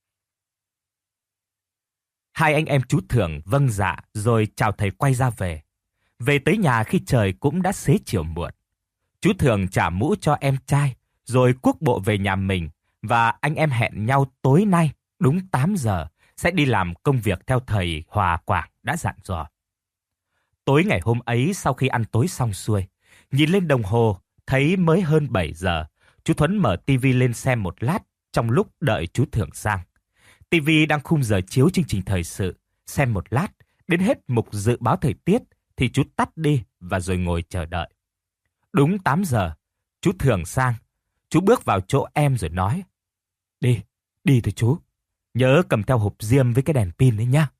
Hai anh em chú Thưởng vâng dạ rồi chào thầy quay ra về. Về tới nhà khi trời cũng đã xế chiều muộn. Chú Thưởng trả mũ cho em trai, rồi cuốc bộ về nhà mình, và anh em hẹn nhau tối nay đúng tám giờ sẽ đi làm công việc theo thầy Hoa Quảng đã dặn dò. Tối ngày hôm ấy sau khi ăn tối xong xuôi, nhìn lên đồng hồ thấy mới hơn bảy giờ, chú Thuấn mở tivi lên xem một lát trong lúc đợi chú Thưởng sang. tivi đang khung giờ chiếu chương trình thời sự, xem một lát, đến hết mục dự báo thời tiết thì chú tắt đi và rồi ngồi chờ đợi. Đúng tám giờ, chú Thưởng sang, chú bước vào chỗ em rồi nói. Đi, đi thôi chú, nhớ cầm theo hộp diêm với cái đèn pin đấy nhá.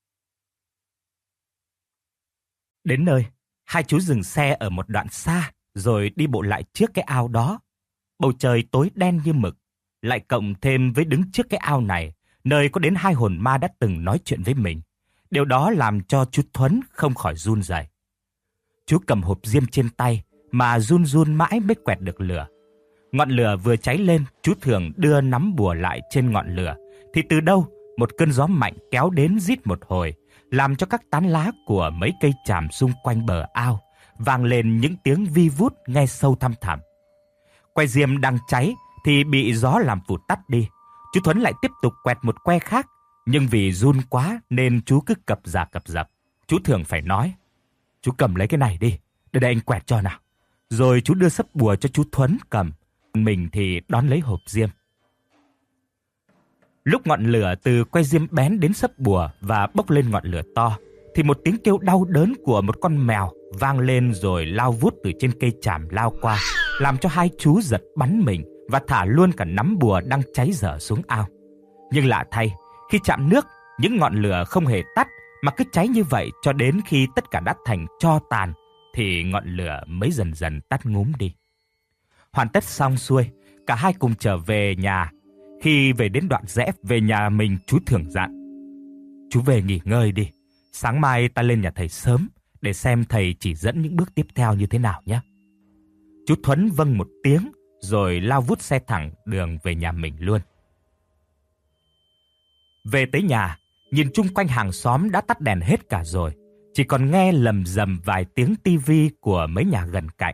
Đến nơi, hai chú dừng xe ở một đoạn xa rồi đi bộ lại trước cái ao đó. Bầu trời tối đen như mực, lại cộng thêm với đứng trước cái ao này, nơi có đến hai hồn ma đã từng nói chuyện với mình. Điều đó làm cho chú Thuấn không khỏi run rẩy. Chú cầm hộp diêm trên tay mà run run mãi mới quẹt được lửa. Ngọn lửa vừa cháy lên, chú Thường đưa nắm bùa lại trên ngọn lửa, thì từ đâu một cơn gió mạnh kéo đến rít một hồi, làm cho các tán lá của mấy cây tràm xung quanh bờ ao vang lên những tiếng vi vút nghe sâu thăm thẳm. Que diêm đang cháy thì bị gió làm vụt tắt đi. Chú Thuấn lại tiếp tục quẹt một que khác, nhưng vì run quá nên chú cứ cập giả cập dập. Chú Thường phải nói: "Chú cầm lấy cái này đi, để đây anh quẹt cho nào." Rồi chú đưa sấp bùa cho chú Thuấn cầm, mình thì đón lấy hộp diêm. Lúc ngọn lửa từ que diêm bén đến sấp bùa và bốc lên ngọn lửa to, thì một tiếng kêu đau đớn của một con mèo vang lên rồi lao vút từ trên cây tràm lao qua, làm cho hai chú giật bắn mình và thả luôn cả nắm bùa đang cháy dở xuống ao. Nhưng lạ thay, khi chạm nước, những ngọn lửa không hề tắt mà cứ cháy như vậy cho đến khi tất cả đã thành tro tàn, thì ngọn lửa mới dần dần tắt ngúm đi. Hoàn tất xong xuôi, cả hai cùng trở về nhà. Khi về đến đoạn rẽ về nhà mình, chú Thường dặn: "Chú về nghỉ ngơi đi, sáng mai ta lên nhà thầy sớm để xem thầy chỉ dẫn những bước tiếp theo như thế nào nhé." Chú Thuấn vâng một tiếng rồi lao vút xe thẳng đường về nhà mình luôn. Về tới nhà, nhìn chung quanh hàng xóm đã tắt đèn hết cả rồi, chỉ còn nghe lầm rầm vài tiếng tivi của mấy nhà gần cạnh.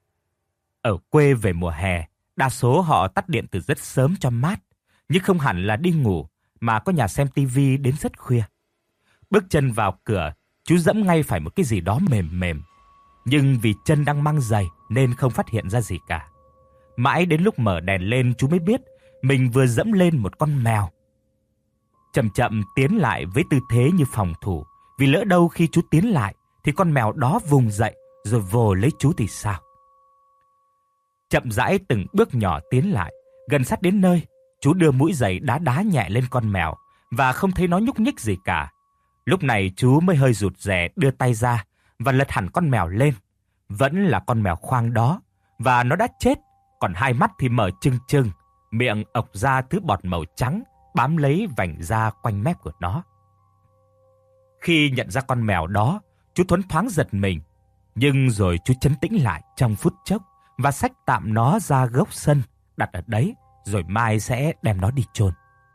Ở quê về mùa hè, đa số họ tắt điện từ rất sớm cho mát, nhưng không hẳn là đi ngủ mà có nhà xem tivi đến rất khuya. Bước chân vào cửa, chú dẫm ngay phải một cái gì đó mềm mềm, nhưng vì chân đang mang giày nên không phát hiện ra gì cả. Mãi đến lúc mở đèn lên, chú mới biết mình vừa dẫm lên một con mèo. Chậm chậm tiến lại với tư thế như phòng thủ, vì lỡ đâu khi chú tiến lại thì con mèo đó vùng dậy rồi vồ lấy chú thì sao? Chậm rãi từng bước nhỏ tiến lại, gần sát đến nơi, chú đưa mũi giày đá đá nhẹ lên con mèo và không thấy nó nhúc nhích gì cả. Lúc này chú mới hơi rụt rè đưa tay ra và lật hẳn con mèo lên. Vẫn là con mèo khoang đó, và nó đã chết, còn hai mắt thì mở trừng trừng, miệng ộc ra thứ bọt màu trắng bám lấy vành da quanh mép của nó. Khi nhận ra con mèo đó, chú Thuấn thoáng giật mình, nhưng rồi chú trấn tĩnh lại trong phút chốc và xách tạm nó ra gốc sân, đặt ở đấy, rồi mai sẽ đem nó đi chôn.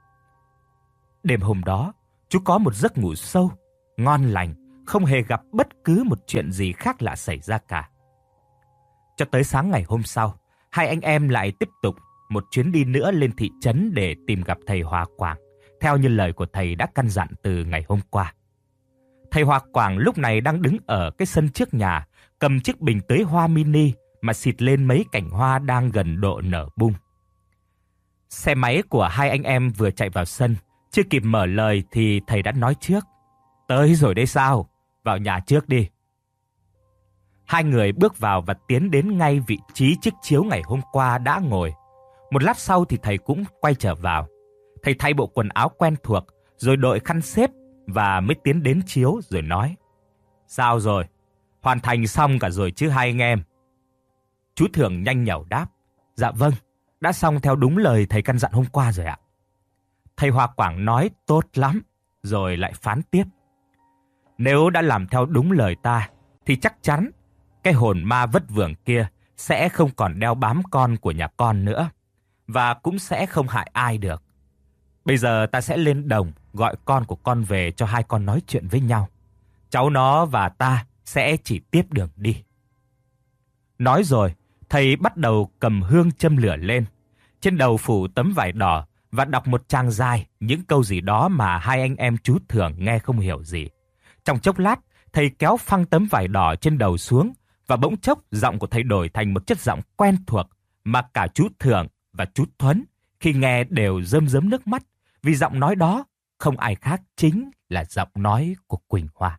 Đêm hôm đó, chú có một giấc ngủ sâu, ngon lành, không hề gặp bất cứ một chuyện gì khác lạ xảy ra cả. Cho tới sáng ngày hôm sau, hai anh em lại tiếp tục một chuyến đi nữa lên thị trấn để tìm gặp thầy Hòa Quảng, theo như lời của thầy đã căn dặn từ ngày hôm qua. Thầy Hòa Quảng lúc này đang đứng ở cái sân trước nhà, cầm chiếc bình tưới hoa mini mà xịt lên mấy cành hoa đang gần độ nở bung. Xe máy của hai anh em vừa chạy vào sân, chưa kịp mở lời thì thầy đã nói trước: "Tới rồi đấy sao? Vào nhà trước đi." Hai người bước vào và tiến đến ngay vị trí chiếc chiếu ngày hôm qua đã ngồi. Một lát sau thì thầy cũng quay trở vào. Thầy thay bộ quần áo quen thuộc, rồi đội khăn xếp và mới tiến đến chiếu rồi nói: "Sao rồi? Hoàn thành xong cả rồi chứ hai anh em?" Chú Thường nhanh nhảu đáp: "Dạ vâng, đã xong theo đúng lời thầy căn dặn hôm qua rồi ạ." Thầy Hòa Quảng nói tốt lắm, rồi lại phán tiếp: "Nếu đã làm theo đúng lời ta, thì chắc chắn cái hồn ma vất vưởng kia sẽ không còn đeo bám con của nhà con nữa, và cũng sẽ không hại ai được. Bây giờ ta sẽ lên đồng gọi con của con về cho hai con nói chuyện với nhau. Cháu nó và ta sẽ chỉ tiếp đường đi." Nói rồi, thầy bắt đầu cầm hương châm lửa lên, trên đầu phủ tấm vải đỏ và đọc một trang dài những câu gì đó mà hai anh em chú Thường nghe không hiểu gì. Trong chốc lát, thầy kéo phăng tấm vải đỏ trên đầu xuống và bỗng chốc giọng của thầy đổi thành một chất giọng quen thuộc mà cả chú Thường và chú Thuấn khi nghe đều rơm rớm nước mắt, vì giọng nói đó không ai khác chính là giọng nói của Quỳnh Hoa.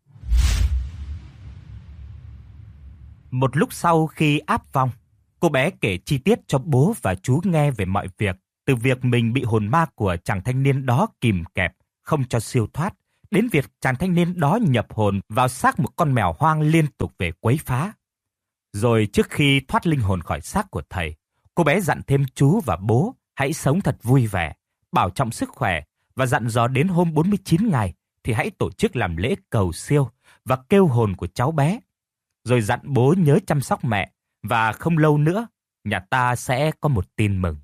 Một lúc sau khi áp vong, cô bé kể chi tiết cho bố và chú nghe về mọi việc, từ việc mình bị hồn ma của chàng thanh niên đó kìm kẹp, không cho siêu thoát, đến việc chàng thanh niên đó nhập hồn vào xác một con mèo hoang liên tục về quấy phá. Rồi trước khi thoát linh hồn khỏi xác của thầy, cô bé dặn thêm chú và bố hãy sống thật vui vẻ, bảo trọng sức khỏe và dặn dò đến hôm bốn mươi chín ngày thì hãy tổ chức làm lễ cầu siêu và kêu hồn của cháu bé. Rồi dặn bố nhớ chăm sóc mẹ và không lâu nữa, nhà ta sẽ có một tin mừng.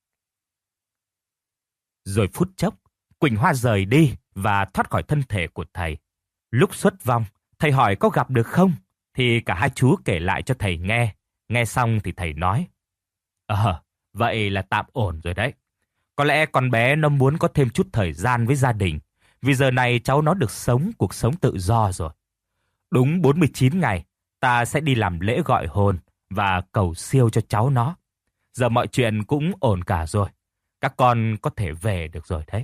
Rồi phút chốc, Quỳnh Hoa rời đi và thoát khỏi thân thể của thầy. Lúc xuất vong, thầy hỏi có gặp được không? Thì cả hai chú kể lại cho thầy nghe. Nghe xong thì thầy nói, Ờ, vậy là tạm ổn rồi đấy. Có lẽ con bé nó muốn có thêm chút thời gian với gia đình, vì giờ này cháu nó được sống cuộc sống tự do rồi. Đúng bốn mươi chín ngày, ta sẽ đi làm lễ gọi hồn và cầu siêu cho cháu nó. Giờ mọi chuyện cũng ổn cả rồi. Các con có thể về được rồi đấy.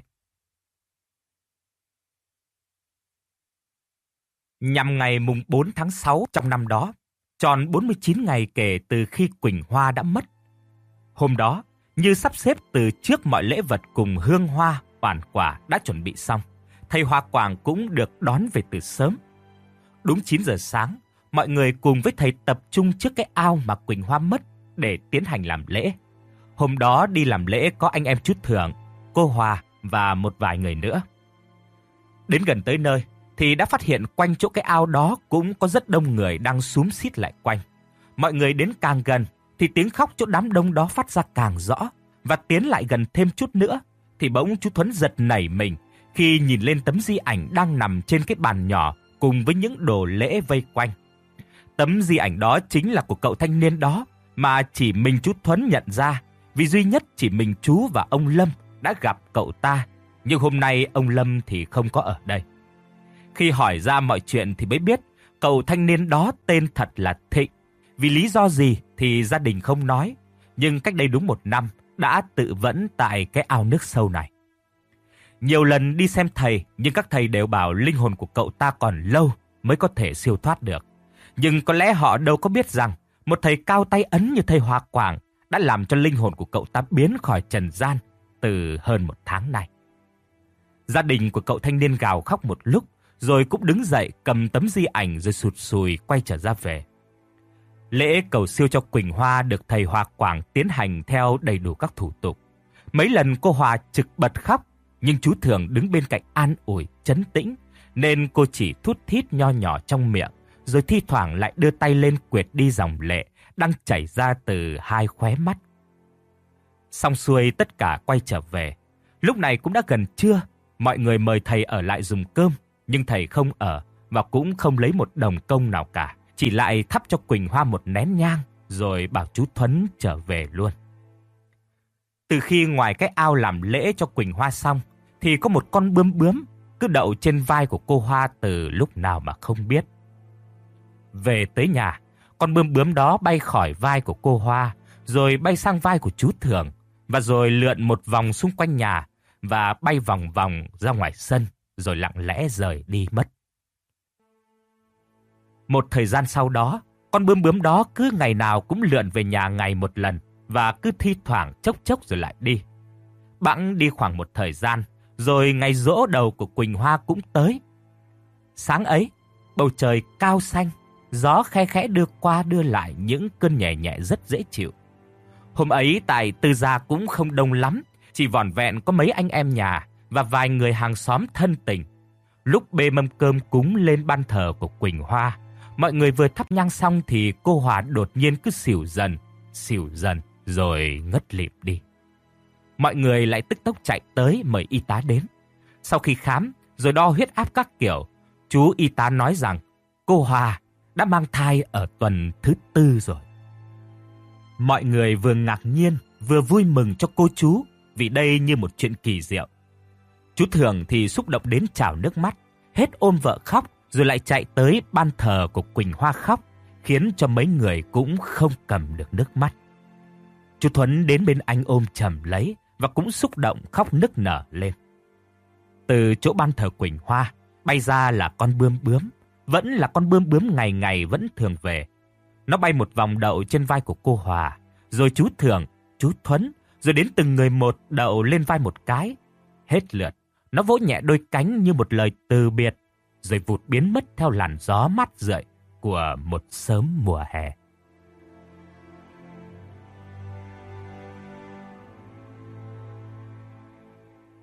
Nhằm ngày mùng bốn tháng sáu trong năm đó, tròn bốn mươi chín ngày kể từ khi Quỳnh Hoa đã mất. Hôm đó, như sắp xếp từ trước mọi lễ vật cùng hương hoa, hoàn quả đã chuẩn bị xong, thầy Hoa Quảng cũng được đón về từ sớm. Đúng chín giờ sáng, mọi người cùng với thầy tập trung trước cái ao mà Quỳnh Hoa mất để tiến hành làm lễ. Hôm đó đi làm lễ có anh em chú Thưởng, cô Hòa và một vài người nữa. Đến gần tới nơi thì đã phát hiện quanh chỗ cái ao đó cũng có rất đông người đang xúm xít lại quanh. Mọi người đến càng gần thì tiếng khóc chỗ đám đông đó phát ra càng rõ, và tiến lại gần thêm chút nữa thì bỗng chú Thuấn giật nảy mình khi nhìn lên tấm di ảnh đang nằm trên cái bàn nhỏ cùng với những đồ lễ vây quanh. Tấm di ảnh đó chính là của cậu thanh niên đó mà chỉ mình chú Thuấn nhận ra, vì duy nhất chỉ mình chú và ông Lâm đã gặp cậu ta, nhưng hôm nay ông Lâm thì không có ở đây. Khi hỏi ra mọi chuyện thì mới biết cậu thanh niên đó tên thật là Thịnh. Vì lý do gì thì gia đình không nói, nhưng cách đây đúng một năm đã tự vẫn tại cái ao nước sâu này. Nhiều lần đi xem thầy, nhưng các thầy đều bảo linh hồn của cậu ta còn lâu mới có thể siêu thoát được. Nhưng có lẽ họ đâu có biết rằng một thầy cao tay ấn như thầy Hoa Quảng đã làm cho linh hồn của cậu ta biến khỏi trần gian từ hơn một tháng nay. Gia đình của cậu thanh niên gào khóc một lúc, rồi cũng đứng dậy cầm tấm di ảnh rồi sụt sùi quay trở ra về. Lễ cầu siêu cho Quỳnh Hoa được thầy Hoa Quảng tiến hành theo đầy đủ các thủ tục. Mấy lần cô Hoa trực bật khóc, nhưng chú Thường đứng bên cạnh an ủi, trấn tĩnh, nên cô chỉ thút thít nho nhỏ trong miệng, rồi thi thoảng lại đưa tay lên quệt đi dòng lệ đang chảy ra từ hai khóe mắt. Xong xuôi tất cả quay trở về. Lúc này cũng đã gần trưa, mọi người mời thầy ở lại dùng cơm, nhưng thầy không ở và cũng không lấy một đồng công nào cả, chỉ lại thắp cho Quỳnh Hoa một nén nhang rồi bảo chú Thuấn trở về luôn. Từ khi ngoài cái ao làm lễ cho Quỳnh Hoa xong thì có một con bướm bướm cứ đậu trên vai của cô Hoa từ lúc nào mà không biết. Về tới nhà, con bướm bướm đó bay khỏi vai của cô Hoa, rồi bay sang vai của chú Thường, và rồi lượn một vòng xung quanh nhà và bay vòng vòng ra ngoài sân, rồi lặng lẽ rời đi mất. Một thời gian sau đó, con bướm bướm đó cứ ngày nào cũng lượn về nhà ngày một lần và cứ thi thoảng chốc chốc rồi lại đi. Bẵng đi khoảng một thời gian, rồi ngày giỗ đầu của Quỳnh Hoa cũng tới. Sáng ấy, bầu trời cao xanh, gió khe khẽ đưa qua đưa lại những cơn nhẹ nhẹ rất dễ chịu. Hôm ấy tại Tư Gia cũng không đông lắm, chỉ vỏn vẹn có mấy anh em nhà và vài người hàng xóm thân tình. Lúc bê mâm cơm cúng lên ban thờ của Quỳnh Hoa, mọi người vừa thắp nhang xong thì cô Hòa đột nhiên cứ xỉu dần, xỉu dần rồi ngất lịm đi. Mọi người lại tức tốc chạy tới mời y tá đến. Sau khi khám rồi đo huyết áp các kiểu, chú y tá nói rằng cô Hòa đã mang thai ở tuần thứ tư rồi. Mọi người vừa ngạc nhiên vừa vui mừng cho cô chú vì đây như một chuyện kỳ diệu. Chú Thường thì xúc động đến trào nước mắt, hết ôm vợ khóc rồi lại chạy tới ban thờ của Quỳnh Hoa khóc, khiến cho mấy người cũng không cầm được nước mắt. Chú Thuấn đến bên anh ôm chầm lấy và cũng xúc động khóc nức nở lên. Từ chỗ ban thờ Quỳnh Hoa bay ra là con bướm bướm, vẫn là con bướm bướm ngày ngày vẫn thường về. Nó bay một vòng đậu trên vai của cô Hòa, rồi chú Thường, chú Thuấn, rồi đến từng người một đậu lên vai một cái. Hết lượt, nó vỗ nhẹ đôi cánh như một lời từ biệt, rồi vụt biến mất theo làn gió mát rượi của một sớm mùa hè.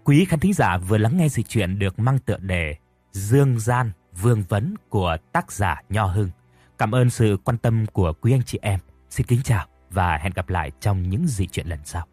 Quý khán thính giả vừa lắng nghe dị truyện được mang tựa đề Dương Gian Vương Vấn của tác giả Nho Hưng. Cảm ơn sự quan tâm của quý anh chị em. Xin kính chào và hẹn gặp lại trong những dị truyện lần sau.